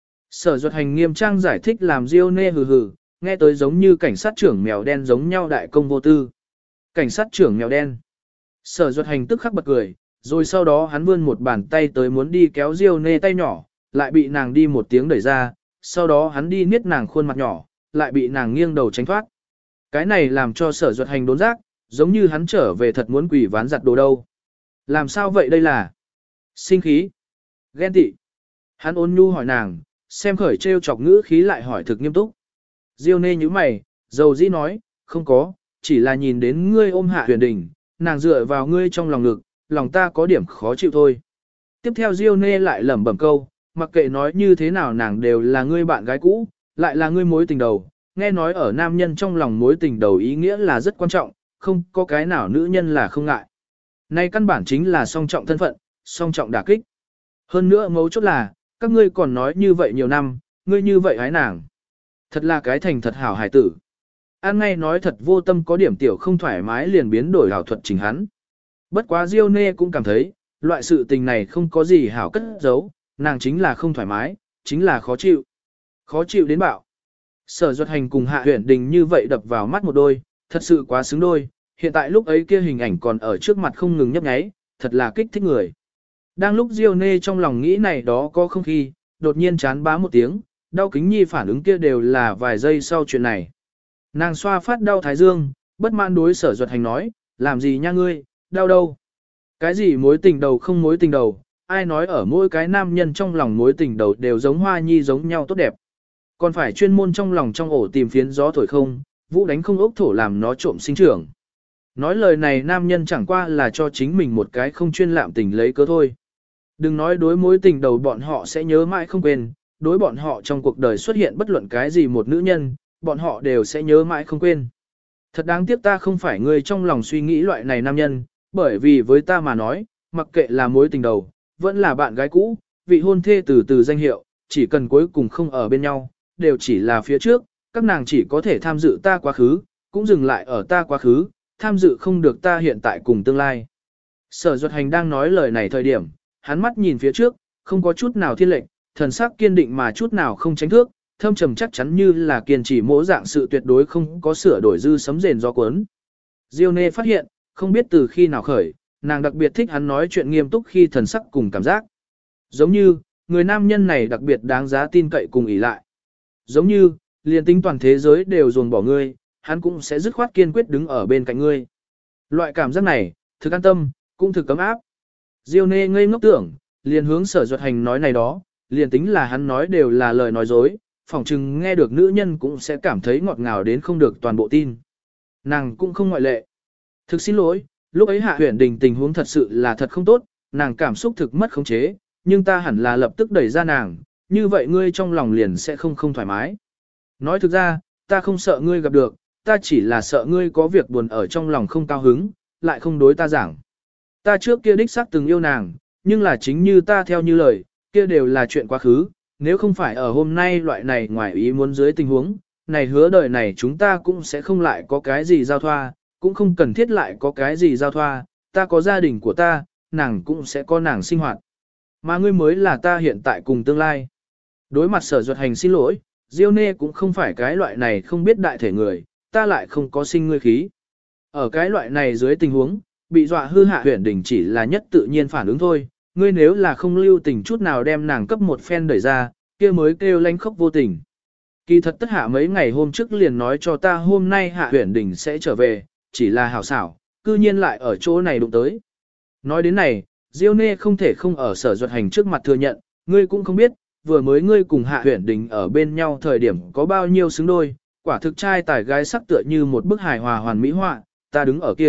Sở Duật Hành nghiêm trang giải thích làm Diêu Nê hừ hừ, nghe tới giống như cảnh sát trưởng mèo đen giống nhau đại công vô tư. Cảnh sát trưởng mèo đen. Sở Duật Hành tức khắc bật cười, rồi sau đó hắn vươn một bàn tay tới muốn đi kéo Diêu Nê tay nhỏ, lại bị nàng đi một tiếng đẩy ra, sau đó hắn đi niết nàng khuôn mặt nhỏ, lại bị nàng nghiêng đầu tránh thoát. Cái này làm cho Sở Duật Hành đốn giác, giống như hắn trở về thật muốn quỷ ván giặt đồ đâu. Làm sao vậy đây là? Sinh khí? Ghen tị? Hắn ôn nhu hỏi nàng, xem khởi trêu chọc ngữ khí lại hỏi thực nghiêm túc. Diêu Nê như mày, dầu dĩ nói, không có, chỉ là nhìn đến ngươi ôm Hạ Huyền Đình, nàng dựa vào ngươi trong lòng ngực, lòng ta có điểm khó chịu thôi. Tiếp theo Diêu Nê lại lẩm bẩm câu, mặc kệ nói như thế nào nàng đều là ngươi bạn gái cũ, lại là ngươi mối tình đầu, nghe nói ở nam nhân trong lòng mối tình đầu ý nghĩa là rất quan trọng, không có cái nào nữ nhân là không ngại. Nay căn bản chính là song trọng thân phận, song trọng đả kích. Hơn nữa mấu chốt là, các ngươi còn nói như vậy nhiều năm, ngươi như vậy hái nàng. Thật là cái thành thật hảo hải tử. An ngay nói thật vô tâm có điểm tiểu không thoải mái liền biến đổi hảo thuật chính hắn. Bất quá Diêu Nê cũng cảm thấy, loại sự tình này không có gì hảo cất giấu, nàng chính là không thoải mái, chính là khó chịu. Khó chịu đến bạo. Sở Duật Hành cùng Hạ Huyền Đình như vậy đập vào mắt một đôi, thật sự quá xứng đôi, hiện tại lúc ấy kia hình ảnh còn ở trước mặt không ngừng nhấp nháy, thật là kích thích người. Đang lúc Diêu Nê trong lòng nghĩ này đó có không khí, đột nhiên chán bá một tiếng, đau kính nhi phản ứng kia đều là vài giây sau chuyện này. Nàng xoa phát đau thái dương, bất mãn đối Sở Duật Hành nói, làm gì nha ngươi, đau đâu. Cái gì mối tình đầu không mối tình đầu, ai nói ở mỗi cái nam nhân trong lòng mối tình đầu đều giống hoa nhi giống nhau tốt đẹp. Còn phải chuyên môn trong lòng trong ổ tìm phiến gió thổi không, vũ đánh không ốc thổ làm nó trộm sinh trưởng. Nói lời này nam nhân chẳng qua là cho chính mình một cái không chuyên lạm tình lấy cớ thôi. Đừng nói đối mối tình đầu bọn họ sẽ nhớ mãi không quên, đối bọn họ trong cuộc đời xuất hiện bất luận cái gì một nữ nhân, bọn họ đều sẽ nhớ mãi không quên. Thật đáng tiếc ta không phải người trong lòng suy nghĩ loại này nam nhân, bởi vì với ta mà nói, mặc kệ là mối tình đầu, vẫn là bạn gái cũ, vị hôn thê từ từ danh hiệu, chỉ cần cuối cùng không ở bên nhau, đều chỉ là phía trước, các nàng chỉ có thể tham dự ta quá khứ, cũng dừng lại ở ta quá khứ, tham dự không được ta hiện tại cùng tương lai. Sở Duật Hành đang nói lời này thời điểm, hắn mắt nhìn phía trước, không có chút nào thiên lệnh, thần sắc kiên định mà chút nào không tránh thước, thâm trầm chắc chắn như là kiên trì mỗi dạng sự tuyệt đối không có sửa đổi dư sấm rền do cuốn. Diêu Nê phát hiện, không biết từ khi nào khởi, nàng đặc biệt thích hắn nói chuyện nghiêm túc khi thần sắc cùng cảm giác. Giống như, người nam nhân này đặc biệt đáng giá tin cậy cùng ỷ lại. Giống như, liền tính toàn thế giới đều dồn bỏ ngươi, hắn cũng sẽ dứt khoát kiên quyết đứng ở bên cạnh ngươi. Loại cảm giác này, thực an tâm, cũng thực cấm áp. Diêu Nê ngây ngốc tưởng, liền hướng Sở Duật Hành nói này đó, liền tính là hắn nói đều là lời nói dối, phỏng chừng nghe được nữ nhân cũng sẽ cảm thấy ngọt ngào đến không được toàn bộ tin. Nàng cũng không ngoại lệ. Thực xin lỗi, lúc ấy Hạ Huyền Đình tình huống thật sự là thật không tốt, nàng cảm xúc thực mất khống chế, nhưng ta hẳn là lập tức đẩy ra nàng, như vậy ngươi trong lòng liền sẽ không thoải mái. Nói thực ra, ta không sợ ngươi gặp được, ta chỉ là sợ ngươi có việc buồn ở trong lòng không cao hứng, lại không đối ta giảng. Ta trước kia đích xác từng yêu nàng, nhưng là chính như ta theo như lời, kia đều là chuyện quá khứ, nếu không phải ở hôm nay loại này ngoài ý muốn dưới tình huống, này hứa đời này chúng ta cũng sẽ không lại có cái gì giao thoa, cũng không cần thiết lại có cái gì giao thoa, ta có gia đình của ta, nàng cũng sẽ có nàng sinh hoạt. Mà ngươi mới là ta hiện tại cùng tương lai. Đối mặt Sở Duật Hành xin lỗi, Diêu Nê cũng không phải cái loại này không biết đại thể người, ta lại không có sinh ngươi khí. Ở cái loại này dưới tình huống, bị dọa hư Hạ Huyền Đình chỉ là nhất tự nhiên phản ứng thôi, ngươi nếu là không lưu tình chút nào đem nàng cấp một phen đẩy ra, kia mới kêu lánh khóc vô tình. Kỳ thật tất hạ mấy ngày hôm trước liền nói cho ta hôm nay Hạ Huyền Đình sẽ trở về, chỉ là hảo xảo, cư nhiên lại ở chỗ này đụng tới. Nói đến này, Diêu Nê không thể không ở Sở Duật Hành trước mặt thừa nhận, ngươi cũng không biết, vừa mới ngươi cùng Hạ Huyền Đình ở bên nhau thời điểm có bao nhiêu xứng đôi, quả thực trai tài gái sắc tựa như một bức hài hòa hoàn mỹ họa, ta đứng ở kia,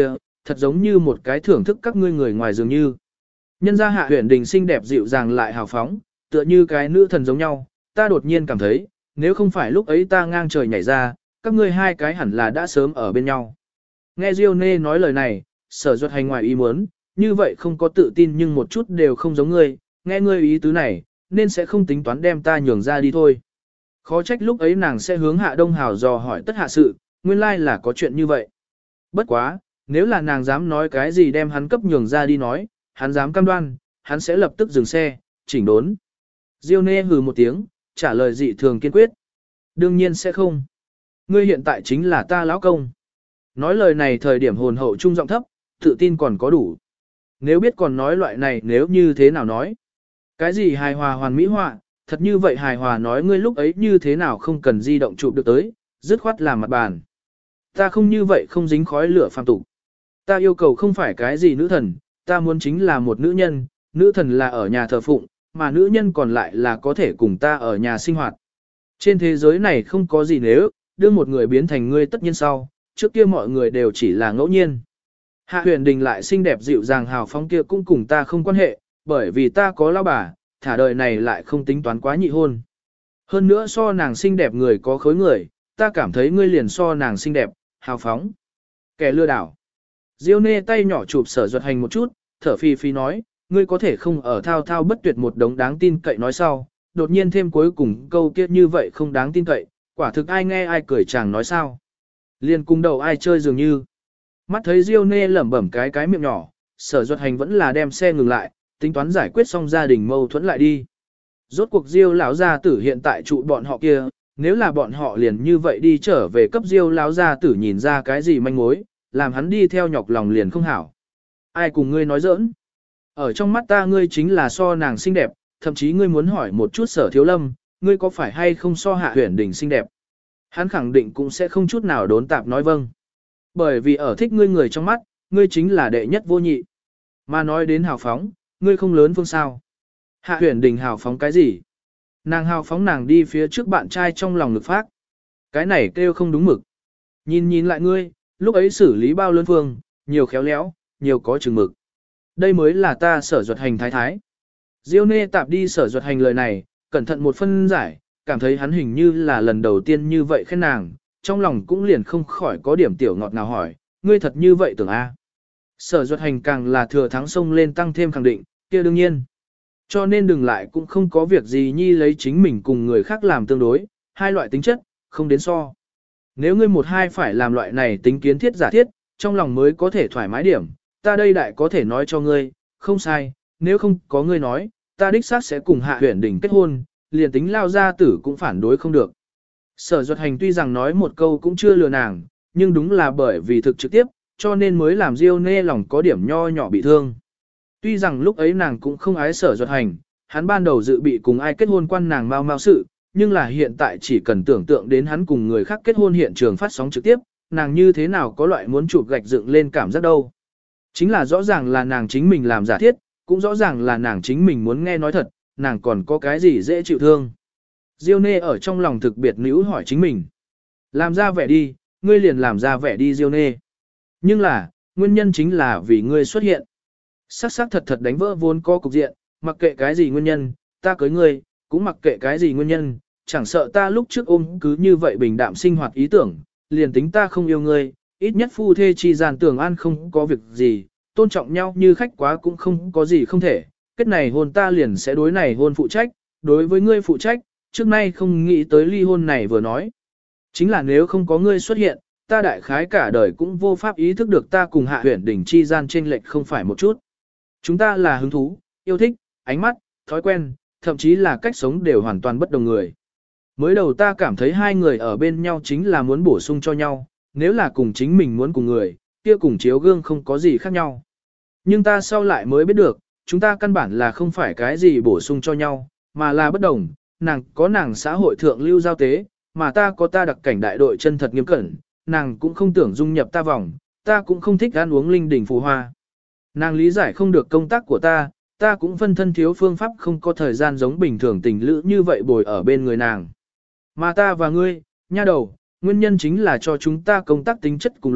thật giống như một cái thưởng thức các ngươi người ngoài dường như. Nhân gia Hạ Huyền Đình xinh đẹp dịu dàng lại hào phóng, tựa như cái nữ thần giống nhau, ta đột nhiên cảm thấy, nếu không phải lúc ấy ta ngang trời nhảy ra, các ngươi hai cái hẳn là đã sớm ở bên nhau. Nghe Diêu Nê nói lời này, Sở Duật Hành ngoài ý muốn, như vậy không có tự tin nhưng một chút đều không giống ngươi, nghe ngươi ý tứ này, nên sẽ không tính toán đem ta nhường ra đi thôi. Khó trách lúc ấy nàng sẽ hướng Hạ Đông Hào dò hỏi tất hạ sự, nguyên lai là có chuyện như vậy. Bất quá, nếu là nàng dám nói cái gì đem hắn cấp nhường ra đi nói, hắn dám cam đoan, hắn sẽ lập tức dừng xe, chỉnh đốn. Diêu Nê hừ một tiếng, trả lời dị thường kiên quyết. Đương nhiên sẽ không. Ngươi hiện tại chính là ta lão công. Nói lời này thời điểm hồn hậu trung giọng thấp, tự tin còn có đủ. Nếu biết còn nói loại này nếu như thế nào nói. Cái gì hài hòa hoàn mỹ họa, thật như vậy hài hòa nói ngươi lúc ấy như thế nào không cần di động chụp được tới, dứt khoát làm mặt bàn. Ta không như vậy không dính khói lửa phàm tục. Ta yêu cầu không phải cái gì nữ thần, ta muốn chính là một nữ nhân, nữ thần là ở nhà thờ phụng, mà nữ nhân còn lại là có thể cùng ta ở nhà sinh hoạt. Trên thế giới này không có gì nếu, đưa một người biến thành ngươi tất nhiên sau, trước kia mọi người đều chỉ là ngẫu nhiên. Hạ Huyền Đình lại xinh đẹp dịu dàng hào phóng kia cũng cùng ta không quan hệ, bởi vì ta có lão bà, thả đời này lại không tính toán quá nhị hôn. Hơn nữa so nàng xinh đẹp người có khối người, ta cảm thấy ngươi liền so nàng xinh đẹp, hào phóng. Kẻ lừa đảo. Diêu Nê tay nhỏ chụp Sở Duật Hành một chút, thở phì phì nói, ngươi có thể không ở thao thao bất tuyệt một đống đáng tin cậy nói sau, đột nhiên thêm cuối cùng câu kia như vậy không đáng tin cậy, quả thực ai nghe ai cười chàng nói sao. Liền cùng đầu ai chơi dường như. Mắt thấy Diêu Nê lẩm bẩm cái miệng nhỏ, Sở Duật Hành vẫn là đem xe ngừng lại, tính toán giải quyết xong gia đình mâu thuẫn lại đi. Rốt cuộc Diêu lão gia tử hiện tại trụ bọn họ kia, nếu là bọn họ liền như vậy đi trở về cấp Diêu lão gia tử nhìn ra cái gì manh mối, làm hắn đi theo nhọc lòng liền không hảo. Ai cùng ngươi nói giỡn? Ở trong mắt ta ngươi chính là so nàng xinh đẹp, thậm chí ngươi muốn hỏi một chút Sở Thiếu Lâm, ngươi có phải hay không so Hạ Huyền Đình xinh đẹp? Hắn khẳng định cũng sẽ không chút nào đốn tạp nói vâng. Bởi vì ở thích ngươi người trong mắt, ngươi chính là đệ nhất vô nhị. Mà nói đến hào phóng, ngươi không lớn phương sao. Hạ Huyền Đình hào phóng cái gì? Nàng hào phóng nàng đi phía trước bạn trai trong lòng ngực phát. Cái này kêu không đúng mực. Nhìn lại ngươi, lúc ấy xử lý bao lớn phương, nhiều khéo léo, nhiều có chừng mực. Đây mới là ta Sở Duật Hành thái thái. Diêu Nê tạp đi Sở Duật Hành lời này, cẩn thận một phân giải, cảm thấy hắn hình như là lần đầu tiên như vậy khen nàng, trong lòng cũng liền không khỏi có điểm tiểu ngọt nào hỏi, ngươi thật như vậy tưởng a? Sở Duật Hành càng là thừa thắng sông lên tăng thêm khẳng định, kia đương nhiên. Cho nên đừng lại cũng không có việc gì nhi lấy chính mình cùng người khác làm tương đối, hai loại tính chất, không đến so. Nếu ngươi một hai phải làm loại này tính kiến thiết giả thiết, trong lòng mới có thể thoải mái điểm, ta đây đại có thể nói cho ngươi, không sai, nếu không có ngươi nói, ta đích xác sẽ cùng Hạ Huyền Đình kết hôn, liền tính lao gia tử cũng phản đối không được. Sở Duật Hành tuy rằng nói một câu cũng chưa lừa nàng, nhưng đúng là bởi vì thực trực tiếp, cho nên mới làm Diêu Nê lòng có điểm nho nhỏ bị thương. Tuy rằng lúc ấy nàng cũng không ái Sở Duật Hành, hắn ban đầu dự bị cùng ai kết hôn quan nàng mau sự, nhưng là hiện tại chỉ cần tưởng tượng đến hắn cùng người khác kết hôn hiện trường phát sóng trực tiếp, nàng như thế nào có loại muốn chụp gạch dựng lên cảm giác đâu. Chính là rõ ràng là nàng chính mình làm giả thiết, cũng rõ ràng là nàng chính mình muốn nghe nói thật, nàng còn có cái gì dễ chịu thương. Diêu Nê ở trong lòng thực biệt nữ hỏi chính mình. Làm ra vẻ đi, ngươi liền làm ra vẻ đi Diêu Nê. Nhưng là, nguyên nhân chính là vì ngươi xuất hiện. Sắc thật đánh vỡ vốn có cục diện, mặc kệ cái gì nguyên nhân, ta cưới ngươi, cũng mặc kệ cái gì nguyên nhân, chẳng sợ ta lúc trước ôm cứ như vậy bình đạm sinh hoạt ý tưởng, liền tính ta không yêu ngươi, ít nhất phu thê chi gian tưởng an không có việc gì, tôn trọng nhau như khách quá cũng không có gì không thể, kết này hôn ta liền sẽ đối này hôn phụ trách, đối với ngươi phụ trách, trước nay không nghĩ tới ly hôn này vừa nói. Chính là nếu không có ngươi xuất hiện, ta đại khái cả đời cũng vô pháp ý thức được ta cùng Hạ Huyền Đình chi gian chênh lệch không phải một chút. Chúng ta là hứng thú, yêu thích, ánh mắt, thói quen, thậm chí là cách sống đều hoàn toàn bất đồng người. Mới đầu ta cảm thấy hai người ở bên nhau chính là muốn bổ sung cho nhau, nếu là cùng chính mình muốn cùng người, kia cùng chiếu gương không có gì khác nhau. Nhưng ta sau lại mới biết được, chúng ta căn bản là không phải cái gì bổ sung cho nhau, mà là bất đồng, nàng có nàng xã hội thượng lưu giao tế, mà ta có ta đặc cảnh đại đội chân thật nghiêm cẩn, nàng cũng không tưởng dung nhập ta vòng, ta cũng không thích ăn uống linh đỉnh phù hoa. Nàng lý giải không được công tác của ta, ta cũng phân thân thiếu phương pháp không có thời gian giống bình thường tình lữ như vậy bồi ở bên người nàng. Mà ta và ngươi, nha đầu, nguyên nhân chính là cho chúng ta công tác tính chất cùng loại,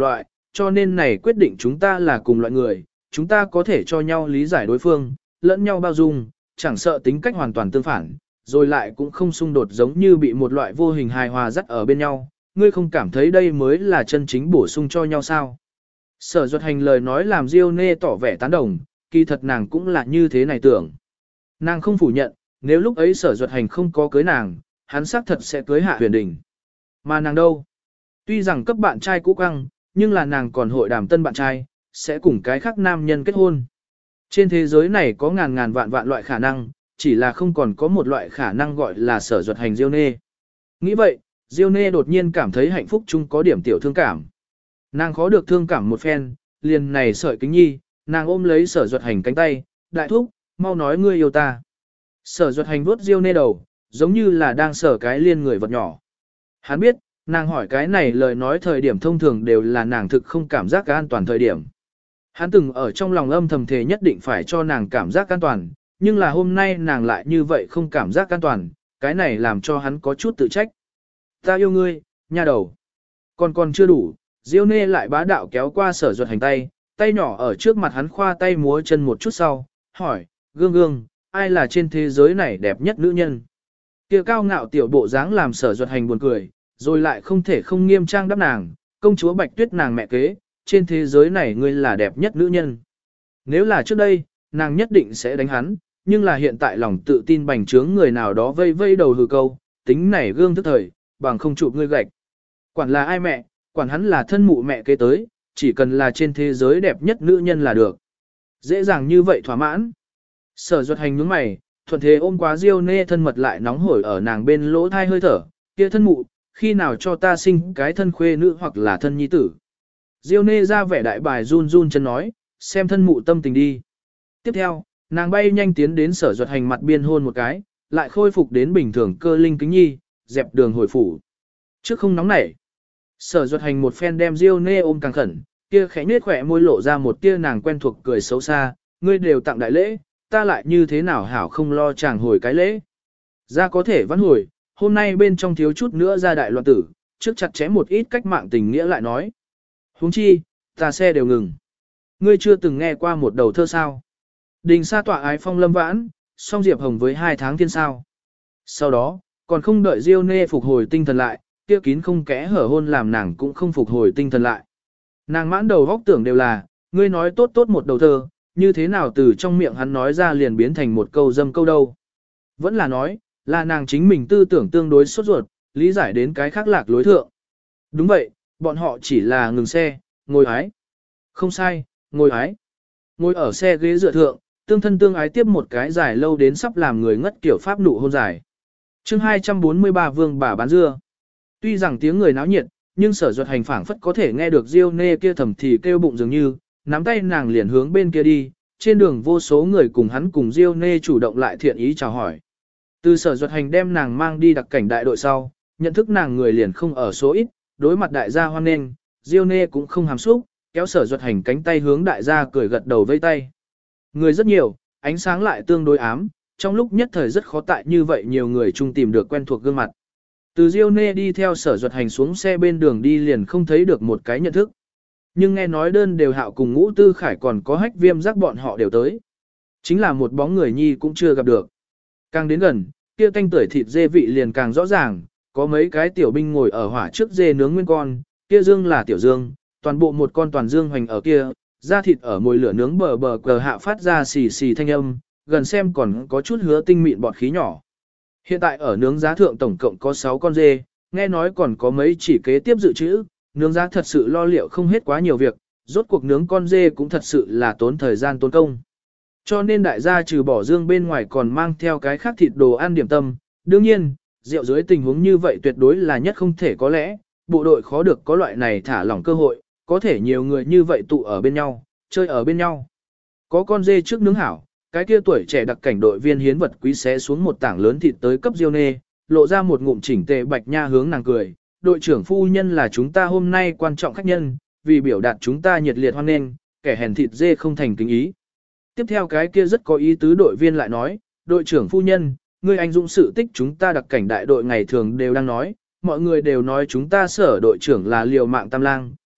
cho nên này quyết định chúng ta là cùng loại người, chúng ta có thể cho nhau lý giải đối phương, lẫn nhau bao dung, chẳng sợ tính cách hoàn toàn tương phản, rồi lại cũng không xung đột giống như bị một loại vô hình hài hòa dắt ở bên nhau, ngươi không cảm thấy đây mới là chân chính bổ sung cho nhau sao? Sở Duật Hành lời nói làm Diêu Nê tỏ vẻ tán đồng, kỳ thật nàng cũng là như thế này tưởng. Nàng không phủ nhận, nếu lúc ấy Sở Duật Hành không có cưới nàng, hắn xác thật sẽ cưới Hạ Huyền Đình. Mà nàng đâu? Tuy rằng cấp bạn trai cũ căng, nhưng là nàng còn hội đàm tân bạn trai, sẽ cùng cái khác nam nhân kết hôn. Trên thế giới này có ngàn ngàn vạn vạn loại khả năng, chỉ là không còn có một loại khả năng gọi là Sở Duật Hành Diêu Nê. Nghĩ vậy, Diêu Nê đột nhiên cảm thấy hạnh phúc chung có điểm tiểu thương cảm. Nàng khó được thương cảm một phen, liền này sợi kính nhi, nàng ôm lấy Sở Duật Hành cánh tay, đại thúc, mau nói ngươi yêu ta. Sở Duật Hành vuốt Diêu Nê đầu, giống như là đang sở cái liên người vật nhỏ. Hắn biết, nàng hỏi cái này lời nói thời điểm thông thường đều là nàng thực không cảm giác an toàn thời điểm. Hắn từng ở trong lòng âm thầm thề nhất định phải cho nàng cảm giác an toàn, nhưng là hôm nay nàng lại như vậy không cảm giác an toàn, cái này làm cho hắn có chút tự trách. Ta yêu ngươi, nha đầu. Còn chưa đủ, Diêu Nê lại bá đạo kéo qua Sở Duật Hành tay, tay nhỏ ở trước mặt hắn khoa tay múa chân một chút sau, hỏi, gương gương, ai là trên thế giới này đẹp nhất nữ nhân? Kia cao ngạo tiểu bộ dáng làm Sở Duật Hành buồn cười, rồi lại không thể không nghiêm trang đáp nàng, công chúa Bạch Tuyết nàng mẹ kế, trên thế giới này ngươi là đẹp nhất nữ nhân. Nếu là trước đây, nàng nhất định sẽ đánh hắn, nhưng là hiện tại lòng tự tin bành trướng người nào đó vây vây đầu hừ câu, tính này gương thức thời, bằng không chụp ngươi gạch. Quản là ai mẹ, quản hắn là thân mụ mẹ kế tới, chỉ cần là trên thế giới đẹp nhất nữ nhân là được. Dễ dàng như vậy thỏa mãn. Sở Duật Hành nhướng mày, thuận thế ôm quá Diêu Nê thân mật lại nóng hổi ở nàng bên lỗ thai hơi thở, kia thân mụ, khi nào cho ta sinh cái thân khuê nữ hoặc là thân nhi tử. Diêu Nê ra vẻ đại bài run run chân nói, xem thân mụ tâm tình đi. Tiếp theo, nàng bay nhanh tiến đến Sở Duật Hành mặt biên hôn một cái, lại khôi phục đến bình thường cơ linh kính nhi, dẹp đường hồi phủ. Trước không nóng nảy. Sở Duật Hành một phen đem Diêu Nê ôm càng khẩn, kia khẽ nết khỏe môi lộ ra một tia nàng quen thuộc cười xấu xa, ngươi đều tặng đại lễ, ta lại như thế nào hảo không lo chàng hồi cái lễ. Ra có thể vãn hồi, hôm nay bên trong thiếu chút nữa ra đại loạn tử, trước chặt chẽ một ít cách mạng tình nghĩa lại nói. Huống chi, ta xe đều ngừng. Ngươi chưa từng nghe qua một đầu thơ sao. Đình sa tọa ái phong lâm vãn, song diệp hồng với 2 tháng thiên sao. Sau đó, còn không đợi Diêu Nê phục hồi tinh thần lại, kia kín không kẽ hở hôn làm nàng cũng không phục hồi tinh thần lại. Nàng mãn đầu góc tưởng đều là, ngươi nói tốt tốt một đầu thơ, như thế nào từ trong miệng hắn nói ra liền biến thành một câu dâm câu đâu. Vẫn là nói, là nàng chính mình tư tưởng tương đối sốt ruột, lý giải đến cái khác lạc lối thượng. Đúng vậy, bọn họ chỉ là ngừng xe, ngồi ái. Không sai, ngồi ái. Ngồi ở xe ghế dựa thượng, tương thân tương ái tiếp một cái dài lâu đến sắp làm người ngất kiểu pháp nụ hôn dài. Chương 243 Vương bà bán dưa. Tuy rằng tiếng người náo nhiệt, nhưng Sở Duật Hành phảng phất có thể nghe được Diêu Nê kia thầm thì kêu bụng dường như, nắm tay nàng liền hướng bên kia đi, trên đường vô số người cùng hắn cùng Diêu Nê chủ động lại thiện ý chào hỏi. Từ Sở Duật Hành đem nàng mang đi đặc cảnh đại đội sau, nhận thức nàng người liền không ở số ít, đối mặt đại gia hoan nghênh, Diêu Nê cũng không hàm xúc, kéo Sở Duật Hành cánh tay hướng đại gia cười gật đầu vây tay. Người rất nhiều, ánh sáng lại tương đối ám, trong lúc nhất thời rất khó tại như vậy nhiều người chung tìm được quen thuộc gương mặt. Từ Diêu Nê đi theo Sở Duật Hành xuống xe bên đường đi liền không thấy được một cái nhận thức. Nhưng nghe nói đơn đều hạo cùng Ngũ Tư Khải còn có Hách Viêm giác bọn họ đều tới. Chính là một bóng người nhi cũng chưa gặp được. Càng đến gần, kia tanh tưởi thịt dê vị liền càng rõ ràng, có mấy cái tiểu binh ngồi ở hỏa trước dê nướng nguyên con, kia dương là tiểu dương, toàn bộ một con toàn dương hoành ở kia, da thịt ở mồi lửa nướng bờ bờ cờ hạ phát ra xì xì thanh âm, gần xem còn có chút hứa tinh mịn bọt khí nhỏ. Hiện tại ở nướng giá thượng tổng cộng có 6 con dê, nghe nói còn có mấy chỉ kế tiếp dự trữ, nướng giá thật sự lo liệu không hết quá nhiều việc, rốt cuộc nướng con dê cũng thật sự là tốn thời gian tốn công. Cho nên đại gia trừ bỏ dương bên ngoài còn mang theo cái khác thịt đồ ăn điểm tâm, đương nhiên, rượu dưới tình huống như vậy tuyệt đối là nhất không thể có lẽ, bộ đội khó được có loại này thả lỏng cơ hội, có thể nhiều người như vậy tụ ở bên nhau, chơi ở bên nhau. Có con dê trước nướng hảo, cái kia tuổi trẻ đặc cảnh đội viên hiến vật quý xé xuống một tảng lớn thịt tới cấp Diêu Nê, lộ ra một ngụm chỉnh tề bạch nha hướng nàng cười, đội trưởng phu nhân là chúng ta hôm nay quan trọng khách nhân, vì biểu đạt chúng ta nhiệt liệt hoan nghênh, kẻ hèn thịt dê không thành kính ý. Tiếp theo cái kia rất có ý tứ đội viên lại nói, đội trưởng phu nhân, người anh dũng sự tích chúng ta đặc cảnh đại đội ngày thường đều đang nói, mọi người đều nói chúng ta sở đội trưởng là liều mạng tam lang,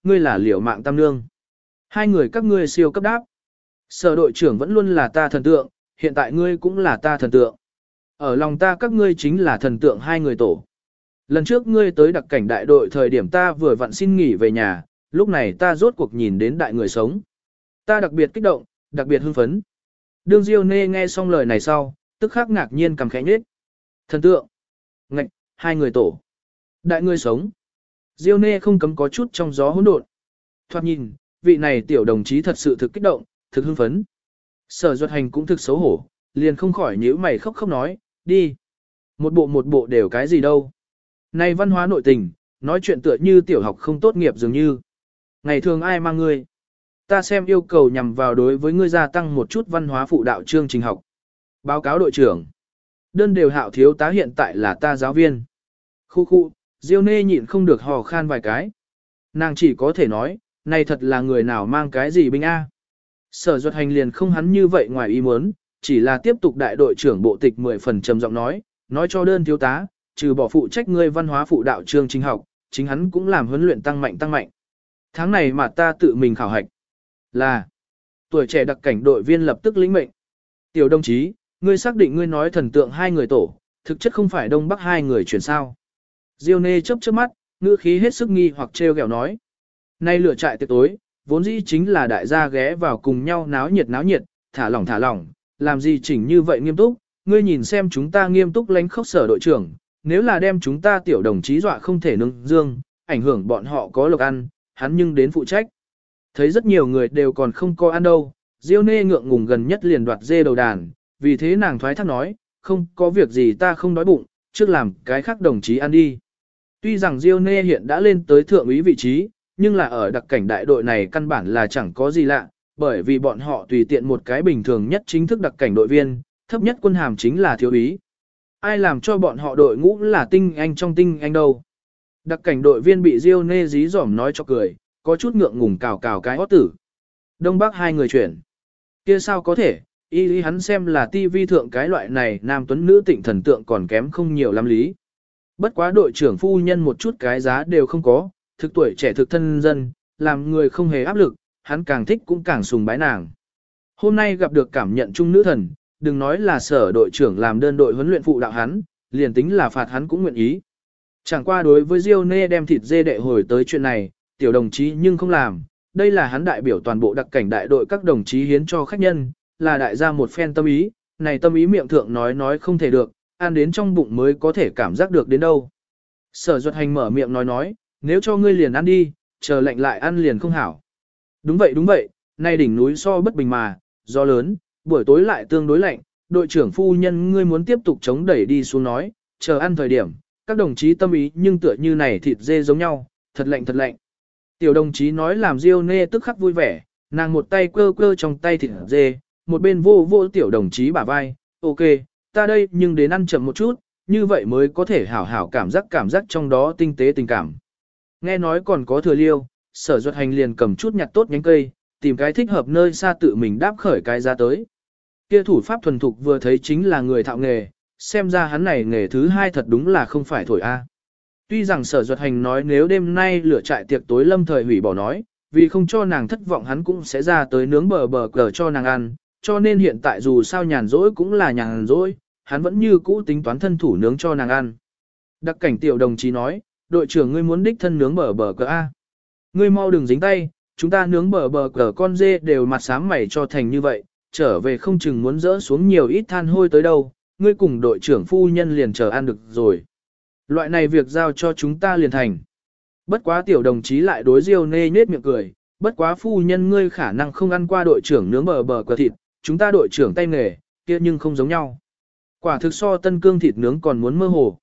ngươi là liều mạng tam nương. Hai người các ngươi siêu cấp đáp. Sở đội trưởng vẫn luôn là ta thần tượng, hiện tại ngươi cũng là ta thần tượng. Ở lòng ta các ngươi chính là thần tượng hai người tổ. Lần trước ngươi tới đặc cảnh đại đội thời điểm ta vừa vặn xin nghỉ về nhà, lúc này ta rốt cuộc nhìn đến đại người sống. Ta đặc biệt kích động, đặc biệt hưng phấn. Đương Diêu Nê nghe xong lời này sau, tức khắc ngạc nhiên cầm khẽ nhếch. Thần tượng. Ngạch, hai người tổ. Đại người sống. Diêu Nê không cấm có chút trong gió hỗn độn. Thoạt nhìn, vị này tiểu đồng chí thật sự thực kích động, thực hưng phấn. Sở Duật Hành cũng thực xấu hổ, liền không khỏi nhíu mày khóc khóc nói, đi. Một bộ đều cái gì đâu. Này văn hóa nội tình, nói chuyện tựa như tiểu học không tốt nghiệp dường như. Ngày thường ai mang ngươi? Ta xem yêu cầu nhằm vào đối với ngươi gia tăng một chút văn hóa phụ đạo chương trình học. Báo cáo đội trưởng. Đơn đều Hạo thiếu tá hiện tại là ta giáo viên. Khu, Diêu Nê nhịn không được hò khan vài cái. Nàng chỉ có thể nói, này thật là người nào mang cái gì binh a. Sở Duật Hành liền không hắn như vậy ngoài ý muốn, chỉ là tiếp tục đại đội trưởng bộ tịch 10 phần trầm giọng nói cho đơn thiếu tá, trừ bỏ phụ trách ngươi văn hóa phụ đạo chương trình học, chính hắn cũng làm huấn luyện tăng mạnh. Tháng này mà ta tự mình khảo hạch. Là, tuổi trẻ đặc cảnh đội viên lập tức lĩnh mệnh. Tiểu đồng chí, ngươi xác định ngươi nói thần tượng hai người tổ, thực chất không phải đông bắc hai người chuyển sao. Diêu Nê chớp mắt, ngữ khí hết sức nghi hoặc trêu ghẹo nói. Nay lửa trại tiệc tối, vốn dĩ chính là đại gia ghé vào cùng nhau náo nhiệt, thả lỏng, làm gì chỉnh như vậy nghiêm túc, ngươi nhìn xem chúng ta nghiêm túc lánh khóc sở đội trưởng, nếu là đem chúng ta tiểu đồng chí dọa không thể nâng dương, ảnh hưởng bọn họ có lộc ăn, hắn nhưng đến phụ trách. Thấy rất nhiều người đều còn không có ăn đâu, Diêu Nê ngượng ngùng gần nhất liền đoạt dê đầu đàn, vì thế nàng thoái thác nói, không có việc gì ta không đói bụng, trước làm cái khác đồng chí ăn đi. Tuy rằng Diêu Nê hiện đã lên tới thượng úy vị trí, nhưng là ở đặc cảnh đại đội này căn bản là chẳng có gì lạ, bởi vì bọn họ tùy tiện một cái bình thường nhất chính thức đặc cảnh đội viên, thấp nhất quân hàm chính là thiếu úy. Ai làm cho bọn họ đội ngũ là tinh anh trong tinh anh đâu. Đặc cảnh đội viên bị Diêu Nê dí dỏm nói cho cười, có chút ngượng ngùng cào cái hót tử. Đông Bắc hai người chuyển. Kia sao có thể, y hắn xem là tivi thượng cái loại này nam tuấn nữ tịnh thần tượng còn kém không nhiều lắm lý. Bất quá đội trưởng phu nhân một chút cái giá đều không có, thực tuổi trẻ thực thân dân, làm người không hề áp lực, hắn càng thích cũng càng sùng bái nàng. Hôm nay gặp được cảm nhận chung nữ thần, đừng nói là sở đội trưởng làm đơn đội huấn luyện phụ đạo hắn, liền tính là phạt hắn cũng nguyện ý. Chẳng qua đối với Diêu Nê đem thịt dê đệ hồi tới chuyện này, tiểu đồng chí nhưng không làm, đây là hắn đại biểu toàn bộ đặc cảnh đại đội các đồng chí hiến cho khách nhân, là đại gia một phen tâm ý, này tâm ý miệng thượng nói không thể được, ăn đến trong bụng mới có thể cảm giác được đến đâu. Sở Duật Hành mở miệng nói, nếu cho ngươi liền ăn đi, chờ lạnh lại ăn liền không hảo. Đúng vậy, nay đỉnh núi so bất bình mà, gió lớn, buổi tối lại tương đối lạnh, đội trưởng phu nhân ngươi muốn tiếp tục chống đẩy đi xuống nói, chờ ăn thời điểm, các đồng chí tâm ý nhưng tựa như này thịt dê giống nhau, thật lạnh. Tiểu đồng chí nói làm Diêu Nê tức khắc vui vẻ, nàng một tay cơ trong tay thịt dê, một bên vô tiểu đồng chí bả vai, ok, ta đây nhưng đến ăn chậm một chút, như vậy mới có thể hảo cảm giác trong đó tinh tế tình cảm. Nghe nói còn có thừa liêu, Sở Duật Hành liền cầm chút nhặt tốt nhánh cây, tìm cái thích hợp nơi xa tự mình đáp khởi cái ra tới. Kia thủ pháp thuần thục vừa thấy chính là người thạo nghề, xem ra hắn này nghề thứ hai thật đúng là không phải thổi a. Tuy rằng Sở Duật Hành nói nếu đêm nay lửa trại tiệc tối lâm thời hủy bỏ nói, vì không cho nàng thất vọng hắn cũng sẽ ra tới nướng bờ cờ cho nàng ăn, cho nên hiện tại dù sao nhàn rỗi cũng là nhàn rỗi, hắn vẫn như cũ tính toán thân thủ nướng cho nàng ăn. Đặc cảnh tiểu đồng chí nói, đội trưởng ngươi muốn đích thân nướng bờ cờ a. Ngươi mau đừng dính tay, chúng ta nướng bờ cờ con dê đều mặt xám mày cho thành như vậy, trở về không chừng muốn dỡ xuống nhiều ít than hôi tới đâu, ngươi cùng đội trưởng phu nhân liền chờ ăn được rồi. Loại này việc giao cho chúng ta liền thành. Bất quá tiểu đồng chí lại đối Diêu Nê nhếch miệng cười, bất quá phu nhân ngươi khả năng không ăn qua đội trưởng nướng bờ cờ thịt, chúng ta đội trưởng tay nghề, kia nhưng không giống nhau. Quả thực so tân cương thịt nướng còn muốn mơ hồ.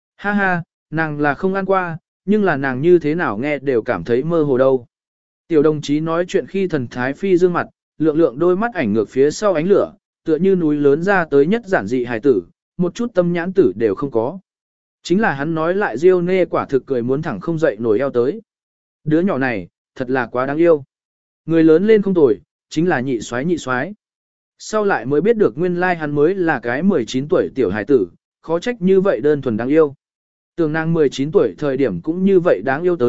Ha, nàng là không ăn qua, nhưng là nàng như thế nào nghe đều cảm thấy mơ hồ đâu. Tiểu đồng chí nói chuyện khi thần thái phi dương mặt, lượng đôi mắt ảnh ngược phía sau ánh lửa, tựa như núi lớn ra tới nhất giản dị hài tử, một chút tâm nhãn tử đều không có. Chính là hắn nói lại Diêu Nê quả thực cười muốn thẳng không dậy nổi eo tới. Đứa nhỏ này, thật là quá đáng yêu. Người lớn lên không tồi, chính là nhị soái. Sau lại mới biết được nguyên lai hắn mới là cái 19 tuổi tiểu hài tử, khó trách như vậy đơn thuần đáng yêu. Tưởng nàng 19 tuổi thời điểm cũng như vậy đáng yêu tới,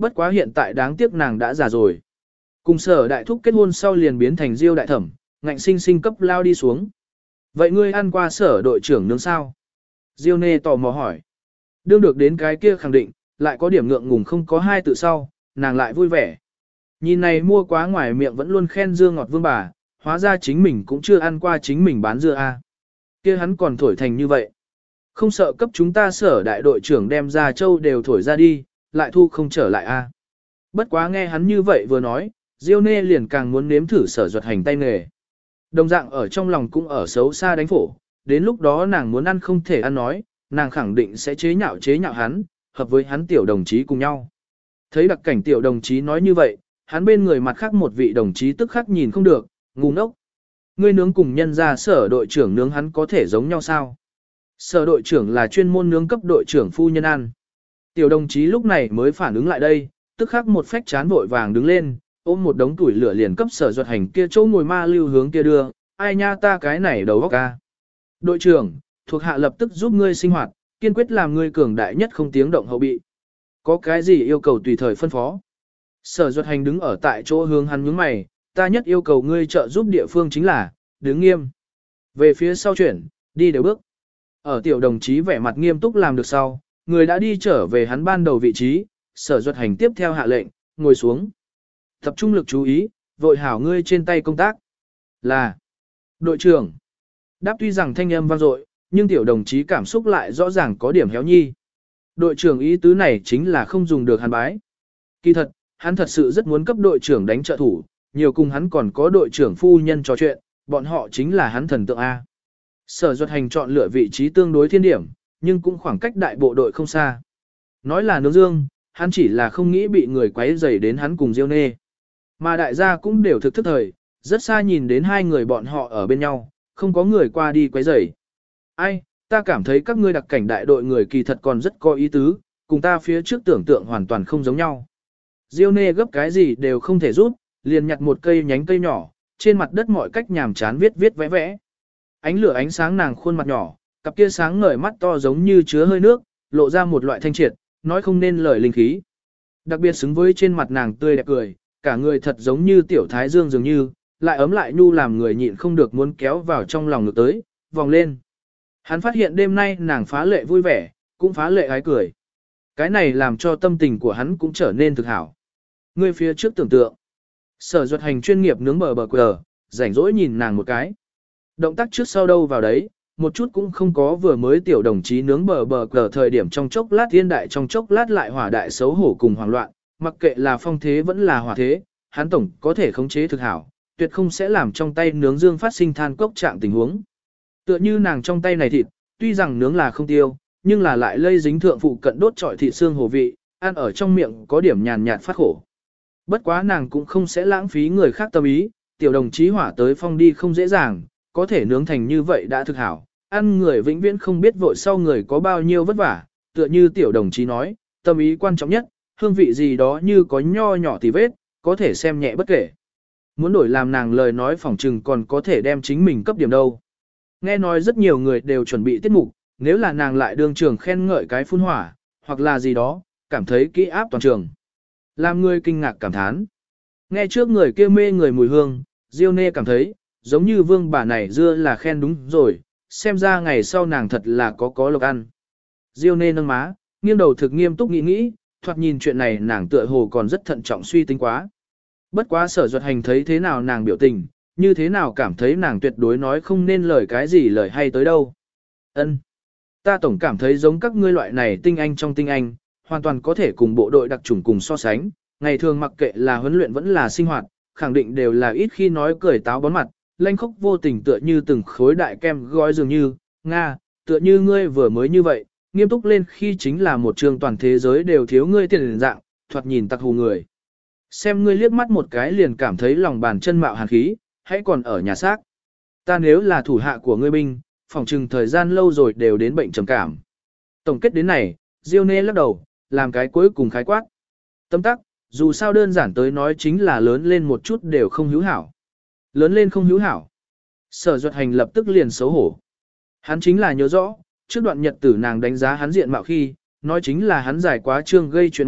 bất quá hiện tại đáng tiếc nàng đã già rồi. Cùng Sở đại thúc kết hôn sau liền biến thành Diêu đại thẩm, ngạnh sinh sinh cấp lao đi xuống. Vậy ngươi ăn qua Sở đội trưởng nướng sao? Diêu Nê tò mò hỏi. Đương được đến cái kia khẳng định, lại có điểm ngượng ngùng không có hai tự sau, nàng lại vui vẻ. Nhìn này mua quá ngoài miệng vẫn luôn khen dưa ngọt vương bà, hóa ra chính mình cũng chưa ăn qua chính mình bán dưa a. Kia hắn còn thổi thành như vậy. Không sợ cấp chúng ta Sở đại đội trưởng đem ra châu đều thổi ra đi, lại thu không trở lại a. Bất quá nghe hắn như vậy vừa nói, Diêu Nê liền càng muốn nếm thử Sở Duật Hành tay nghề. Đồng dạng ở trong lòng cũng ở xấu xa đánh phổ, đến lúc đó nàng muốn ăn không thể ăn nói, nàng khẳng định sẽ chế nhạo hắn, hợp với hắn tiểu đồng chí cùng nhau. Thấy đặc cảnh tiểu đồng chí nói như vậy, hắn bên người mặt khác một vị đồng chí tức khắc nhìn không được, ngu ngốc. Ngươi nướng cùng nhân ra Sở đội trưởng nướng hắn có thể giống nhau sao? Sở đội trưởng là chuyên môn nướng cấp đội trưởng phu nhân ăn. Tiểu đồng chí lúc này mới phản ứng lại đây, tức khắc một phách chán vội vàng đứng lên, ôm một đống tuổi lửa liền cấp Sở Duật Hành kia chỗ ngồi ma lưu hướng kia đưa, ai nha ta cái này đầu óc ca. Đội trưởng, thuộc hạ lập tức giúp ngươi sinh hoạt, kiên quyết làm ngươi cường đại nhất không tiếng động hậu bị. Có cái gì yêu cầu tùy thời phân phó. Sở Duật Hành đứng ở tại chỗ hướng hắn nhướng mày, ta nhất yêu cầu ngươi trợ giúp địa phương chính là, đứng nghiêm. Về phía sau chuyển, đi đều bước. Ở tiểu đồng chí vẻ mặt nghiêm túc làm được sau, người đã đi trở về hắn ban đầu vị trí, Sở Duật Hành tiếp theo hạ lệnh, ngồi xuống. Tập trung lực chú ý, vội hảo ngươi trên tay công tác. Là, đội trưởng. Đáp tuy rằng thanh âm vang dội, nhưng tiểu đồng chí cảm xúc lại rõ ràng có điểm héo nhi. Đội trưởng ý tứ này chính là không dùng được hắn bái. Kỳ thật, hắn thật sự rất muốn cấp đội trưởng đánh trợ thủ, nhiều cùng hắn còn có đội trưởng phu nhân trò chuyện, bọn họ chính là hắn thần tượng A. Sở Duật Hành chọn lựa vị trí tương đối thiên điểm, nhưng cũng khoảng cách đại bộ đội không xa. Nói là nướng dương, hắn chỉ là không nghĩ bị người quấy rầy đến hắn cùng Diêu Nê. Mà đại gia cũng đều thực thức thời, rất xa nhìn đến hai người bọn họ ở bên nhau, không có người qua đi quấy rầy. Ai, ta cảm thấy các ngươi đặc cảnh đại đội người kỳ thật còn rất có ý tứ, cùng ta phía trước tưởng tượng hoàn toàn không giống nhau. Diêu Nê gấp cái gì đều không thể rút, liền nhặt một cây nhánh cây nhỏ, trên mặt đất mọi cách nhàm chán viết viết vẽ vẽ. Ánh lửa ánh sáng nàng khuôn mặt nhỏ, cặp kia sáng ngời mắt to giống như chứa hơi nước, lộ ra một loại thanh triệt, nói không nên lời linh khí. Đặc biệt xứng với trên mặt nàng tươi đẹp cười, cả người thật giống như tiểu thái dương dường như, lại ấm lại nhu làm người nhịn không được muốn kéo vào trong lòng ngược tới, vòng lên. Hắn phát hiện đêm nay nàng phá lệ vui vẻ, cũng phá lệ ái cười. Cái này làm cho tâm tình của hắn cũng trở nên thực hảo. Người phía trước tưởng tượng. Sở Duật Hành chuyên nghiệp nướng bờ quờ, rảnh rỗi nhìn nàng một cái. Động tác trước sau đâu vào đấy, một chút cũng không có vừa mới tiểu đồng chí nướng bờ quờ thời điểm trong chốc lát thiên đại trong chốc lát lại hỏa đại xấu hổ cùng hoảng loạn, mặc kệ là phong thế vẫn là hỏa thế, hắn tổng có thể khống chế thực hảo, tuyệt không sẽ làm trong tay nướng dương phát sinh than cốc trạng tình huống. Tựa như nàng trong tay này thịt, tuy rằng nướng là không tiêu, nhưng là lại lây dính thượng phụ cận đốt trọi thịt xương hồ vị, ăn ở trong miệng có điểm nhàn nhạt phát khổ. Bất quá nàng cũng không sẽ lãng phí người khác tâm ý, tiểu đồng chí hỏa tới phong đi không dễ dàng, có thể nướng thành như vậy đã thực hảo, ăn người vĩnh viễn không biết vội sau người có bao nhiêu vất vả, tựa như tiểu đồng chí nói, tâm ý quan trọng nhất, hương vị gì đó như có nho nhỏ tì vết, có thể xem nhẹ bất kể. Muốn đổi làm nàng lời nói phỏng trừng còn có thể đem chính mình cấp điểm đâu. Nghe nói rất nhiều người đều chuẩn bị tiết mục, nếu là nàng lại đương trường khen ngợi cái phun hỏa, hoặc là gì đó, cảm thấy kỹ áp toàn trường. Làm người kinh ngạc cảm thán. Nghe trước người kia mê người mùi hương, Diêu Nê cảm thấy, giống như vương bà này dưa là khen đúng rồi, xem ra ngày sau nàng thật là có lộc ăn. Diêu Nê nâng má, nghiêng đầu thực nghiêm túc nghĩ, thoạt nhìn chuyện này nàng tựa hồ còn rất thận trọng suy tính quá. Bất quá Sở Duật Hành thấy thế nào nàng biểu tình, như thế nào cảm thấy nàng tuyệt đối nói không nên lời cái gì lời hay tới đâu. Ân, ta tổng cảm thấy giống các ngươi loại này tinh anh trong tinh anh, hoàn toàn có thể cùng bộ đội đặc chủng cùng so sánh, ngày thường mặc kệ là huấn luyện vẫn là sinh hoạt, khẳng định đều là ít khi nói cười táo bón mặt, lanh khóc vô tình tựa như từng khối đại kem gói dường như, Nga, tựa như ngươi vừa mới như vậy, nghiêm túc lên khi chính là một trường toàn thế giới đều thiếu ngươi tiền dạng, thoạt nhìn tặc hù người. Xem ngươi liếc mắt một cái liền cảm thấy lòng bàn chân mạo hàn khí, hãy còn ở nhà xác. Ta nếu là thủ hạ của ngươi binh, phòng trừng thời gian lâu rồi đều đến bệnh trầm cảm. Tổng kết đến này, Diêu Nê lắc đầu, làm cái cuối cùng khái quát. Tấm tắc, dù sao đơn giản tới nói chính là lớn lên một chút đều không hữu hảo. Lớn lên không hữu hảo. Sở Duật Hành lập tức liền xấu hổ. Hắn chính là nhớ rõ, trước đoạn nhật tử nàng đánh giá hắn diện mạo khi, nói chính là hắn giải quá trương gây chuyện mặt,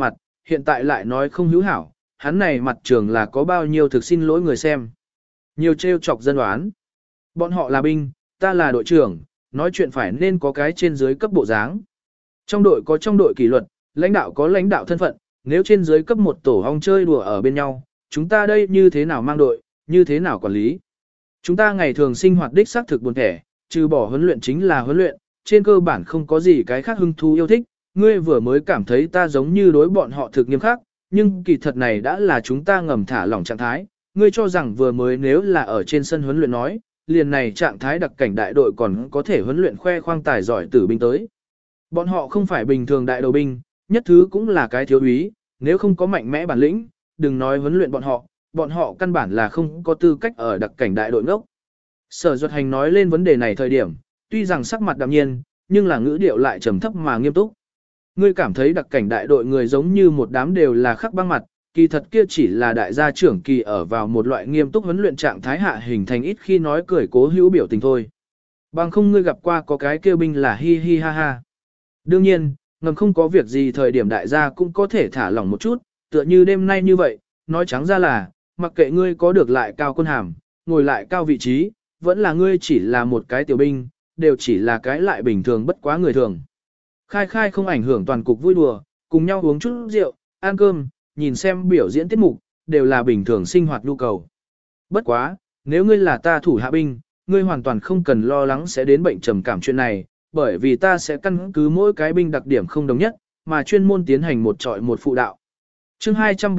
hiện tại lại nói không hữu hảo, hắn này mặt trường là có bao nhiêu thực xin lỗi người xem. Nhiều trêu chọc dân đoán. Bọn họ là binh, ta là đội trưởng, nói chuyện phải nên có cái trên dưới cấp bộ dáng. Trong đội có trong đội kỷ luật, lãnh đạo có lãnh đạo thân phận, nếu trên dưới cấp một tổ hong chơi đùa ở bên nhau, chúng ta đây như thế nào mang đội, như thế nào quản lý. Chúng ta ngày thường sinh hoạt đích xác thực buồn thẻ, trừ bỏ huấn luyện chính là huấn luyện, trên cơ bản không có gì cái khác hứng thú yêu thích, ngươi vừa mới cảm thấy ta giống như đối bọn họ thực nghiêm khắc, nhưng kỳ thật này đã là chúng ta ngầm thả lỏng trạng thái, ngươi cho rằng vừa mới nếu là ở trên sân huấn luyện nói, liền này trạng thái đặc cảnh đại đội còn có thể huấn luyện khoe khoang tài giỏi tử binh tới. Bọn họ không phải bình thường đại đầu binh, nhất thứ cũng là cái thiếu úy, nếu không có mạnh mẽ bản lĩnh, đừng nói huấn luyện bọn họ căn bản là không có tư cách ở đặc cảnh đại đội ngốc. Sở Duật Hành nói lên vấn đề này thời điểm, tuy rằng sắc mặt đạm nhiên, nhưng là ngữ điệu lại trầm thấp mà nghiêm túc. Ngươi cảm thấy đặc cảnh đại đội người giống như một đám đều là khắc băng mặt, kỳ thật kia chỉ là đại gia trưởng kỳ ở vào một loại nghiêm túc huấn luyện trạng thái hạ hình thành ít khi nói cười cố hữu biểu tình thôi. Bằng không ngươi gặp qua có cái kêu binh là hi hi ha ha. Đương nhiên, ngầm không có việc gì thời điểm đại gia cũng có thể thả lỏng một chút, tựa như đêm nay như vậy, nói trắng ra là, mặc kệ ngươi có được lại cao quân hàm, ngồi lại cao vị trí, vẫn là ngươi chỉ là một cái tiểu binh, đều chỉ là cái lại bình thường bất quá người thường. Khai khai không ảnh hưởng toàn cục vui đùa, cùng nhau uống chút rượu, ăn cơm, nhìn xem biểu diễn tiết mục, đều là bình thường sinh hoạt nhu cầu. Bất quá, nếu ngươi là ta thủ hạ binh, ngươi hoàn toàn không cần lo lắng sẽ đến bệnh trầm cảm chuyện này, bởi vì ta sẽ căn cứ mỗi cái binh đặc điểm không đồng nhất, mà chuyên môn tiến hành một trọi một phụ đạo. Chương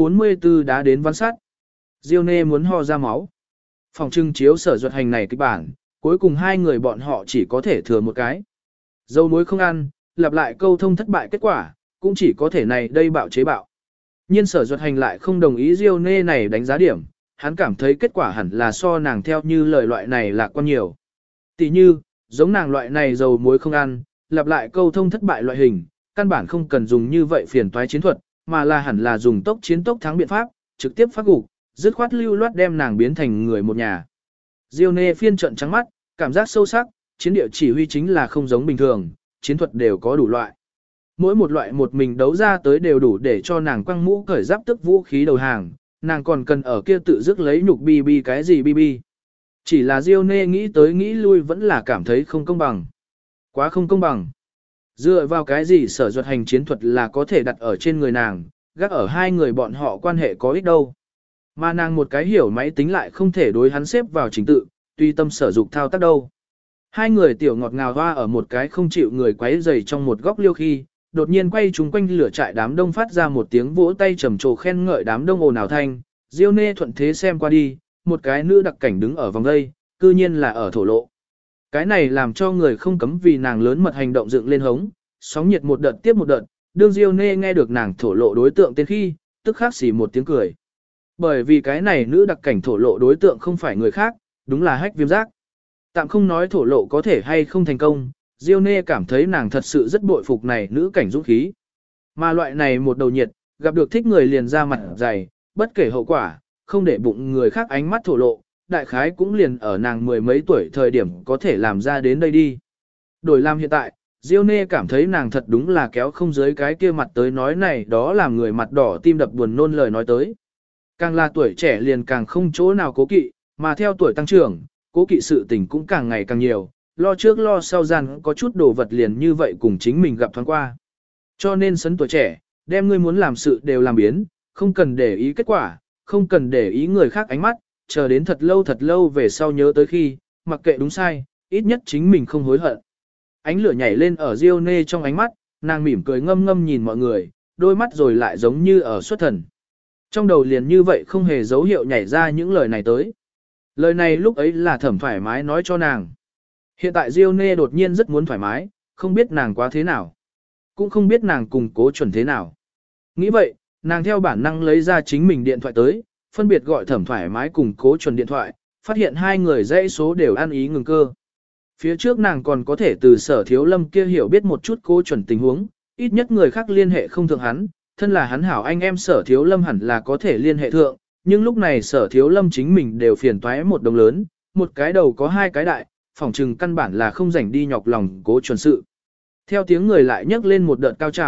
244 đã đến văn sát. Diêu Nê muốn ho ra máu. Phòng trưng chiếu Sở Duật Hành này kịch bản, cuối cùng hai người bọn họ chỉ có thể thừa một cái. Dâu muối không ăn, lặp lại câu thông thất bại kết quả, cũng chỉ có thể này đây bạo chế bạo. Nhưng Sở Duật Hành lại không đồng ý Diêu Nê này đánh giá điểm, hắn cảm thấy kết quả hẳn là so nàng theo như lời loại này lạc quan nhiều. Tỷ như, giống nàng loại này dầu muối không ăn, lặp lại câu thông thất bại loại hình, căn bản không cần dùng như vậy phiền toái chiến thuật, mà là hẳn là dùng tốc chiến tốc thắng biện pháp, trực tiếp phát gục, dứt khoát lưu loát đem nàng biến thành người một nhà. Diêu Nê phiên trận trắng mắt, cảm giác sâu sắc, chiến địa chỉ huy chính là không giống bình thường, chiến thuật đều có đủ loại. Mỗi một loại một mình đấu ra tới đều đủ để cho nàng quăng mũ cởi giáp tức vũ khí đầu hàng, nàng còn cần ở kia tự dứt lấy nhục bi cái gì bi. Chỉ là Diêu Nê nghĩ tới nghĩ lui vẫn là cảm thấy không công bằng. Quá không công bằng. Dựa vào cái gì Sở Duật Hành chiến thuật là có thể đặt ở trên người nàng, gác ở hai người bọn họ quan hệ có ích đâu. Mà nàng một cái hiểu máy tính lại không thể đối hắn xếp vào trình tự, tùy tâm sở dục thao tác đâu. Hai người tiểu ngọt ngào hoa ở một cái không chịu người quấy rầy trong một góc liêu khi, đột nhiên quay chúng quanh lửa trại đám đông phát ra một tiếng vỗ tay trầm trồ khen ngợi đám đông ồn ào thanh. Diêu Nê thuận thế xem qua đi, một cái nữ đặc cảnh đứng ở vòng đây, cư nhiên là ở thổ lộ. Cái này làm cho người không cấm vì nàng lớn mật hành động dựng lên hống, sóng nhiệt một đợt tiếp một đợt, đương Diêu Nê nghe được nàng thổ lộ đối tượng tên khi, tức khắc xì một tiếng cười. Bởi vì cái này nữ đặc cảnh thổ lộ đối tượng không phải người khác, đúng là Hách Viêm Giác. Tạm không nói thổ lộ có thể hay không thành công, Diêu Nê cảm thấy nàng thật sự rất bội phục này nữ cảnh dũng khí. Mà loại này một đầu nhiệt, gặp được thích người liền ra mặt dày, bất kể hậu quả, không để bụng người khác ánh mắt thổ lộ, đại khái cũng liền ở nàng mười mấy tuổi thời điểm có thể làm ra đến đây đi. Đổi làm hiện tại, Diêu Nê cảm thấy nàng thật đúng là kéo không dưới cái kia mặt tới nói này đó làm người mặt đỏ tim đập buồn nôn lời nói tới. Càng là tuổi trẻ liền càng không chỗ nào cố kỵ, mà theo tuổi tăng trưởng, cố kỵ sự tình cũng càng ngày càng nhiều, lo trước lo sau gian có chút đồ vật liền như vậy cùng chính mình gặp thoáng qua. Cho nên sấn tuổi trẻ, đem ngươi muốn làm sự đều làm biến, không cần để ý kết quả, không cần để ý người khác ánh mắt, chờ đến thật lâu về sau nhớ tới khi, mặc kệ đúng sai, ít nhất chính mình không hối hận. Ánh lửa nhảy lên ở Diêu Nê trong ánh mắt, nàng mỉm cười ngâm ngâm nhìn mọi người, đôi mắt rồi lại giống như ở xuất thần. Trong đầu liền như vậy không hề dấu hiệu nhảy ra những lời này tới. Lời này lúc ấy là Thẩm thoải mái nói cho nàng. Hiện tại Diêu Nê đột nhiên rất muốn thoải mái, không biết nàng quá thế nào. Cũng không biết nàng cùng Cố Chuẩn thế nào. Nghĩ vậy, nàng theo bản năng lấy ra chính mình điện thoại tới, phân biệt gọi Thẩm thoải mái cùng Cố Chuẩn điện thoại, phát hiện hai người dãy số đều ăn ý ngừng cơ. Phía trước nàng còn có thể từ Sở Thiếu Lâm kia hiểu biết một chút Cố Chuẩn tình huống, ít nhất người khác liên hệ không thượng hắn, thân là hắn hảo anh em Sở Thiếu Lâm hẳn là có thể liên hệ thượng, nhưng lúc này Sở Thiếu Lâm chính mình đều phiền toái một đồng lớn, một cái đầu có hai cái đại, phỏng chừng căn bản là không rảnh đi nhọc lòng Cố Chuẩn sự. Theo tiếng người lại nhấc lên một đợt cao trào,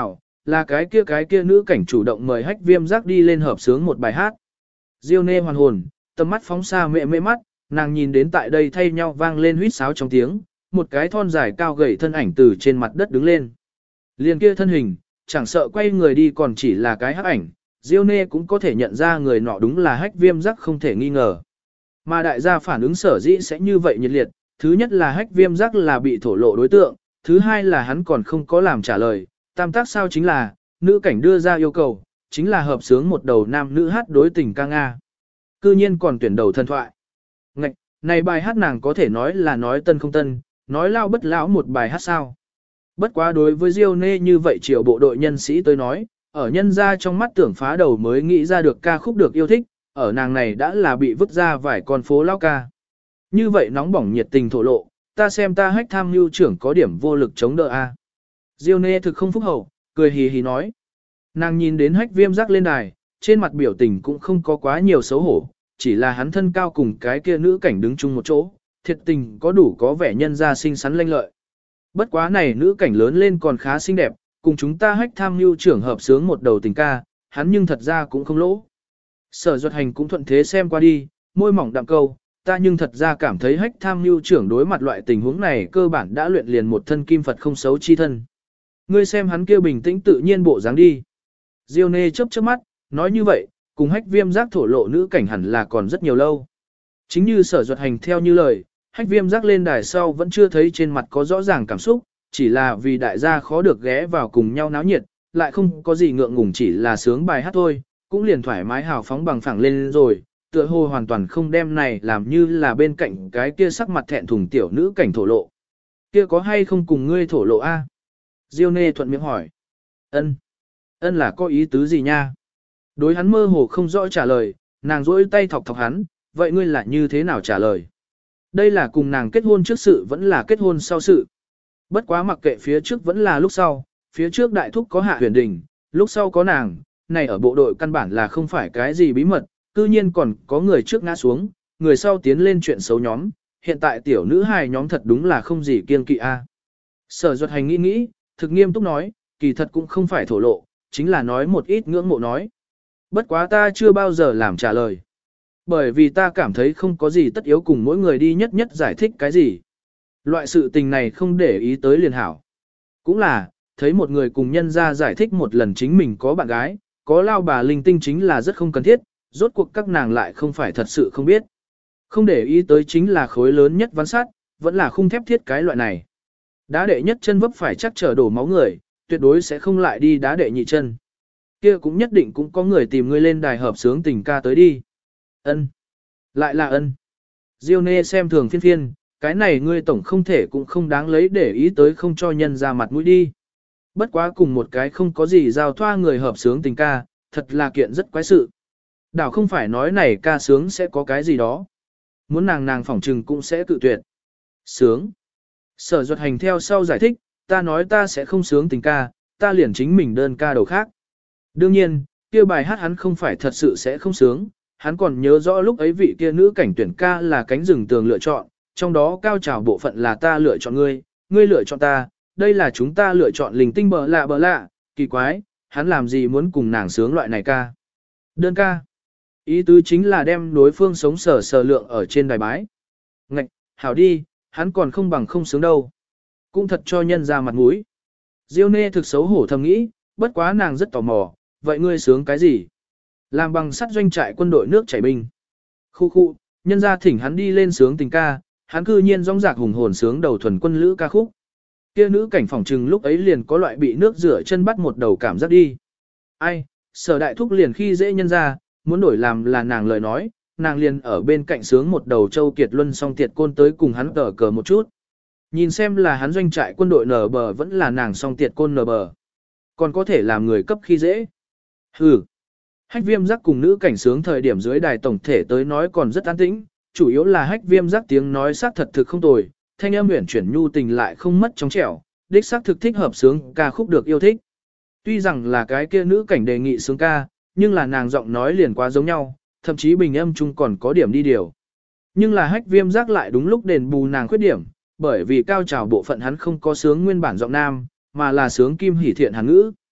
Là cái kia nữ cảnh chủ động mời Hách Viêm Giác đi lên hợp sướng một bài hát. Diêu Nê hoàn hồn, tầm mắt phóng xa mẹ mê mắt, nàng nhìn đến tại đây thay nhau vang lên huýt sáo trong tiếng, một cái thon dài cao gầy thân ảnh từ trên mặt đất đứng lên. Liền kia thân hình, chẳng sợ quay người đi còn chỉ là cái hắc ảnh, Diêu Nê cũng có thể nhận ra người nọ đúng là Hách Viêm Giác không thể nghi ngờ. Mà đại gia phản ứng sở dĩ sẽ như vậy nhiệt liệt, thứ nhất là Hách Viêm Giác là bị thổ lộ đối tượng, thứ hai là hắn còn không có làm trả lời, tam tác sao chính là, nữ cảnh đưa ra yêu cầu, chính là hợp sướng một đầu nam nữ hát đối tình ca Nga. Cư nhiên còn tuyển đầu thần thoại. Ngạch, này bài hát nàng có thể nói là nói tân không tân, nói lao bất lão một bài hát sao. Bất quá đối với Diêu Nê như vậy triệu bộ đội nhân sĩ tới nói, ở nhân ra trong mắt tưởng phá đầu mới nghĩ ra được ca khúc được yêu thích, ở nàng này đã là bị vứt ra vài con phố lao ca. Như vậy nóng bỏng nhiệt tình thổ lộ, ta xem ta Hách tham mưu trưởng có điểm vô lực chống đỡ a. Diêu Nê thực không phúc hậu, cười hì hì nói. Nàng nhìn đến Hách Viêm Giác lên đài, trên mặt biểu tình cũng không có quá nhiều xấu hổ, chỉ là hắn thân cao cùng cái kia nữ cảnh đứng chung một chỗ, thiệt tình có đủ có vẻ nhân ra xinh xắn lanh lợi. Bất quá này nữ cảnh lớn lên còn khá xinh đẹp, cùng chúng ta Hách tham mưu trưởng hợp sướng một đầu tình ca, hắn nhưng thật ra cũng không lỗ. Sở Duật Hành cũng thuận thế xem qua đi, môi mỏng đạm câu, ta nhưng thật ra cảm thấy Hách tham mưu trưởng đối mặt loại tình huống này cơ bản đã luyện liền một thân kim Phật không xấu chi thân. Ngươi xem hắn kia bình tĩnh tự nhiên bộ dáng đi. Diêu Nê chớp chớp mắt, nói như vậy, cùng Hách Viêm Giác thổ lộ nữ cảnh hẳn là còn rất nhiều lâu. Chính như Sở Duật Hành theo như lời, Hách Viêm Giác lên đài sau vẫn chưa thấy trên mặt có rõ ràng cảm xúc, chỉ là vì đại gia khó được ghé vào cùng nhau náo nhiệt, lại không có gì ngượng ngùng chỉ là sướng bài hát thôi, cũng liền thoải mái hào phóng bằng phẳng lên rồi, tựa hồ hoàn toàn không đem này làm như là bên cạnh cái kia sắc mặt thẹn thùng tiểu nữ cảnh thổ lộ. Kia có hay không cùng ngươi thổ lộ a? Diêu Nê thuận miệng hỏi. Ân, ân là có ý tứ gì nha? Đối hắn mơ hồ không rõ trả lời, nàng duỗi tay thọc thọc hắn, vậy ngươi là như thế nào trả lời? Đây là cùng nàng kết hôn trước sự vẫn là kết hôn sau sự. Bất quá mặc kệ phía trước vẫn là lúc sau, phía trước đại thúc có Hạ Huyền Đình, lúc sau có nàng, này ở bộ đội căn bản là không phải cái gì bí mật, cư nhiên còn có người trước ngã xuống, người sau tiến lên chuyện xấu nhóm, hiện tại tiểu nữ hài nhóm thật đúng là không gì kiêng kỵ a. Sở Duật Hành nghĩ nghĩ, thực nghiêm túc nói, kỳ thật cũng không phải thổ lộ, chính là nói một ít ngưỡng mộ nói. Bất quá ta chưa bao giờ làm trả lời. Bởi vì ta cảm thấy không có gì tất yếu cùng mỗi người đi nhất nhất giải thích cái gì. Loại sự tình này không để ý tới liền hảo. Cũng là, thấy một người cùng nhân ra giải thích một lần chính mình có bạn gái, có lao bà linh tinh chính là rất không cần thiết, rốt cuộc các nàng lại không phải thật sự không biết. Không để ý tới chính là khối lớn nhất ván sát, vẫn là khung thép thiết cái loại này. Đá đệ nhất chân vấp phải chắc trở đổ máu người, tuyệt đối sẽ không lại đi đá đệ nhị chân. Kia cũng nhất định cũng có người tìm ngươi lên đài hợp sướng tình ca tới đi. Ân, lại là ân. Diêu Nê xem thường phiên phiên, cái này ngươi tổng không thể cũng không đáng lấy để ý tới không cho nhân ra mặt mũi đi. Bất quá cùng một cái không có gì giao thoa người hợp sướng tình ca, thật là kiện rất quái sự. Đảo không phải nói này ca sướng sẽ có cái gì đó. Muốn nàng phỏng trừng cũng sẽ tự tuyệt. Sướng. Sở Duật Hành theo sau giải thích, ta nói ta sẽ không sướng tình ca, ta liền chính mình đơn ca đầu khác. Đương nhiên, kia bài hát hắn không phải thật sự sẽ không sướng, hắn còn nhớ rõ lúc ấy vị kia nữ cảnh tuyển ca là cánh rừng tường lựa chọn, trong đó cao trào bộ phận là ta lựa chọn ngươi, ngươi lựa chọn ta, đây là chúng ta lựa chọn linh tinh bờ lạ, kỳ quái, hắn làm gì muốn cùng nàng sướng loại này ca. Đơn ca. Ý tứ chính là đem đối phương sống sờ lượng ở trên đài bái. Ngạch, hảo đi, hắn còn không bằng không sướng đâu. Cũng thật cho nhân ra mặt mũi. Diêu Nê thực xấu hổ thầm nghĩ, bất quá nàng rất tò mò, vậy ngươi sướng cái gì? Làm bằng sắt doanh trại quân đội nước chảy binh. Khu, nhân ra thỉnh hắn đi lên sướng tình ca, hắn cư nhiên rong rạc hùng hồn sướng đầu thuần quân lữ ca khúc. Kia nữ cảnh phòng trừng lúc ấy liền có loại bị nước rửa chân bắt một đầu cảm giác đi. Ai, Sở đại thúc liền khi dễ nhân ra, muốn đổi làm là nàng lời nói, nàng liền ở bên cạnh sướng một đầu châu kiệt luân song tiệt côn tới cùng hắn tờ cờ một chút. Nhìn xem là hắn doanh trại quân đội nở bờ vẫn là nàng song tiệt côn nở bờ. Còn có thể làm người cấp khi dễ. Hừ. Hách Viêm Giác cùng nữ cảnh sướng thời điểm dưới đài tổng thể tới nói còn rất an tĩnh, chủ yếu là Hách Viêm Giác tiếng nói xác thật thực không tồi, thanh âm huyền chuyển nhu tình lại không mất trong trẻo, đích xác thực thích hợp sướng ca khúc được yêu thích. Tuy rằng là cái kia nữ cảnh đề nghị sướng ca, nhưng là nàng giọng nói liền quá giống nhau, thậm chí bình âm chung còn có điểm đi điều. Nhưng là Hách Viêm Giác lại đúng lúc đền bù nàng khuyết điểm, bởi vì cao trào bộ phận hắn không có sướng nguyên bản giọng nam, mà là sướng kim hỉ thiện hàn ngữ.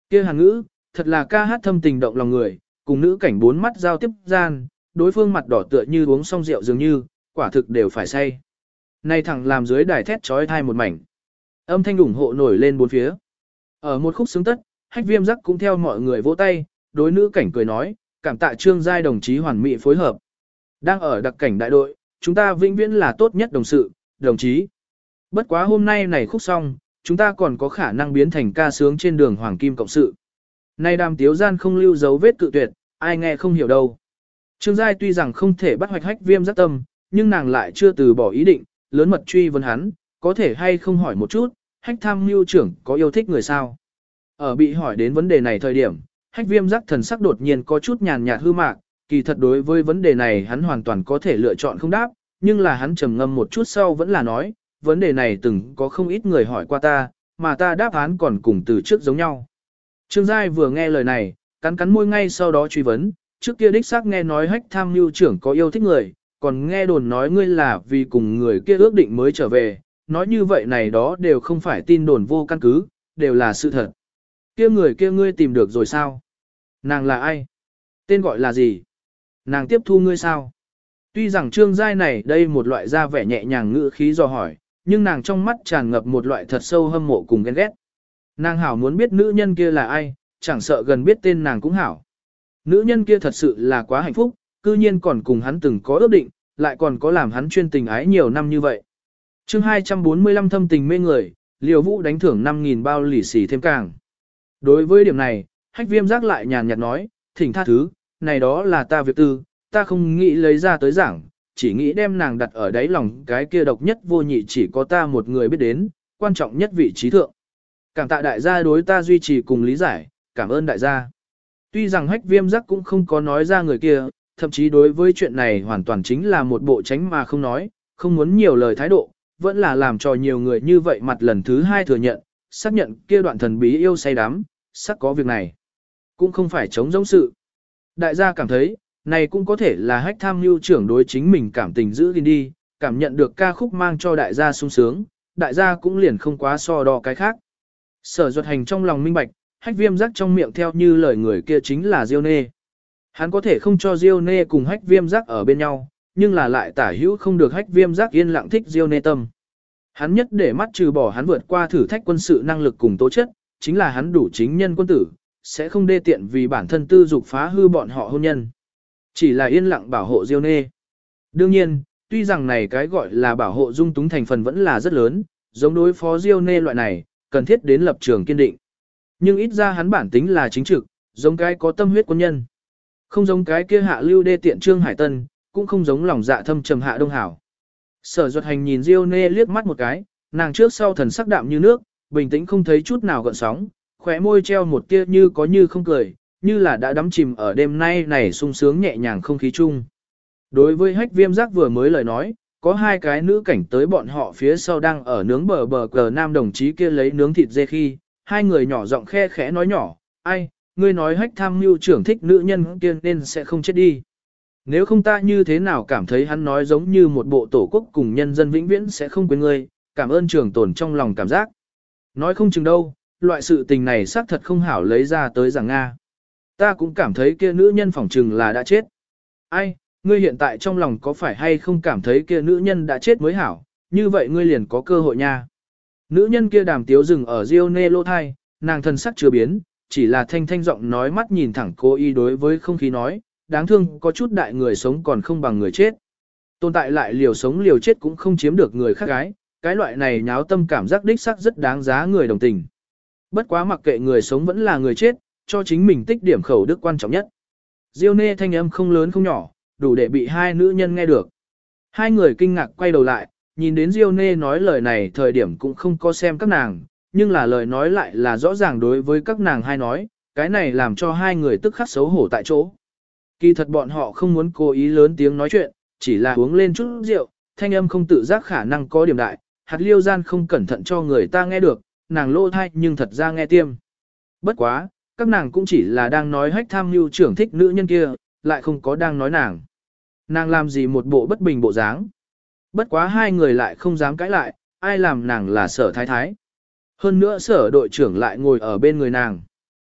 Kia Hàn ngữ, thật là ca hát thâm tình động lòng người, cùng nữ cảnh bốn mắt giao tiếp gian, đối phương mặt đỏ tựa như uống xong rượu dường như, quả thực đều phải say. Này thẳng làm dưới đài thét trói thai một mảnh. Âm thanh ủng hộ nổi lên bốn phía. Ở một khúc sướng tất, Hách Viêm Giác cũng theo mọi người vỗ tay, đối nữ cảnh cười nói, cảm tạ Trương Giai đồng chí hoàn mỹ phối hợp. Đang ở đặc cảnh đại đội, chúng ta vĩnh viễn là tốt nhất đồng sự, đồng chí. Bất quá hôm nay này khúc xong, chúng ta còn có khả năng biến thành ca sướng trên đường Hoàng Kim Cộng sự. Nay Đàm Tiếu Gian không lưu dấu vết cự tuyệt, ai nghe không hiểu đâu. Trương Giai tuy rằng không thể bắt hoạch Hách Viêm Giác tâm, nhưng nàng lại chưa từ bỏ ý định, lớn mật truy vấn hắn, có thể hay không hỏi một chút, Hách tham mưu trưởng có yêu thích người sao? Ở bị hỏi đến vấn đề này thời điểm, Hách Viêm Giác thần sắc đột nhiên có chút nhàn nhạt hư mạc, kỳ thật đối với vấn đề này hắn hoàn toàn có thể lựa chọn không đáp, nhưng là hắn trầm ngâm một chút sau vẫn là nói, vấn đề này từng có không ít người hỏi qua ta, mà ta đáp án còn cùng từ trước giống nhau. Trương Giai vừa nghe lời này, cắn cắn môi ngay sau đó truy vấn, trước kia đích xác nghe nói Hách tham mưu trưởng có yêu thích người, còn nghe đồn nói ngươi là vì cùng người kia ước định mới trở về, nói như vậy này đó đều không phải tin đồn vô căn cứ, đều là sự thật. Kia người kia ngươi tìm được rồi sao? Nàng là ai? Tên gọi là gì? Nàng tiếp thu ngươi sao? Tuy rằng Trương Giai này đây một loại da vẻ nhẹ nhàng ngữ khí dò hỏi, nhưng nàng trong mắt tràn ngập một loại thật sâu hâm mộ cùng ghen ghét. Nàng hảo muốn biết nữ nhân kia là ai, chẳng sợ gần biết tên nàng cũng hảo. Nữ nhân kia thật sự là quá hạnh phúc, cư nhiên còn cùng hắn từng có ước định, lại còn có làm hắn chuyên tình ái nhiều năm như vậy. Chương 245 thâm tình mê người, Liều Vũ đánh thưởng 5.000 bao lì xì thêm càng. Đối với điểm này, Hách Viêm Giác lại nhàn nhạt nói, thỉnh tha thứ, này đó là ta việc tư, ta không nghĩ lấy ra tới giảng, chỉ nghĩ đem nàng đặt ở đáy lòng cái kia độc nhất vô nhị chỉ có ta một người biết đến, quan trọng nhất vị trí thượng. Cảm tạ đại gia đối ta duy trì cùng lý giải, cảm ơn đại gia. Tuy rằng Hách Viêm Giác cũng không có nói ra người kia, thậm chí đối với chuyện này hoàn toàn chính là một bộ tránh mà không nói, không muốn nhiều lời thái độ, vẫn là làm cho nhiều người như vậy mặt lần thứ hai thừa nhận, xác nhận kia đoạn thần bí yêu say đắm, sắc có việc này. Cũng không phải chống giống sự. Đại gia cảm thấy, này cũng có thể là Hách tham mưu trưởng đối chính mình cảm tình giữ gìn đi, cảm nhận được ca khúc mang cho đại gia sung sướng, đại gia cũng liền không quá so đo cái khác. Sở Duật Hành trong lòng minh bạch, Hách Viêm Giác trong miệng theo như lời người kia chính là Diêu Nê. Hắn có thể không cho Diêu Nê cùng Hách Viêm Giác ở bên nhau, nhưng là lại tả hữu không được Hách Viêm Giác yên lặng thích Diêu Nê tâm. Hắn nhất để mắt trừ bỏ hắn vượt qua thử thách quân sự năng lực cùng tố chất, chính là hắn đủ chính nhân quân tử, sẽ không đê tiện vì bản thân tư dục phá hư bọn họ hôn nhân. Chỉ là yên lặng bảo hộ Diêu Nê. Đương nhiên, tuy rằng này cái gọi là bảo hộ dung túng thành phần vẫn là rất lớn, giống đối phó Diêu Nê loại này, cần thiết đến lập trường kiên định. Nhưng ít ra hắn bản tính là chính trực, giống cái có tâm huyết quân nhân. Không giống cái kia hạ lưu đê tiện Trương Hải Tân, cũng không giống lòng dạ thâm trầm Hạ Đông Hảo. Sở Duật Hành nhìn Diêu Nê liếc mắt một cái, nàng trước sau thần sắc đạm như nước, bình tĩnh không thấy chút nào gợn sóng, khóe môi treo một tia như có như không cười, như là đã đắm chìm ở đêm nay này sung sướng nhẹ nhàng không khí chung. Đối với Hách Viêm Giác vừa mới lời nói, có hai cái nữ cảnh tới bọn họ phía sau đang ở nướng bờ cờ nam đồng chí kia lấy nướng thịt dê khi, hai người nhỏ giọng khe khẽ nói nhỏ, ai, ngươi nói Hách tham mưu trưởng thích nữ nhân kia nên sẽ không chết đi. Nếu không ta như thế nào cảm thấy hắn nói giống như một bộ tổ quốc cùng nhân dân vĩnh viễn sẽ không quên ngươi, cảm ơn trường tồn trong lòng cảm giác. Nói không chừng đâu, loại sự tình này xác thật không hảo lấy ra tới rằng Nga. Ta cũng cảm thấy kia nữ nhân phỏng chừng là đã chết. Ai, ngươi hiện tại trong lòng có phải hay không cảm thấy kia nữ nhân đã chết mới hảo, như vậy ngươi liền có cơ hội nha. Nữ nhân kia Đàm Tiếu dừng ở Diêu Nê lỗ thai, nàng thân sắc chưa biến, chỉ là thanh thanh giọng nói mắt nhìn thẳng cô y đối với không khí nói, đáng thương có chút đại người sống còn không bằng người chết. Tồn tại lại liều sống liều chết cũng không chiếm được người khác gái, cái loại này nháo tâm cảm giác đích sắc rất đáng giá người đồng tình. Bất quá mặc kệ người sống vẫn là người chết, cho chính mình tích điểm khẩu đức quan trọng nhất. Diêu Nê thanh âm không lớn không nhỏ, đủ để bị hai nữ nhân nghe được. Hai người kinh ngạc quay đầu lại, nhìn đến Diêu Nê nói lời này thời điểm cũng không có xem các nàng, nhưng là lời nói lại là rõ ràng đối với các nàng hai nói, cái này làm cho hai người tức khắc xấu hổ tại chỗ. Kỳ thật bọn họ không muốn cố ý lớn tiếng nói chuyện, chỉ là uống lên chút rượu, thanh âm không tự giác khả năng có điểm đại, hạt liêu gian không cẩn thận cho người ta nghe được, nàng lô thai nhưng thật ra nghe tiêm. Bất quá, các nàng cũng chỉ là đang nói Hách tham mưu trưởng thích nữ nhân kia, lại không có đang nói nàng. Nàng làm gì một bộ bất bình bộ dáng. Bất quá hai người lại không dám cãi lại, ai làm nàng là Sở thái thái. Hơn nữa Sở đội trưởng lại ngồi ở bên người nàng.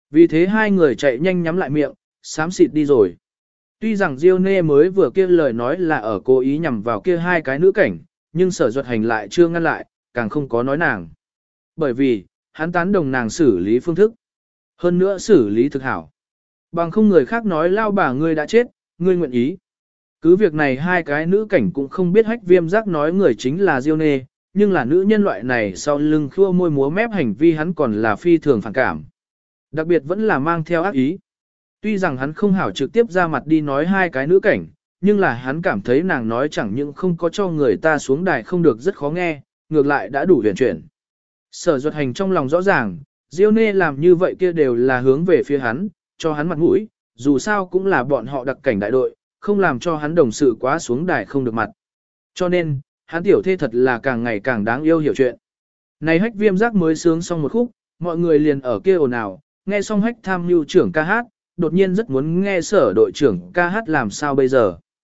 Vì thế hai người chạy nhanh nhắm lại miệng, xám xịt đi rồi. Tuy rằng Diêu Nê mới vừa kia lời nói là ở cố ý nhằm vào kia hai cái nữ cảnh, nhưng Sở Duật Hành lại chưa ngăn lại, càng không có nói nàng. Bởi vì, hắn tán đồng nàng xử lý phương thức. Hơn nữa xử lý thực hảo. Bằng không người khác nói lao bà ngươi đã chết, ngươi nguyện ý. Cứ việc này hai cái nữ cảnh cũng không biết Hách Viêm Giác nói người chính là Diêu Nê, nhưng là nữ nhân loại này sau lưng khua môi múa mép hành vi hắn còn là phi thường phản cảm. Đặc biệt vẫn là mang theo ác ý. Tuy rằng hắn không hảo trực tiếp ra mặt đi nói hai cái nữ cảnh, nhưng là hắn cảm thấy nàng nói chẳng những không có cho người ta xuống đài không được rất khó nghe, ngược lại đã đủ huyền chuyển. Sở Duật Hành trong lòng rõ ràng, Diêu Nê làm như vậy kia đều là hướng về phía hắn, cho hắn mặt mũi, dù sao cũng là bọn họ đặc cảnh đại đội, không làm cho hắn đồng sự quá xuống đài không được mặt. Cho nên, hắn tiểu thê thật là càng ngày càng đáng yêu hiểu chuyện. Này Hách Viêm Giác mới sướng xong một khúc, mọi người liền ở kia ồn ào, nghe xong Hách Tham Mưu trưởng ca hát, đột nhiên rất muốn nghe sở đội trưởng ca hát làm sao bây giờ.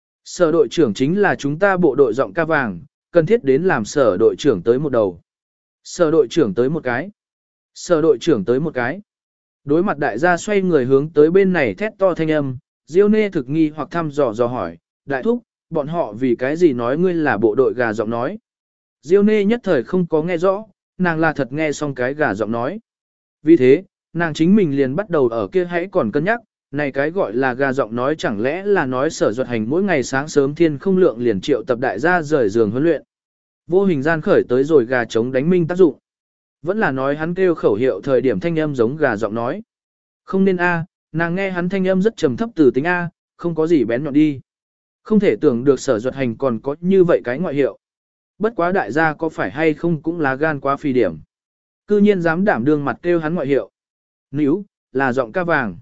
Sở đội trưởng chính là chúng ta bộ đội giọng ca vàng, cần thiết đến làm sở đội trưởng tới một đầu. Sở đội trưởng tới một cái. Sở đội trưởng tới một cái. Đối mặt đại gia xoay người hướng tới bên này thét to thanh âm, Diêu Nê thực nghi hoặc thăm dò hỏi, đại thúc, bọn họ vì cái gì nói ngươi là bộ đội gà giọng nói. Diêu Nê nhất thời không có nghe rõ, nàng là thật nghe xong cái gà giọng nói. Vì thế, nàng chính mình liền bắt đầu ở kia hãy còn cân nhắc, này cái gọi là gà giọng nói chẳng lẽ là nói Sở Duật Hành mỗi ngày sáng sớm thiên không lượng liền triệu tập đại gia rời giường huấn luyện. Vô hình gian khởi tới rồi gà chống đánh minh tác dụng. Vẫn là nói hắn kêu khẩu hiệu thời điểm thanh âm giống gà giọng nói. Không nên A, nàng nghe hắn thanh âm rất trầm thấp từ tính A, không có gì bén nhọn đi. Không thể tưởng được Sở Duật Hành còn có như vậy cái ngoại hiệu. Bất quá đại gia có phải hay không cũng là gan quá phi điểm. Cư nhiên dám đảm đương mặt kêu hắn ngoại hiệu. Níu, là giọng ca vàng.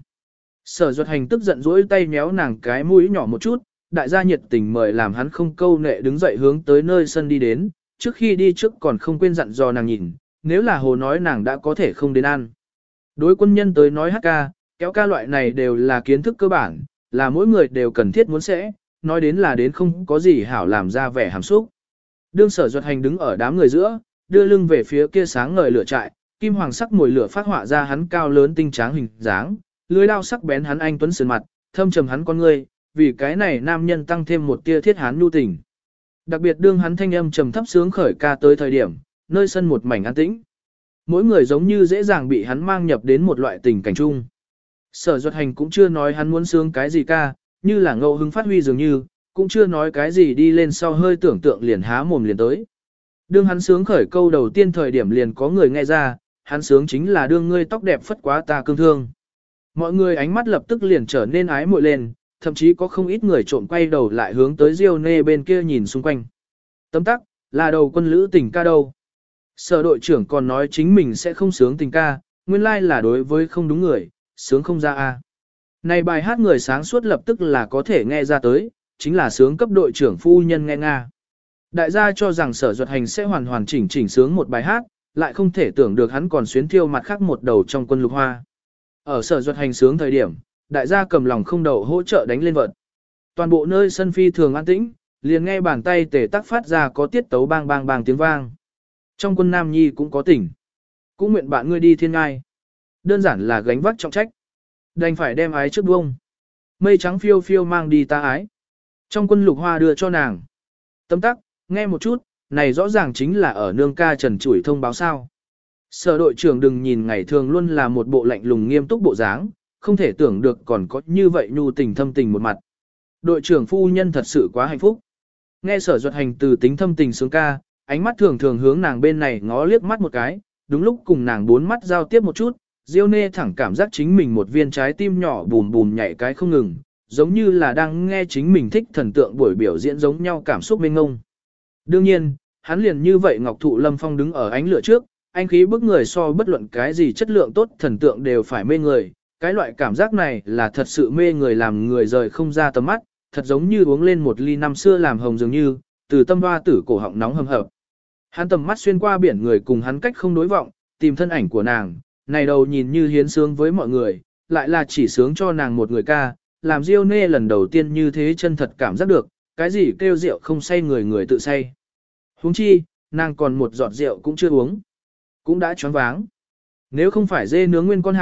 Sở Duật Hành tức giận dỗi tay méo nàng cái mũi nhỏ một chút, đại gia nhiệt tình mời làm hắn không câu nệ đứng dậy hướng tới nơi sân đi đến, trước khi đi trước còn không quên dặn dò nàng nhìn, nếu là hồ nói nàng đã có thể không đến ăn. Đối quân nhân tới nói hát ca, kéo ca loại này đều là kiến thức cơ bản, là mỗi người đều cần thiết muốn sẽ, nói đến là đến không có gì hảo làm ra vẻ hàm xúc. Đương Sở Duật Hành đứng ở đám người giữa, đưa lưng về phía kia sáng ngời lửa trại, kim hoàng sắc mùi lửa phát họa ra hắn cao lớn tinh tráng hình dáng, lưỡi đao sắc bén hắn anh tuấn sườn mặt, thâm trầm hắn con ngươi, vì cái này nam nhân tăng thêm một tia thiết hán nhu tình. Đặc biệt đương hắn thanh âm trầm thấp sướng khởi ca tới thời điểm, nơi sân một mảnh an tĩnh. Mỗi người giống như dễ dàng bị hắn mang nhập đến một loại tình cảnh chung. Sở Duật Hành cũng chưa nói hắn muốn sướng cái gì ca, như là ngẫu hứng phát huy dường như, cũng chưa nói cái gì đi lên sau hơi tưởng tượng liền há mồm liền tới. Đương hắn sướng khởi câu đầu tiên thời điểm liền có người nghe ra, hắn sướng chính là đương ngươi tóc đẹp phất quá ta cương thương. Mọi người ánh mắt lập tức liền trở nên ái muội lên, thậm chí có không ít người trộm quay đầu lại hướng tới Diêu Nê bên kia nhìn xung quanh. Tấm tắc, là đầu quân lữ tình ca đâu. Sở đội trưởng còn nói chính mình sẽ không sướng tình ca, nguyên lai là đối với không đúng người, sướng không ra a. Này bài hát người sáng suốt lập tức là có thể nghe ra tới, chính là sướng cấp đội trưởng phu nhân nghe nga. Đại gia cho rằng Sở Duật Hành sẽ hoàn hoàn chỉnh chỉnh sướng một bài hát, lại không thể tưởng được hắn còn xuyến thiêu mặt khác một đầu trong quân lục hoa. Ở Sở Duật Hành sướng thời điểm, đại gia cầm lòng không đầu hỗ trợ đánh lên vợt. Toàn bộ nơi sân phi thường an tĩnh, liền nghe bàn tay tề tắc phát ra có tiết tấu bang bang bang tiếng vang. Trong quân Nam Nhi cũng có tỉnh. Cũng nguyện bạn ngươi đi thiên ngai. Đơn giản là gánh vác trọng trách. Đành phải đem ái trước buông. Mây trắng phiêu phiêu mang đi ta ái. Trong quân lục hoa đưa cho nàng. Tấm tắc, nghe một chút, này rõ ràng chính là ở nương ca trần chủi thông báo sao. Sở đội trưởng đừng nhìn ngày thường luôn là một bộ lạnh lùng nghiêm túc bộ dáng, không thể tưởng được còn có như vậy nhu tình thâm tình một mặt. Đội trưởng phu nhân thật sự quá hạnh phúc. Nghe Sở Duật Hành từ tính thâm tình sướng ca, ánh mắt thường thường hướng nàng bên này ngó liếc mắt một cái, đúng lúc cùng nàng bốn mắt giao tiếp một chút, Diêu Nê thẳng cảm giác chính mình một viên trái tim nhỏ bùm bùm nhảy cái không ngừng, giống như là đang nghe chính mình thích thần tượng buổi biểu diễn giống nhau cảm xúc mênh ngông. Đương nhiên, hắn liền như vậy Ngọc Thụ Lâm Phong đứng ở ánh lửa trước, anh khí bức người so bất luận cái gì chất lượng tốt thần tượng đều phải mê người, cái loại cảm giác này là thật sự mê người làm người rời không ra tầm mắt, thật giống như uống lên một ly năm xưa làm hồng dường như, từ tâm hoa tử cổ họng nóng hầm hập. Hắn tầm mắt xuyên qua biển người cùng hắn cách không đối vọng, tìm thân ảnh của nàng, này đầu nhìn như hiến sướng với mọi người, lại là chỉ sướng cho nàng một người ca, làm Diêu Nê lần đầu tiên như thế chân thật cảm giác được, cái gì kêu rượu không say người người tự say. Huống chi, nàng còn một giọt rượu cũng chưa uống, cũng đã choáng váng. Nếu không phải dê nướng nguyên con hảo,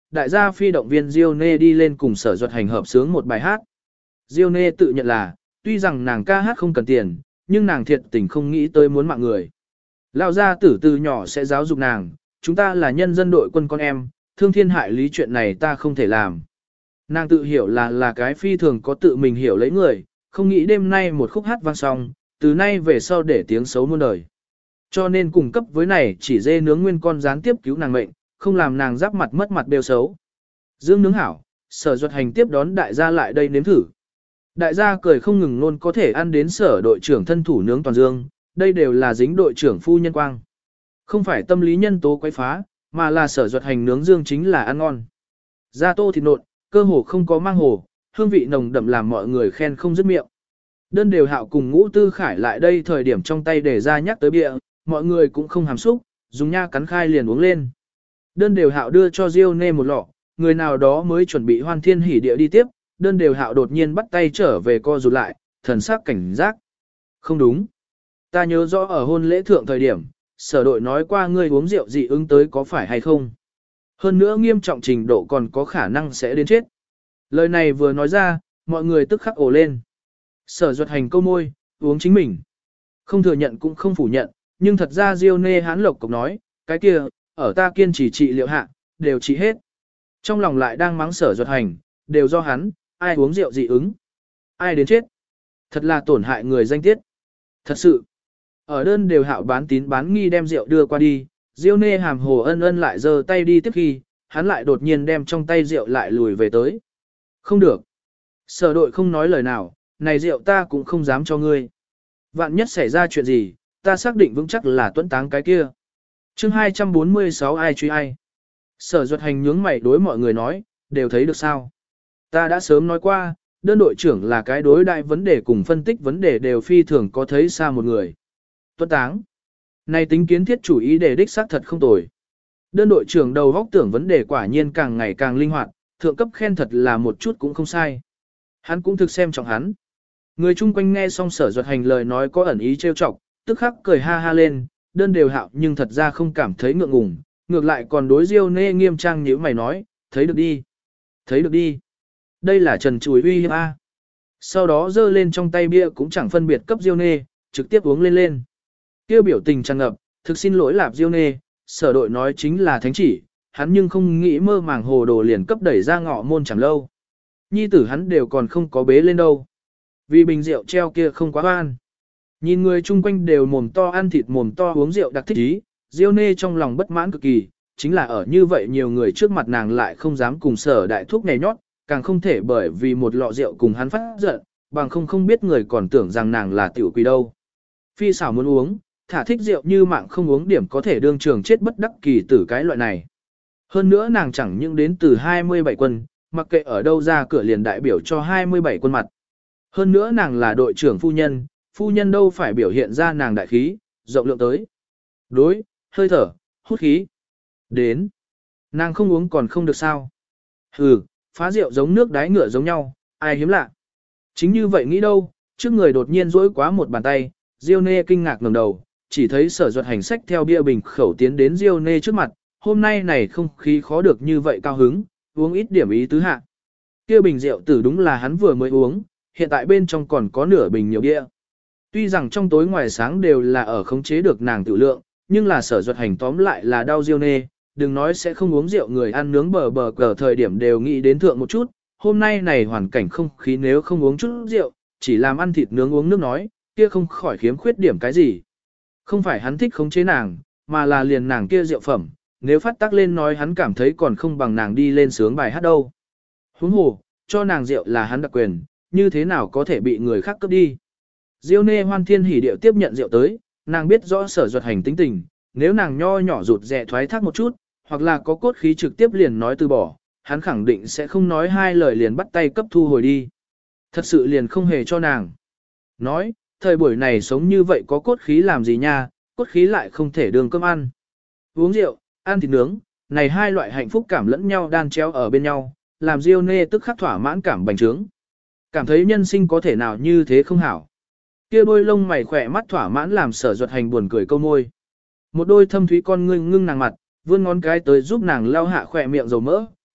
đại gia phi động viên Diêu Nê đi lên cùng Sở Duật Hành hợp sướng một bài hát. Diêu Nê tự nhận là, tuy rằng nàng ca hát không cần tiền, nhưng nàng thiệt tình không nghĩ tới muốn mạng người. Lão gia tử từ nhỏ sẽ giáo dục nàng, chúng ta là nhân dân đội quân con em, thương thiên hại lý chuyện này ta không thể làm. Nàng tự hiểu là cái phi thường có tự mình hiểu lấy người, không nghĩ đêm nay một khúc hát vang xong, từ nay về sau để tiếng xấu muôn đời. Cho nên cung cấp với này chỉ dê nướng nguyên con gián tiếp cứu nàng mệnh, không làm nàng giáp mặt mất mặt đều xấu. Dương nướng hảo, Sở Duật Hành tiếp đón đại gia lại đây nếm thử. Đại gia cười không ngừng luôn có thể ăn đến Sở đội trưởng thân thủ nướng toàn dương, đây đều là dính đội trưởng phu nhân quang. Không phải tâm lý nhân tố quấy phá, mà là Sở Duật Hành nướng dương chính là ăn ngon. Da tô thịt nộn, cơ hồ không có mang hồ, hương vị nồng đậm làm mọi người khen không dứt miệng. Đơn Đều Hạo cùng Ngũ Tư Khải lại đây thời điểm trong tay để ra nhắc tới bia, mọi người cũng không hàm xúc, dùng nha cắn khai liền uống lên. Đơn Đều Hạo đưa cho Diêu Nê một lọ, người nào đó mới chuẩn bị hoan thiên hỉ địa đi tiếp, Đơn Đều Hạo đột nhiên bắt tay trở về co rụt lại, thần sắc cảnh giác. Không đúng. Ta nhớ rõ ở hôn lễ thượng thời điểm, Sở đội nói qua ngươi uống rượu dị ứng tới có phải hay không. Hơn nữa nghiêm trọng trình độ còn có khả năng sẽ đến chết. Lời này vừa nói ra, mọi người tức khắc ồ lên. Sở Duật Hành câu môi, uống chính mình. Không thừa nhận cũng không phủ nhận, nhưng thật ra Diêu Nê hán lộc cục nói, cái kia, ở ta kiên trì trị liệu hạ, đều trị hết. Trong lòng lại đang mắng Sở Duật Hành, đều do hắn, ai uống rượu dị ứng, ai đến chết. Thật là tổn hại người danh tiết. Thật sự, ở Đơn Đều Hạo bán tín bán nghi đem rượu đưa qua đi, Diêu Nê hàm hồ ân ân lại giơ tay đi tiếp khi, hắn lại đột nhiên đem trong tay rượu lại lùi về tới. Không được. Sở đội không nói lời nào, này rượu ta cũng không dám cho ngươi. Vạn nhất xảy ra chuyện gì, ta xác định vững chắc là tuấn táng cái kia. Chương 246 ai truy ai. Sở Duật Hành nhướng mày đối mọi người nói, đều thấy được sao. Ta đã sớm nói qua, đơn đội trưởng là cái đối đại vấn đề cùng phân tích vấn đề đều phi thường có thấy xa một người. Tuấn táng. Này tính kiến thiết chủ ý để đích xác thật không tồi. Đơn đội trưởng đầu góc tưởng vấn đề quả nhiên càng ngày càng linh hoạt, thượng cấp khen thật là một chút cũng không sai. Hắn cũng thực xem trọng hắn. Người chung quanh nghe xong Sở Duật Hành lời nói có ẩn ý trêu chọc, tức khắc cười ha ha lên, Đơn Đều Hạo nhưng thật ra không cảm thấy ngượng ngùng, ngược lại còn đối Diêu Nê nghiêm trang nhíu mày nói, thấy được đi. Thấy được đi. Đây là trần chùi uy hiếp A. Sau đó giơ lên trong tay bia cũng chẳng phân biệt cấp Diêu Nê, trực tiếp uống lên. Kêu biểu tình tràn ngập, thực xin lỗi lạp Diêu Nê, Sở đội nói chính là thánh chỉ, hắn nhưng không nghĩ mơ màng hồ đồ liền cấp đẩy ra ngọ môn chẳng lâu. Nhi tử hắn đều còn không có bế lên đâu. Vì bình rượu treo kia không quá oan. Nhìn người chung quanh đều mồm to ăn thịt mồm to uống rượu đặc thích ý, Diêu Nê trong lòng bất mãn cực kỳ, chính là ở như vậy nhiều người trước mặt nàng lại không dám cùng Sở đại thúc nhảy nhót, càng không thể bởi vì một lọ rượu cùng hắn phát giận, bằng không biết người còn tưởng rằng nàng là tiểu quỷ đâu. Phi xảo muốn uống, thả thích rượu như mạng không uống điểm có thể đương trường chết bất đắc kỳ tử cái loại này. Hơn nữa nàng chẳng những đến từ 27 quân, mặc kệ ở đâu ra cửa liền đại biểu cho 27 quân mặt. Hơn nữa nàng là đội trưởng phu nhân đâu phải biểu hiện ra nàng đại khí, rộng lượng tới. Đối, hơi thở, hút khí. Đến. Nàng không uống còn không được sao. Hừ, phá rượu giống nước đáy ngựa giống nhau, ai hiếm lạ. Chính như vậy nghĩ đâu, trước người đột nhiên rỗi quá một bàn tay, Diêu Nê kinh ngạc ngẩng đầu, chỉ thấy Sở Duật Hành sách theo bia bình khẩu tiến đến Diêu Nê trước mặt, hôm nay này không khí khó được như vậy cao hứng, uống ít điểm ý tứ hạ. Kia bình rượu tử đúng là hắn vừa mới uống, hiện tại bên trong còn có nửa bình nhiều bia. Tuy rằng trong tối ngoài sáng đều là ở khống chế được nàng tự lượng, nhưng là Sở Duật Hành tóm lại là đau Diêu Nê, đừng nói sẽ không uống rượu người ăn nướng bờ cờ thời điểm đều nghĩ đến thượng một chút, hôm nay này hoàn cảnh không khí nếu không uống chút rượu, chỉ làm ăn thịt nướng uống nước nói, kia không khỏi khiếm khuyết điểm cái gì. Không phải hắn thích khống chế nàng, mà là liền nàng kia rượu phẩm, nếu phát tác lên nói hắn cảm thấy còn không bằng nàng đi lên sướng bài hát đâu. Huống hồ, cho nàng rượu là hắn đặc quyền, như thế nào có thể bị người khác cướp đi. Diêu Nê hoan thiên hỉ điệu tiếp nhận rượu tới, nàng biết rõ Sở Duật Hành tính tình, nếu nàng nho nhỏ rụt rè thoái thác một chút, hoặc là có cốt khí trực tiếp liền nói từ bỏ, hắn khẳng định sẽ không nói hai lời liền bắt tay cấp thu hồi đi. Thật sự liền không hề cho nàng. Nói, thời buổi này sống như vậy có cốt khí làm gì nha, cốt khí lại không thể đường cơm ăn. Uống rượu, ăn thịt nướng, này hai loại hạnh phúc cảm lẫn nhau đan chéo ở bên nhau, làm Diêu Nê tức khắc thỏa mãn cảm bành trướng. Cảm thấy nhân sinh có thể nào như thế không hảo. Kia đôi lông mày khỏe mắt thỏa mãn làm Sở Duật Hành buồn cười câu môi. Một đôi thâm thúy con ngưng nàng mặt, vươn ngón cái tới giúp nàng lau hạ khỏe miệng dầu mỡ,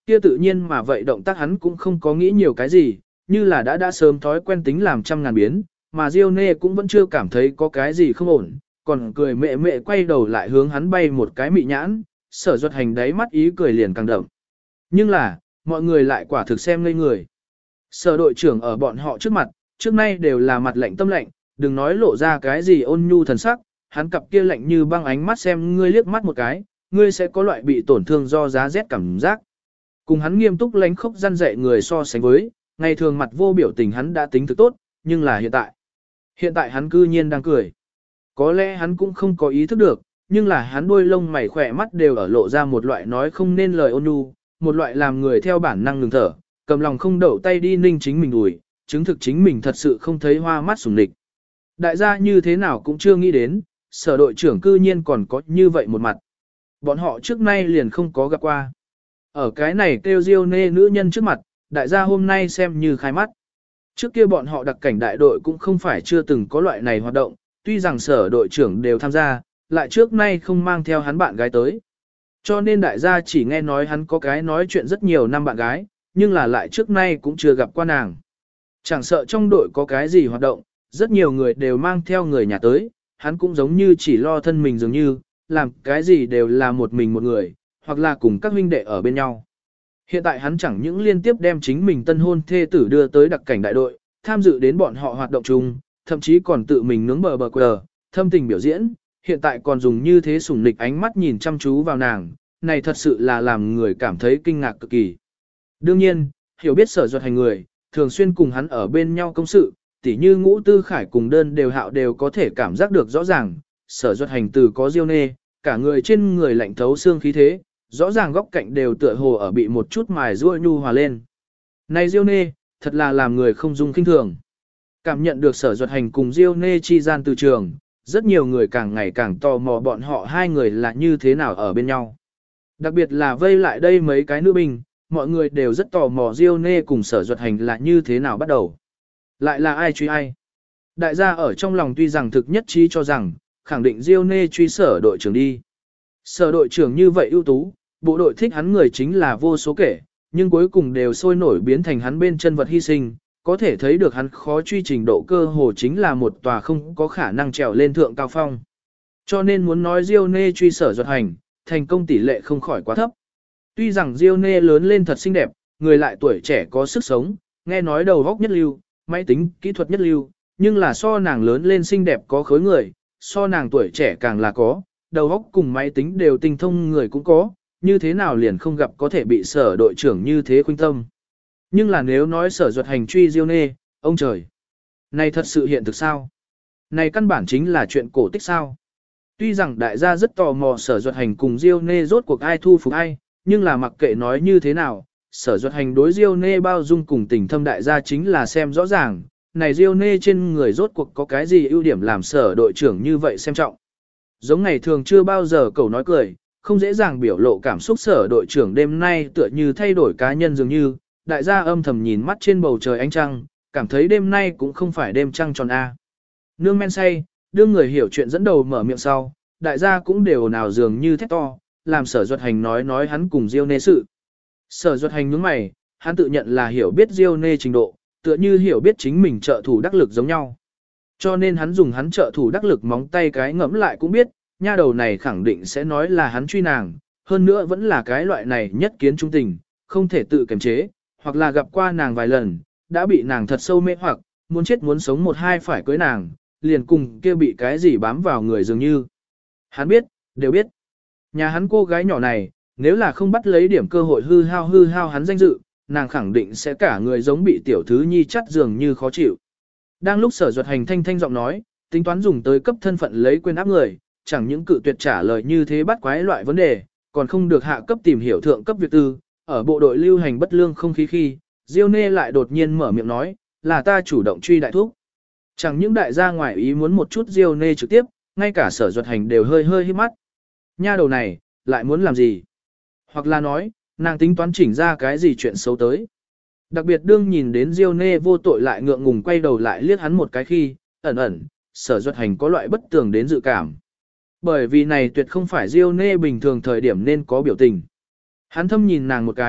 kia tự nhiên mà vậy động tác hắn cũng không có nghĩ nhiều cái gì, như là đã sớm thói quen tính làm trăm ngàn biến, mà Diêu Nê cũng vẫn chưa cảm thấy có cái gì không ổn, còn cười mẹ mẹ quay đầu lại hướng hắn bay một cái mị nhãn, Sở Duật Hành đáy mắt ý cười liền càng đậm. Nhưng là, mọi người lại quả thực xem ngây người. Sở đội trưởng ở bọn họ trước mặt, trước nay đều là mặt lạnh tâm lạnh, đừng nói lộ ra cái gì ôn nhu thần sắc, hắn cặp kia lạnh như băng ánh mắt xem ngươi liếc mắt một cái, ngươi sẽ có loại bị tổn thương do giá rét cảm giác. Cùng hắn nghiêm túc lánh khốc răn dạy người so sánh với, ngày thường mặt vô biểu tình hắn đã tính thực tốt, nhưng là hiện tại hắn cư nhiên đang cười. Có lẽ hắn cũng không có ý thức được, nhưng là hắn đôi lông mày khỏe mắt đều ở lộ ra một loại nói không nên lời ôn nhu, một loại làm người theo bản năng ngừng thở, cầm lòng không đậu tay đi ninh chính mình đùi, chứng thực chính mình thật sự không thấy hoa mắt sủng địch. Đại gia như thế nào cũng chưa nghĩ đến, sở đội trưởng cư nhiên còn có như vậy một mặt. Bọn họ trước nay liền không có gặp qua. Ở cái này kêu Diêu Nê nữ nhân trước mặt, đại gia hôm nay xem như khai mắt. Trước kia bọn họ đặc cảnh đại đội cũng không phải chưa từng có loại này hoạt động, tuy rằng sở đội trưởng đều tham gia, lại trước nay không mang theo hắn bạn gái tới. Cho nên đại gia chỉ nghe nói hắn có cái nói chuyện rất nhiều năm bạn gái, nhưng là lại trước nay cũng chưa gặp qua nàng. Chẳng sợ trong đội có cái gì hoạt động, rất nhiều người đều mang theo người nhà tới, hắn cũng giống như chỉ lo thân mình dường như, làm cái gì đều là một mình một người, hoặc là cùng các huynh đệ ở bên nhau. Hiện tại hắn chẳng những liên tiếp đem chính mình tân hôn thê tử đưa tới đặc cảnh đại đội, tham dự đến bọn họ hoạt động chung, thậm chí còn tự mình nướng bờ quờ, thâm tình biểu diễn, hiện tại còn dùng như thế sủng nịch ánh mắt nhìn chăm chú vào nàng, này thật sự là làm người cảm thấy kinh ngạc cực kỳ. Đương nhiên, hiểu biết Sở Duật Hành người, thường xuyên cùng hắn ở bên nhau công sự, tỉ như Ngũ Tư Khải cùng Đơn Đều Hạo đều có thể cảm giác được rõ ràng, Sở Duật Hành từ có Diêu Nê, cả người trên người lạnh thấu xương khí thế, rõ ràng góc cạnh đều tựa hồ ở bị một chút mài ruôi nhu hòa lên. Này Diêu Nê, thật là làm người không dung kinh thường. Cảm nhận được Sở Duật Hành cùng Diêu Nê chi gian từ trường, rất nhiều người càng ngày càng tò mò bọn họ hai người là như thế nào ở bên nhau. Đặc biệt là vây lại đây mấy cái nữ binh, mọi người đều rất tò mò Diêu Nê cùng Sở Duật Hành là như thế nào bắt đầu. Lại là ai truy ai? Đại gia ở trong lòng tuy rằng thực nhất trí cho rằng, khẳng định Diêu Nê truy Sở đội trưởng đi. Sở đội trưởng như vậy ưu tú, bộ đội thích hắn người chính là vô số kể, nhưng cuối cùng đều sôi nổi biến thành hắn bên chân vật hy sinh, có thể thấy được hắn khó truy trình độ cơ hồ chính là một tòa không có khả năng trèo lên thượng cao phong. Cho nên muốn nói Diêu Nê truy Sở Duật Hành, thành công tỷ lệ không khỏi quá thấp. Tuy rằng Diêu Nê lớn lên thật xinh đẹp, người lại tuổi trẻ có sức sống, nghe nói đầu óc nhất lưu, máy tính, kỹ thuật nhất lưu, nhưng là so nàng lớn lên xinh đẹp có khối người, so nàng tuổi trẻ càng là có, đầu óc cùng máy tính đều tinh thông người cũng có, như thế nào liền không gặp có thể bị Sở đội trưởng như thế khuynh tâm. Nhưng là nếu nói Sở Duật Hành truy Diêu Nê, ông trời, này thật sự hiện thực sao? Này căn bản chính là chuyện cổ tích sao? Tuy rằng đại gia rất tò mò Sở Duật Hành cùng Diêu Nê rốt cuộc ai thu phục ai, nhưng là mặc kệ nói như thế nào, Sở Duật Hành đối Diêu Nê bao dung cùng tình thâm đại gia chính là xem rõ ràng, này Diêu Nê trên người rốt cuộc có cái gì ưu điểm làm Sở đội trưởng như vậy xem trọng. Giống ngày thường chưa bao giờ cậu nói cười, không dễ dàng biểu lộ cảm xúc Sở đội trưởng đêm nay tựa như thay đổi cá nhân dường như, đại gia âm thầm nhìn mắt trên bầu trời ánh trăng, cảm thấy đêm nay cũng không phải đêm trăng tròn A. Nương men say, đương người hiểu chuyện dẫn đầu mở miệng sau, đại gia cũng đều nào dường như thét to, làm Sở Duật Hành nói hắn cùng Diêu Nê sự. Sở Duật Hành nhướng mày, hắn tự nhận là hiểu biết Diêu Nê trình độ, tựa như hiểu biết chính mình trợ thủ đắc lực giống nhau. Cho nên hắn dùng hắn trợ thủ đắc lực móng tay cái ngẫm lại cũng biết, nha đầu này khẳng định sẽ nói là hắn truy nàng, hơn nữa vẫn là cái loại này nhất kiến trung tình, không thể tự kiềm chế, hoặc là gặp qua nàng vài lần, đã bị nàng thật sâu mê hoặc, muốn chết muốn sống một hai phải cưới nàng, liền cùng kia bị cái gì bám vào người dường như. Hắn biết, đều biết. Nhà hắn cô gái nhỏ này, nếu là không bắt lấy điểm cơ hội hư hao hắn danh dự, nàng khẳng định sẽ cả người giống bị tiểu thứ nhi chắt dường như khó chịu. Đang lúc Sở Duật Hành thanh giọng nói, tính toán dùng tới cấp thân phận lấy quên áp người, chẳng những cự tuyệt trả lời như thế bắt quái loại vấn đề, còn không được hạ cấp tìm hiểu thượng cấp việc tư, ở bộ đội lưu hành bất lương không khí khi, Diêu Nê lại đột nhiên mở miệng nói, là ta chủ động truy đại thúc. Chẳng những đại gia ngoài ý muốn một chút Diêu Nê trực tiếp, ngay cả Sở Duật Hành đều hơi híp mắt. Nha đầu này, lại muốn làm gì? Hoặc là nói, nàng tính toán chỉnh ra cái gì chuyện xấu tới. Đặc biệt đương nhìn đến Diêu Nê vô tội lại ngượng ngùng quay đầu lại liếc hắn một cái khi, ẩn, Sở Duật Hành có loại bất tường đến dự cảm. Bởi vì này tuyệt không phải Diêu Nê bình thường thời điểm nên có biểu tình. Hắn thâm nhìn nàng một cái,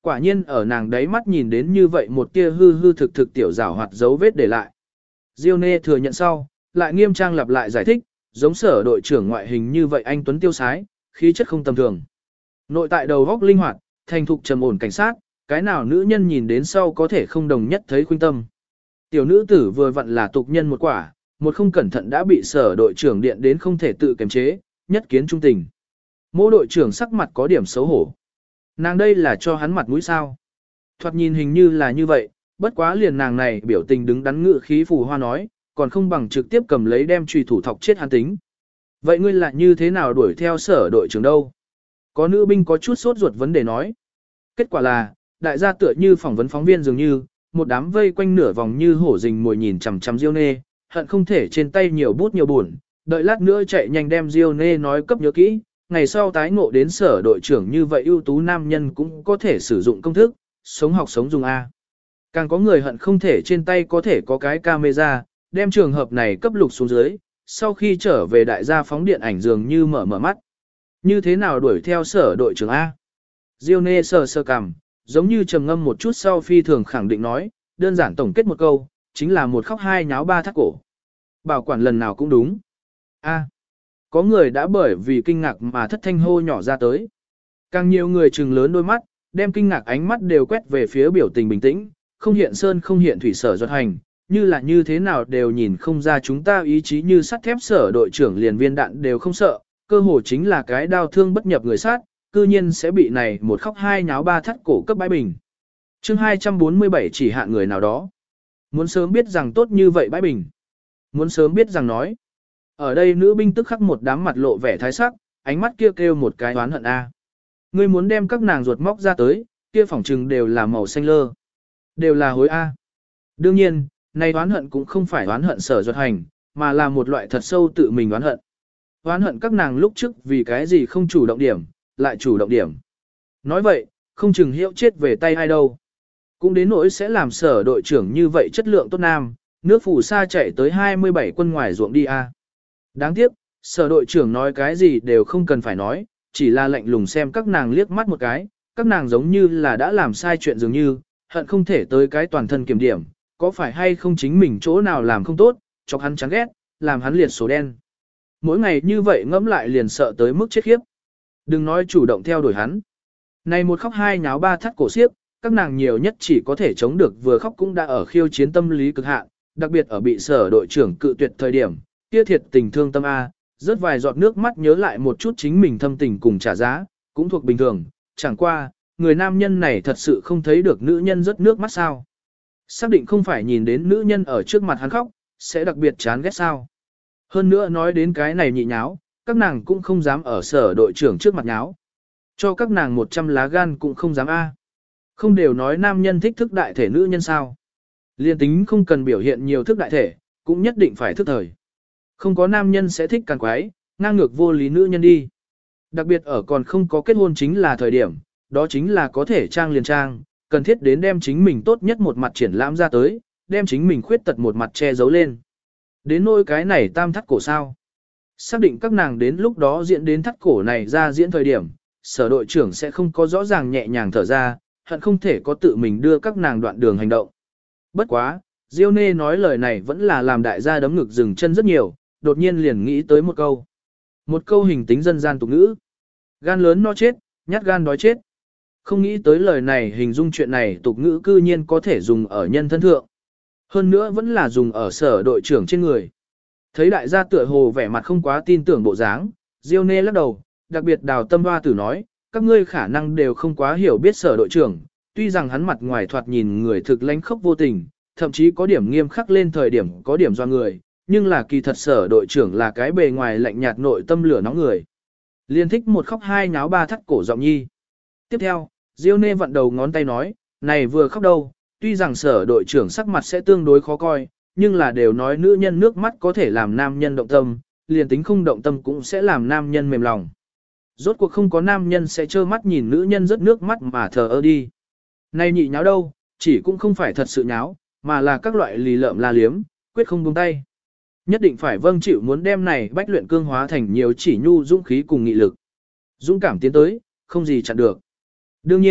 Quả nhiên ở nàng đáy mắt nhìn đến như vậy một tia hư hư thực thực tiểu giảo hoạt dấu vết để lại. Diêu Nê thừa nhận sau, lại nghiêm trang lặp lại giải thích, giống sở đội trưởng ngoại hình như vậy anh tuấn tiêu sái, khí chất không tầm thường. Nội tại đầu góc linh hoạt, thành thục trầm ổn cảnh sát, cái nào nữ nhân nhìn đến sau có thể không đồng nhất thấy khuynh tâm. Tiểu nữ tử vừa vặn là tục nhân một quả, một không cẩn thận đã bị sở đội trưởng điện đến không thể tự kiềm chế, nhất kiến trung tình. Mô đội trưởng sắc mặt có điểm xấu hổ. Nàng đây là cho hắn mặt mũi sao? Thoạt nhìn hình như là như vậy, bất quá liền nàng này biểu tình đứng đắn ngự khí phù hoa nói, còn không bằng trực tiếp cầm lấy đem chùy thủ thọc chết hắn tính. Vậy ngươi lại như thế nào đuổi theo sở đội trưởng đâu? Có nữ binh có chút sốt ruột vấn đề nói. Kết quả là, đại gia tựa như phỏng vấn phóng viên dường như, một đám vây quanh nửa vòng như hổ rình mồi nhìn chằm chằm Diêu Nê, hận không thể trên tay nhiều bút nhiều buồn, đợi lát nữa chạy nhanh đem Diêu Nê nói cấp nhớ kỹ, ngày sau tái ngộ đến sở đội trưởng như vậy ưu tú nam nhân cũng có thể sử dụng công thức, sống học sống dùng A. Càng có người hận không thể trên tay có thể có cái camera, đem trường hợp này cấp lục xuống dưới, sau khi trở về đại gia phóng điện ảnh dường như mở mắt. Như thế nào đuổi theo sở đội trưởng A? Diêu Nê sờ sờ cằm, giống như trầm ngâm một chút sau phi thường khẳng định nói, đơn giản tổng kết một câu, chính là một khóc hai nháo ba thắt cổ. Bảo quản lần nào cũng đúng. A. Có người đã bởi vì kinh ngạc mà thất thanh hô nhỏ ra tới. Càng nhiều người trừng lớn đôi mắt, đem kinh ngạc ánh mắt đều quét về phía biểu tình bình tĩnh, không hiện sơn không hiện thủy sở doạt hành, như là như thế nào đều nhìn không ra chúng ta ý chí như sắt thép sở đội trưởng liền viên đạn đều không sợ, cơ hồ chính là cái đau thương bất nhập người sát, cư nhiên sẽ bị này một khóc hai nháo ba thắt cổ cấp bãi bình. Chương 247 chỉ hạn người nào đó. Muốn sớm biết rằng tốt như vậy bãi bình. Muốn sớm biết rằng nói. Ở đây nữ binh tức khắc một đám mặt lộ vẻ thái sắc, ánh mắt kia kêu một cái oán hận a. Ngươi muốn đem các nàng ruột móc ra tới, kia phỏng trừng đều là màu xanh lơ. Đều là hối a. Đương nhiên, này oán hận cũng không phải oán hận sở ruột hành, mà là một loại thật sâu tự mình oán hận. Oán hận các nàng lúc trước vì cái gì không chủ động điểm, lại chủ động điểm. Nói vậy, không chừng hiệu chết về tay ai đâu. Cũng đến nỗi sẽ làm sở đội trưởng như vậy chất lượng tốt nam, nước phù sa chạy tới 27 quân ngoài ruộng đi a. Đáng tiếc, sở đội trưởng nói cái gì đều không cần phải nói, chỉ là lạnh lùng xem các nàng liếc mắt một cái, các nàng giống như là đã làm sai chuyện dường như, hận không thể tới cái toàn thân kiểm điểm, có phải hay không chính mình chỗ nào làm không tốt, chọc hắn chán ghét, làm hắn liệt số đen. Mỗi ngày như vậy ngẫm lại liền sợ tới mức chết khiếp. Đừng nói chủ động theo đuổi hắn. Này một khóc hai nháo ba thắt cổ xiếc, các nàng nhiều nhất chỉ có thể chống được vừa khóc cũng đã ở khiêu chiến tâm lý cực hạn, đặc biệt ở bị sở đội trưởng cự tuyệt thời điểm, kia thiệt tình thương tâm A, rớt vài giọt nước mắt nhớ lại một chút chính mình thâm tình cùng trả giá, cũng thuộc bình thường, chẳng qua, người nam nhân này thật sự không thấy được nữ nhân rớt nước mắt sao. Xác định không phải nhìn đến nữ nhân ở trước mặt hắn khóc, sẽ đặc biệt chán ghét sao. Hơn nữa nói đến cái này nhị nháo, các nàng cũng không dám ở sở đội trưởng trước mặt nháo. Cho các nàng 100 lá gan cũng không dám A. Không đều nói nam nhân thích thức đại thể nữ nhân sao. Liên tính không cần biểu hiện nhiều thức đại thể, cũng nhất định phải thức thời. Không có nam nhân sẽ thích càng quái, ngang ngược vô lý nữ nhân đi. Đặc biệt ở còn không có kết hôn chính là thời điểm, đó chính là có thể trang liền trang, cần thiết đến đem chính mình tốt nhất một mặt triển lãm ra tới, đem chính mình khuyết tật một mặt che giấu lên. Đến nỗi cái này tam thắt cổ sao. Xác định các nàng đến lúc đó diễn đến thắt cổ này ra diễn thời điểm, sở đội trưởng sẽ không có rõ ràng nhẹ nhàng thở ra, hận không thể có tự mình đưa các nàng đoạn đường hành động. Bất quá, Diêu Nê nói lời này vẫn là làm đại gia đấm ngực dừng chân rất nhiều, đột nhiên liền nghĩ tới một câu. Một câu hình tính dân gian tục ngữ. Gan lớn no chết, nhát gan đói chết. Không nghĩ tới lời này hình dung chuyện này tục ngữ cư nhiên có thể dùng ở nhân thân thượng. Hơn nữa vẫn là dùng ở sở đội trưởng trên người. Thấy đại gia tựa hồ vẻ mặt không quá tin tưởng bộ dáng, Diêu Nê lắc đầu, đặc biệt Đào Tâm Hoa Tử nói, các ngươi khả năng đều không quá hiểu biết sở đội trưởng, tuy rằng hắn mặt ngoài thoạt nhìn người thực lãnh khốc vô tình, thậm chí có điểm nghiêm khắc lên thời điểm có điểm do người, nhưng là kỳ thật sở đội trưởng là cái bề ngoài lạnh nhạt nội tâm lửa nóng người. Liên thích một khóc hai nháo ba thắt cổ giọng nhi. Tiếp theo, Diêu Nê vặn đầu ngón tay nói, này vừa khóc đâu, tuy rằng sở đội trưởng sắc mặt sẽ tương đối khó coi, nhưng là đều nói nữ nhân nước mắt có thể làm nam nhân động tâm, liền tính không động tâm cũng sẽ làm nam nhân mềm lòng. Rốt cuộc không có nam nhân sẽ trơ mắt nhìn nữ nhân rớt nước mắt mà thờ ơ đi. Này nhị nháo đâu, chỉ cũng không phải thật sự nháo, mà là các loại lì lợm la liếm, quyết không buông tay. Nhất định phải vâng chịu muốn đem này bách luyện cương hóa thành nhiều chỉ nhu dũng khí cùng nghị lực. Dũng cảm tiến tới, không gì chặn được. Đương nhiên,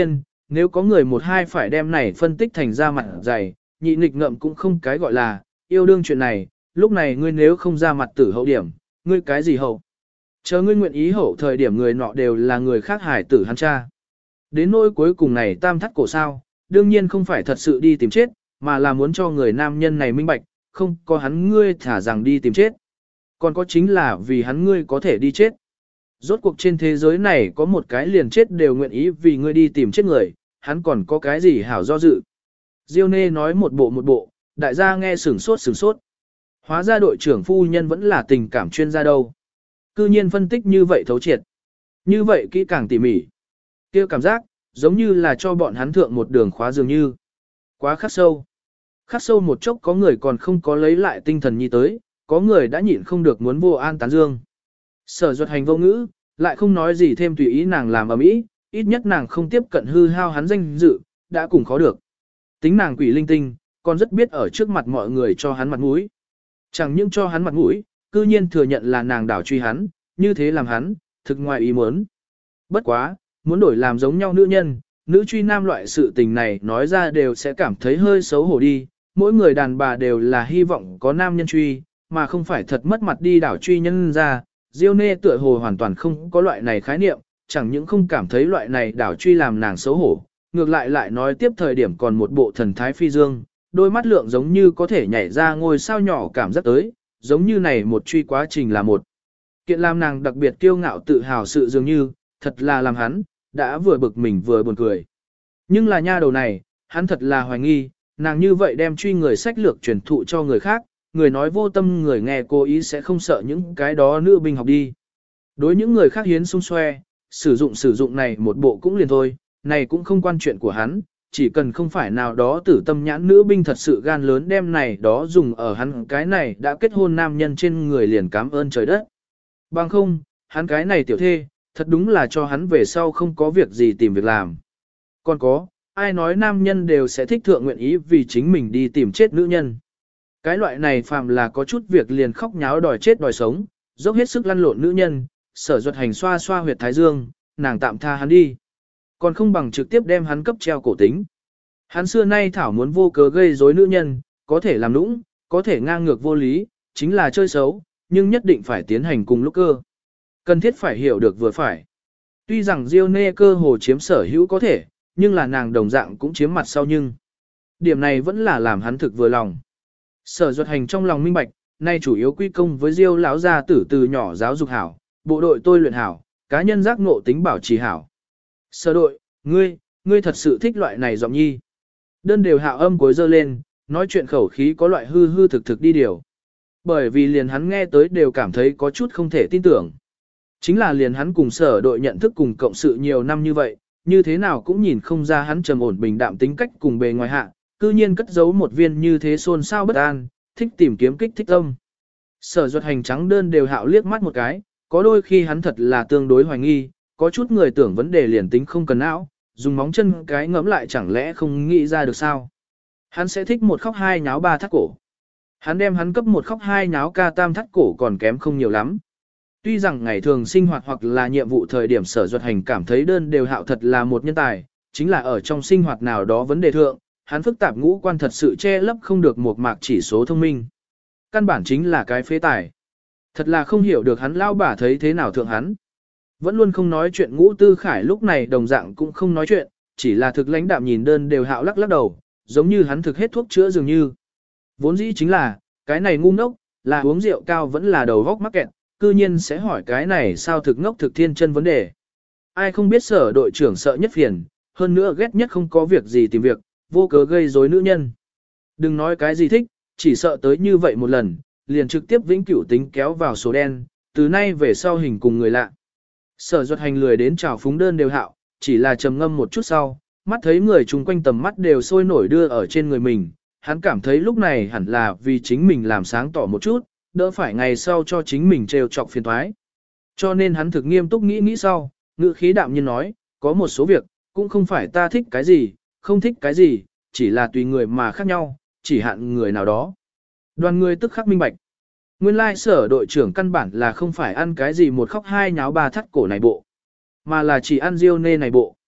nếu có người một hai phải đem này phân tích thành ra mặt dày, nhị nghịch ngợm cũng không cái gọi là, yêu đương chuyện này, lúc này ngươi nếu không ra mặt tử hậu điểm, ngươi cái gì hậu? Chờ ngươi nguyện ý hậu thời điểm người nọ đều là người khác hải tử hắn cha. Đến nỗi cuối cùng này tam thắt cổ sao, đương nhiên không phải thật sự đi tìm chết, mà là muốn cho người nam nhân này minh bạch, không có hắn ngươi thả rằng đi tìm chết. Còn có chính là vì hắn ngươi có thể đi chết. Rốt cuộc trên thế giới này có một cái liền chết đều nguyện ý vì ngươi đi tìm chết người, hắn còn có cái gì hảo do dự. Diêu Nê nói một bộ, đại gia nghe sửng sốt. Hóa ra đội trưởng phu nhân vẫn là tình cảm chuyên gia đâu. Cư nhiên phân tích như vậy thấu triệt. Như vậy kỹ càng tỉ mỉ. Kia cảm giác, giống như là cho bọn hắn thượng một đường khóa dường như. Quá khắc sâu. Khắc sâu một chốc có người còn không có lấy lại tinh thần nhi tới, có người đã nhịn không được muốn vô an tán dương. Sở Duật Hành vô ngữ, lại không nói gì thêm tùy ý nàng làm ở mỹ, ít nhất nàng không tiếp cận hư hao hắn danh dự, đã cùng khó được. Tính nàng quỷ linh tinh, còn rất biết ở trước mặt mọi người cho hắn mặt mũi. Chẳng những cho hắn mặt mũi, cư nhiên thừa nhận là nàng đảo truy hắn, như thế làm hắn, thực ngoài ý muốn. Bất quá, muốn đổi làm giống nhau nữ nhân, nữ truy nam loại sự tình này nói ra đều sẽ cảm thấy hơi xấu hổ đi, mỗi người đàn bà đều là hy vọng có nam nhân truy, mà không phải thật mất mặt đi đảo truy nhân ra. Diêu Nê tựa hồ hoàn toàn không có loại này khái niệm, chẳng những không cảm thấy loại này đảo truy làm nàng xấu hổ, ngược lại nói tiếp thời điểm còn một bộ thần thái phi dương, đôi mắt lượng giống như có thể nhảy ra ngôi sao nhỏ cảm giác tới, giống như này một truy quá trình là một kiện làm nàng đặc biệt kiêu ngạo tự hào sự dường như, thật là làm hắn, đã vừa bực mình vừa buồn cười. Nhưng là nha đầu này, hắn thật là hoài nghi, nàng như vậy đem truy người sách lược truyền thụ cho người khác, người nói vô tâm người nghe cố ý sẽ không sợ những cái đó nữ binh học đi. Đối những người khác hiến xung xoe, sử dụng này một bộ cũng liền thôi, này cũng không quan chuyện của hắn, chỉ cần không phải nào đó tử tâm nhãn nữ binh thật sự gan lớn đem này đó dùng ở hắn cái này đã kết hôn nam nhân trên người liền cảm ơn trời đất. Bằng không, hắn cái này tiểu thê, thật đúng là cho hắn về sau không có việc gì tìm việc làm. Còn có, ai nói nam nhân đều sẽ thích thượng nguyện ý vì chính mình đi tìm chết nữ nhân. Cái loại này phàm là có chút việc liền khóc nháo đòi chết đòi sống, dốc hết sức lăn lộn nữ nhân, Sở Duật Hành xoa xoa huyệt thái dương, nàng tạm tha hắn đi. Còn không bằng trực tiếp đem hắn cấp treo cổ tính. Hắn xưa nay thảo muốn vô cớ gây rối nữ nhân, có thể làm nũng, có thể ngang ngược vô lý, chính là chơi xấu, nhưng nhất định phải tiến hành cùng lúc cơ. Cần thiết phải hiểu được vừa phải. Tuy rằng Diêu Nê cơ hồ chiếm sở hữu có thể, nhưng là nàng đồng dạng cũng chiếm mặt sau nhưng. Điểm này vẫn là làm hắn thực vừa lòng. Sở Duật Hành trong lòng minh bạch, nay chủ yếu quy công với Diêu lão gia tử từ nhỏ giáo dục hảo, bộ đội tôi luyện hảo, cá nhân giác ngộ tính bảo trì hảo. Sở đội, ngươi thật sự thích loại này giọng nhi. Đơn đều hạ âm cuối dơ lên, nói chuyện khẩu khí có loại hư hư thực đi điều. Bởi vì liền hắn nghe tới đều cảm thấy có chút không thể tin tưởng. Chính là liền hắn cùng sở đội nhận thức cùng cộng sự nhiều năm như vậy, như thế nào cũng nhìn không ra hắn trầm ổn bình đạm tính cách cùng bề ngoài hạ, cư nhiên cất giấu một viên như thế xôn xao bất an, thích tìm kiếm kích thích tâm. Sở Duật Hành trắng đơn đều hạo liếc mắt một cái, có đôi khi hắn thật là tương đối hoài nghi, có chút người tưởng vấn đề liền tính không cần não, dùng móng chân cái ngẫm lại chẳng lẽ không nghĩ ra được sao. Hắn sẽ thích một khóc hai nháo ba thắt cổ. Hắn đem hắn cấp một khóc hai nháo ca tam thắt cổ còn kém không nhiều lắm. Tuy rằng ngày thường sinh hoạt hoặc là nhiệm vụ thời điểm Sở Duật Hành cảm thấy đơn đều hạo thật là một nhân tài, chính là ở trong sinh hoạt nào đó vấn đề thượng, hắn phức tạp ngũ quan thật sự che lấp không được một mạc chỉ số thông minh. Căn bản chính là cái phế tài. Thật là không hiểu được hắn lao bả thấy thế nào thượng hắn. Vẫn luôn không nói chuyện Ngũ Tư Khải lúc này đồng dạng cũng không nói chuyện, chỉ là thực lãnh đạm nhìn đơn đều hạo lắc đầu, giống như hắn thực hết thuốc chữa dường như. Vốn dĩ chính là, cái này ngu ngốc, là uống rượu cao vẫn là đầu góc mắc kẹt, cư nhiên sẽ hỏi cái này sao thực ngốc thực thiên chân vấn đề. Ai không biết sở đội trưởng sợ nhất phiền, hơn nữa ghét nhất không có việc gì tìm việc, vô cớ gây rối nữ nhân. Đừng nói cái gì thích, chỉ sợ tới như vậy một lần, liền trực tiếp vĩnh cửu tính kéo vào số đen, từ nay về sau hình cùng người lạ. Sở Duật Hành lười đến chào phúng đơn đều hạo, chỉ là trầm ngâm một chút sau, mắt thấy người chung quanh tầm mắt đều sôi nổi đưa ở trên người mình, hắn cảm thấy lúc này hẳn là vì chính mình làm sáng tỏ một chút, đỡ phải ngày sau cho chính mình trêu chọc phiền toái. Cho nên hắn thực nghiêm túc nghĩ sau, ngữ khí đạm nhiên nói, có một số việc, cũng không phải ta thích cái gì, không thích cái gì, chỉ là tùy người mà khác nhau, chỉ hạn người nào đó. Đoàn người tức khắc minh bạch. Nguyên lai sở đội trưởng căn bản là không phải ăn cái gì một khóc hai nháo ba thắt cổ này bộ, mà là chỉ ăn Diêu Nê này bộ.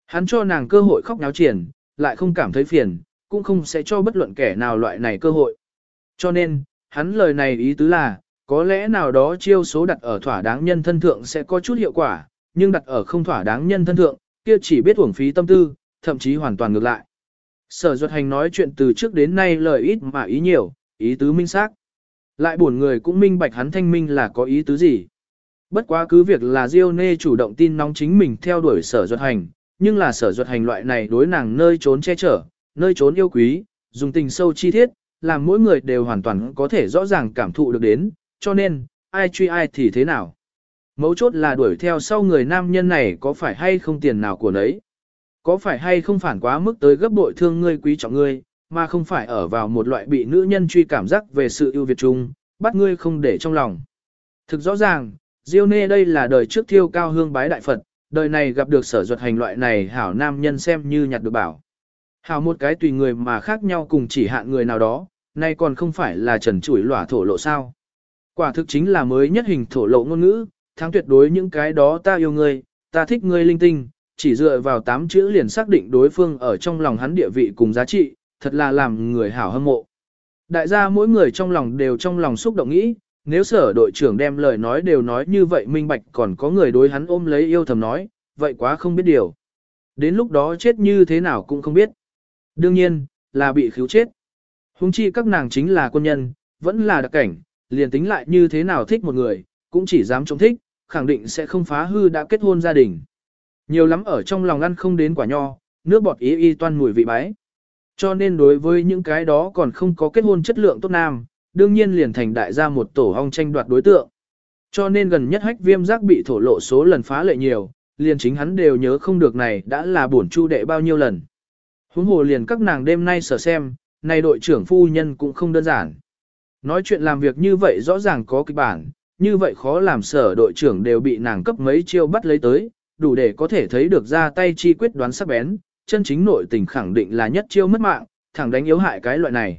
Hắn cho nàng cơ hội khóc náo triển, lại không cảm thấy phiền, cũng không sẽ cho bất luận kẻ nào loại này cơ hội. Cho nên, hắn lời này ý tứ là, có lẽ nào đó chiêu số đặt ở thỏa đáng nhân thân thượng sẽ có chút hiệu quả, nhưng đặt ở không thỏa đáng nhân thân thượng, kia chỉ biết uổng phí tâm tư, thậm chí hoàn toàn ngược lại. Sở Duật Hành nói chuyện từ trước đến nay lời ít mà ý nhiều, ý tứ minh xác. Lại buồn người cũng minh bạch hắn thanh minh là có ý tứ gì. Bất quá cứ việc là Diêu Nê chủ động tin nóng chính mình theo đuổi Sở Duật Hành, nhưng là Sở Duật Hành loại này đối nàng nơi trốn che chở, nơi trốn yêu quý, dùng tình sâu chi thiết, làm mỗi người đều hoàn toàn có thể rõ ràng cảm thụ được đến, cho nên, ai truy ai thì thế nào. Mấu chốt là đuổi theo sau người nam nhân này có phải hay không tiền nào của nấy. Có phải hay không phản quá mức tới gấp bội thương ngươi quý trọng ngươi, mà không phải ở vào một loại bị nữ nhân truy cảm giác về sự ưu việt chung, bắt ngươi không để trong lòng. Thực rõ ràng, Diêu Nê đây là đời trước thiêu cao hương bái đại Phật, đời này gặp được Sở Duật Hành loại này hảo nam nhân xem như nhặt được bảo. Hảo một cái tùy người mà khác nhau cùng chỉ hạn người nào đó, nay còn không phải là trần trụi lỏa thổ lộ sao. Quả thực chính là mới nhất hình thổ lộ ngôn ngữ, thắng tuyệt đối những cái đó ta yêu ngươi, ta thích ngươi linh tinh, chỉ dựa vào 8 chữ liền xác định đối phương ở trong lòng hắn địa vị cùng giá trị, thật là làm người hảo hâm mộ. Đại gia mỗi người trong lòng xúc động nghĩ, nếu Sở đội trưởng đem lời nói đều nói như vậy minh bạch còn có người đối hắn ôm lấy yêu thầm nói, vậy quá không biết điều. Đến lúc đó chết như thế nào cũng không biết. Đương nhiên, là bị khiếu chết. Hùng chi các nàng chính là quân nhân, vẫn là đặc cảnh, liền tính lại như thế nào thích một người, cũng chỉ dám trông thích, khẳng định sẽ không phá hư đã kết hôn gia đình. Nhiều lắm ở trong lòng ăn không đến quả nho, nước bọt y toan mùi vị bái. Cho nên đối với những cái đó còn không có kết hôn chất lượng tốt nam, đương nhiên liền thành đại gia một tổ hong tranh đoạt đối tượng. Cho nên gần nhất Hách Viêm Giác bị thổ lộ số lần phá lệ nhiều, liền chính hắn đều nhớ không được này đã là bổn chu đệ bao nhiêu lần. Huống hồ liền các nàng đêm nay sở xem, này đội trưởng phu nhân cũng không đơn giản. Nói chuyện làm việc như vậy rõ ràng có kịch bản, như vậy khó làm Sở đội trưởng đều bị nàng cấp mấy chiêu bắt lấy tới, đủ để có thể thấy được ra tay chi quyết đoán sắc bén, chân chính nội tình khẳng định là nhất chiêu mất mạng, thẳng đánh yếu hại cái loại này.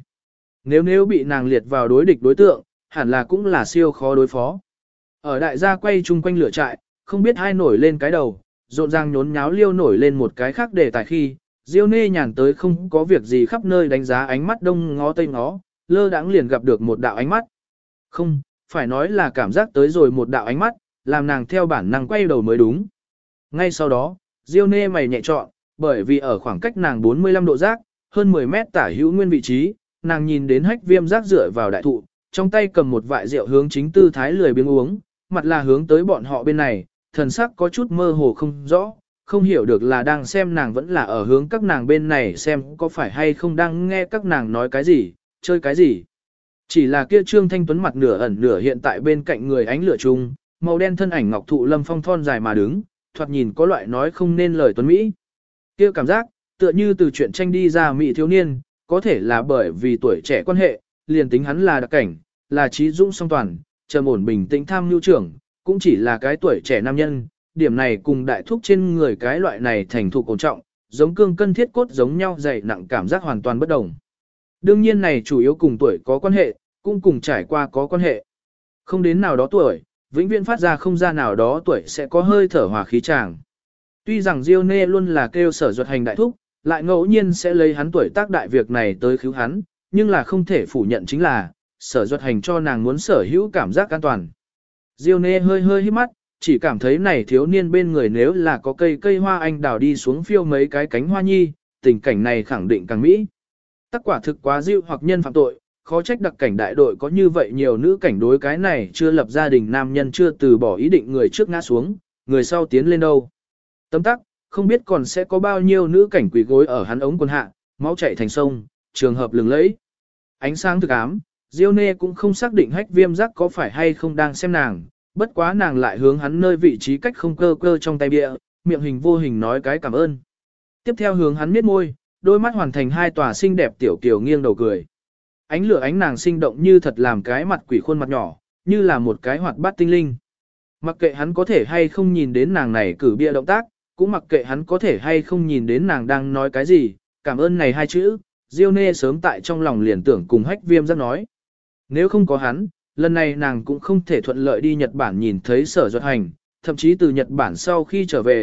Nếu bị nàng liệt vào đối địch đối tượng, hẳn là cũng là siêu khó đối phó. Ở đại gia quay chung quanh lửa trại, không biết ai nổi lên cái đầu, rộn ràng nhốn nháo liêu nổi lên một cái khác đề tài khi, Diêu Nê nhàn tới không có việc gì khắp nơi đánh giá ánh mắt đông ngó tây ngó, lơ đãng liền gặp được một đạo ánh mắt. Không, phải nói là cảm giác tới rồi một đạo ánh mắt, làm nàng theo bản năng quay đầu mới đúng. Ngay sau đó, Diêu Nê mày nhẹ trọn, bởi vì ở khoảng cách nàng 45 độ giác, hơn 10 mét tả hữu nguyên vị trí, nàng nhìn đến Hách Viêm Giác dựa vào đại thụ, trong tay cầm một vại rượu hướng chính tư thái lười biếng uống, mặt là hướng tới bọn họ bên này, thần sắc có chút mơ hồ không rõ, không hiểu được là đang xem nàng vẫn là ở hướng các nàng bên này xem có phải hay không đang nghe các nàng nói cái gì, chơi cái gì. Chỉ là kia Trương Thanh Tuấn mặt nửa ẩn nửa hiện tại bên cạnh người ánh lửa chung, màu đen thân ảnh ngọc thụ lâm phong thon dài mà đứng, thoạt nhìn có loại nói không nên lời tuấn Mỹ. Kia cảm giác, tựa như từ chuyện tranh đi ra mỹ thiếu niên, có thể là bởi vì tuổi trẻ quan hệ, liền tính hắn là đặc cảnh, là trí dũng song toàn, trầm ổn bình tĩnh tham nhu trưởng, cũng chỉ là cái tuổi trẻ nam nhân, điểm này cùng đại thúc trên người cái loại này thành thục ổn trọng, giống cương cân thiết cốt giống nhau dày nặng cảm giác hoàn toàn bất đồng. Đương nhiên này chủ yếu cùng tuổi có quan hệ, cũng cùng trải qua có quan hệ. Không đến nào đó tuổi, vĩnh viễn phát ra không ra nào đó tuổi sẽ có hơi thở hòa khí chàng. Tuy rằng Diêu Nê luôn là kêu Sở Duật Hành đại thúc, lại ngẫu nhiên sẽ lấy hắn tuổi tác đại việc này tới cứu hắn, nhưng là không thể phủ nhận chính là, Sở Duật Hành cho nàng muốn sở hữu cảm giác an toàn. Diêu Nê hơi hít mắt, chỉ cảm thấy này thiếu niên bên người nếu là có cây hoa anh đào đi xuống phiêu mấy cái cánh hoa nhi, tình cảnh này khẳng định càng mỹ. Tắc quả thực quá dịu hoặc nhân phạm tội, khó trách đặc cảnh đại đội có như vậy nhiều nữ cảnh đối cái này chưa lập gia đình nam nhân chưa từ bỏ ý định người trước ngã xuống, người sau tiến lên đâu. Tấm tắc, không biết còn sẽ có bao nhiêu nữ cảnh quỳ gối ở hắn ống quần hạ, máu chảy thành sông, trường hợp lừng lẫy. Ánh sáng thực ám, Diêu Nê cũng không xác định Hách Viêm Giác có phải hay không đang xem nàng, bất quá nàng lại hướng hắn nơi vị trí cách không cơ trong tay bịa, miệng hình vô hình nói cái cảm ơn. Tiếp theo hướng hắn miết môi, đôi mắt hoàn thành hai tòa xinh đẹp tiểu kiều nghiêng đầu cười. Ánh lửa ánh nàng sinh động như thật làm cái mặt quỷ khuôn mặt nhỏ, như là một cái hoạt bát tinh linh. Mặc kệ hắn có thể hay không nhìn đến nàng này cử bịa động tác, cũng mặc kệ hắn có thể hay không nhìn đến nàng đang nói cái gì, cảm ơn này hai chữ, Diêu Nê sớm tại trong lòng liền tưởng cùng Hách Viêm Giác nói. Nếu không có hắn, lần này nàng cũng không thể thuận lợi đi Nhật Bản nhìn thấy Sở Duật Hành, thậm chí từ Nhật Bản sau khi trở về,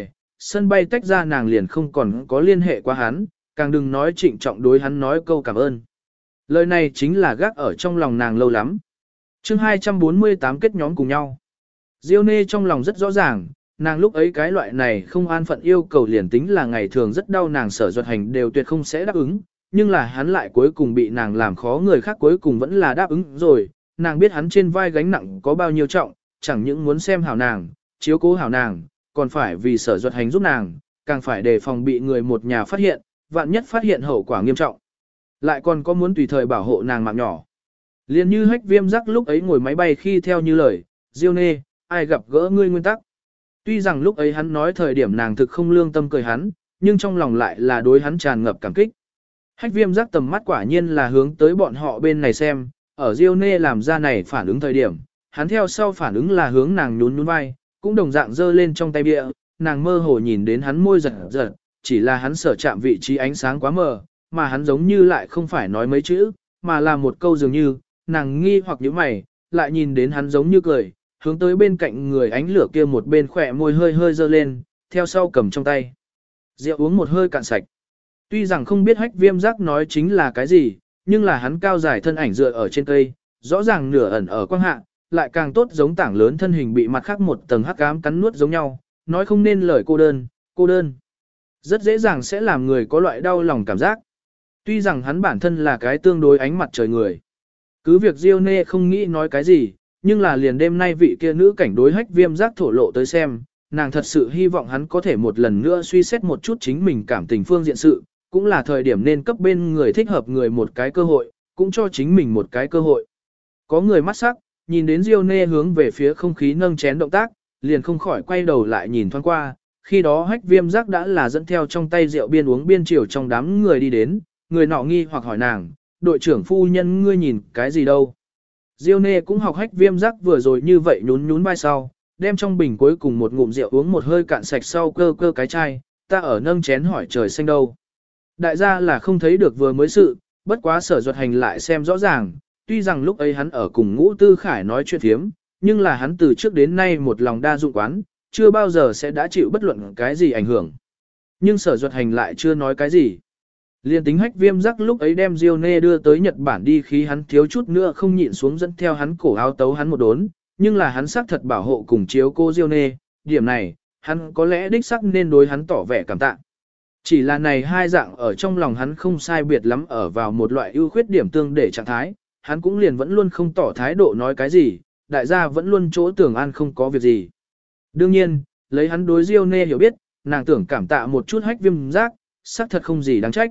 sân bay tách ra nàng liền không còn có liên hệ qua hắn, càng đừng nói trịnh trọng đối hắn nói câu cảm ơn. Lời này chính là gác ở trong lòng nàng lâu lắm. chương 248 kết nhóm cùng nhau. Diêu Nê trong lòng rất rõ ràng, nàng lúc ấy cái loại này không an phận yêu cầu liền tính là ngày thường rất đau nàng Sở Duật Hành đều tuyệt không sẽ đáp ứng, nhưng là hắn lại cuối cùng bị nàng làm khó người khác cuối cùng vẫn là đáp ứng rồi, nàng biết hắn trên vai gánh nặng có bao nhiêu trọng, chẳng những muốn xem hảo nàng, chiếu cố hảo nàng, còn phải vì Sở Duật Hành giúp nàng, càng phải đề phòng bị người một nhà phát hiện, vạn nhất phát hiện hậu quả nghiêm trọng. Lại còn có muốn tùy thời bảo hộ nàng mạng nhỏ. Liên như Hách Viêm Giác lúc ấy ngồi máy bay khi theo như lời, Diêu Nê, ai gặp gỡ ngươi nguyên tắc. Tuy rằng lúc ấy hắn nói thời điểm nàng thực không lương tâm cười hắn, nhưng trong lòng lại là đối hắn tràn ngập cảm kích. Hách Viêm Giác tầm mắt quả nhiên là hướng tới bọn họ bên này xem, ở Diêu Nê làm ra này phản ứng thời điểm, hắn theo sau phản ứng là hướng nàng nhún nhún vai, cũng đồng dạng giơ lên trong tay bia, nàng mơ hồ nhìn đến hắn môi giật giật, chỉ là hắn sở chạm vị trí ánh sáng quá mờ, mà hắn giống như lại không phải nói mấy chữ, mà là một câu dường như, nàng nghi hoặc nhíu mày, lại nhìn đến hắn giống như cười, hướng tới bên cạnh người ánh lửa kia một bên khỏe môi hơi hơi dơ lên, theo sau cầm trong tay. Rượu uống một hơi cạn sạch. Tuy rằng không biết Hách Viêm Giác nói chính là cái gì, nhưng là hắn cao dài thân ảnh dựa ở trên cây, rõ ràng nửa ẩn ở quang hạ, lại càng tốt giống tảng lớn thân hình bị mặt khác một tầng hắc ám cắn nuốt giống nhau, nói không nên lời cô đơn, cô đơn. Rất dễ dàng sẽ làm người có loại đau lòng cảm giác. Tuy rằng hắn bản thân là cái tương đối ánh mặt trời người. Cứ việc Diêu Nê không nghĩ nói cái gì, nhưng là liền đêm nay vị kia nữ cảnh đối Hách Viêm Giác thổ lộ tới xem, nàng thật sự hy vọng hắn có thể một lần nữa suy xét một chút chính mình cảm tình phương diện sự, cũng là thời điểm nên cấp bên người thích hợp người một cái cơ hội, cũng cho chính mình một cái cơ hội. Có người mắt sắc, nhìn đến Diêu Nê hướng về phía không khí nâng chén động tác, liền không khỏi quay đầu lại nhìn thoáng qua, khi đó Hách Viêm Giác đã là dẫn theo trong tay rượu biên uống biên chiều trong đám người đi đến, người nọ nghi hoặc hỏi nàng, đội trưởng phu nhân ngươi nhìn cái gì đâu. Diêu Nê cũng học Hách Viêm Giác vừa rồi như vậy nhún nhún vai sau, đem trong bình cuối cùng một ngụm rượu uống một hơi cạn sạch sau cơ cơ cái chai, ta ở nâng chén hỏi trời xanh đâu. Đại gia là không thấy được vừa mới sự, bất quá Sở Duật Hành lại xem rõ ràng, tuy rằng lúc ấy hắn ở cùng Ngũ Tư Khải nói chuyện thiếm, nhưng là hắn từ trước đến nay một lòng đa dụng quán, chưa bao giờ sẽ đã chịu bất luận cái gì ảnh hưởng. Nhưng Sở Duật Hành lại chưa nói cái gì. Liên tính Hách Viêm Giác lúc ấy đem Diêu Nê đưa tới Nhật Bản đi khi hắn thiếu chút nữa không nhịn xuống dẫn theo hắn cổ áo tấu hắn một đốn, nhưng là hắn xác thật bảo hộ cùng chiếu cô Diêu Nê, điểm này, hắn có lẽ đích xác nên đối hắn tỏ vẻ cảm tạ. Chỉ là này hai dạng ở trong lòng hắn không sai biệt lắm ở vào một loại ưu khuyết điểm tương để trạng thái, hắn cũng liền vẫn luôn không tỏ thái độ nói cái gì, đại gia vẫn luôn chỗ tưởng an không có việc gì. Đương nhiên, lấy hắn đối Diêu Nê hiểu biết, nàng tưởng cảm tạ một chút Hách Viêm Giác, xác thật không gì đáng trách.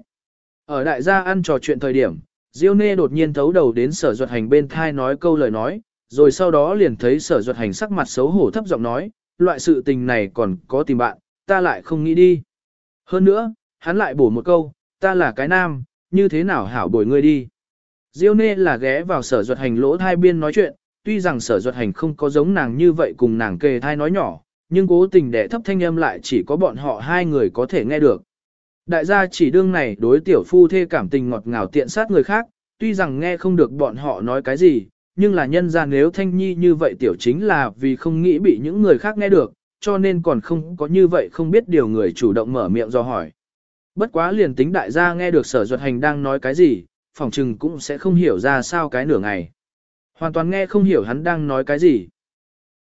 Ở đại gia ăn trò chuyện thời điểm, Diêu Nê đột nhiên thấu đầu đến Sở Duật Hành bên thai nói câu lời nói, rồi sau đó liền thấy Sở Duật Hành sắc mặt xấu hổ thấp giọng nói, loại sự tình này còn có tìm bạn, ta lại không nghĩ đi. Hơn nữa, hắn lại bổ một câu, ta là cái nam, như thế nào hảo bồi ngươi đi. Diêu Nê là ghé vào Sở Duật Hành lỗ thai biên nói chuyện, tuy rằng Sở Duật Hành không có giống nàng như vậy cùng nàng kề thai nói nhỏ, nhưng cố tình đẻ thấp thanh âm lại chỉ có bọn họ hai người có thể nghe được. Đại gia chỉ đương này đối tiểu phu thê cảm tình ngọt ngào tiện sát người khác, tuy rằng nghe không được bọn họ nói cái gì, nhưng là nhân ra nếu Thanh Nhi như vậy tiểu chính là vì không nghĩ bị những người khác nghe được, cho nên còn không có như vậy không biết điều người chủ động mở miệng do hỏi. Bất quá liền tính đại gia nghe được Sở Duật Hành đang nói cái gì, phỏng chừng cũng sẽ không hiểu ra sao cái nửa ngày. Hoàn toàn nghe không hiểu hắn đang nói cái gì.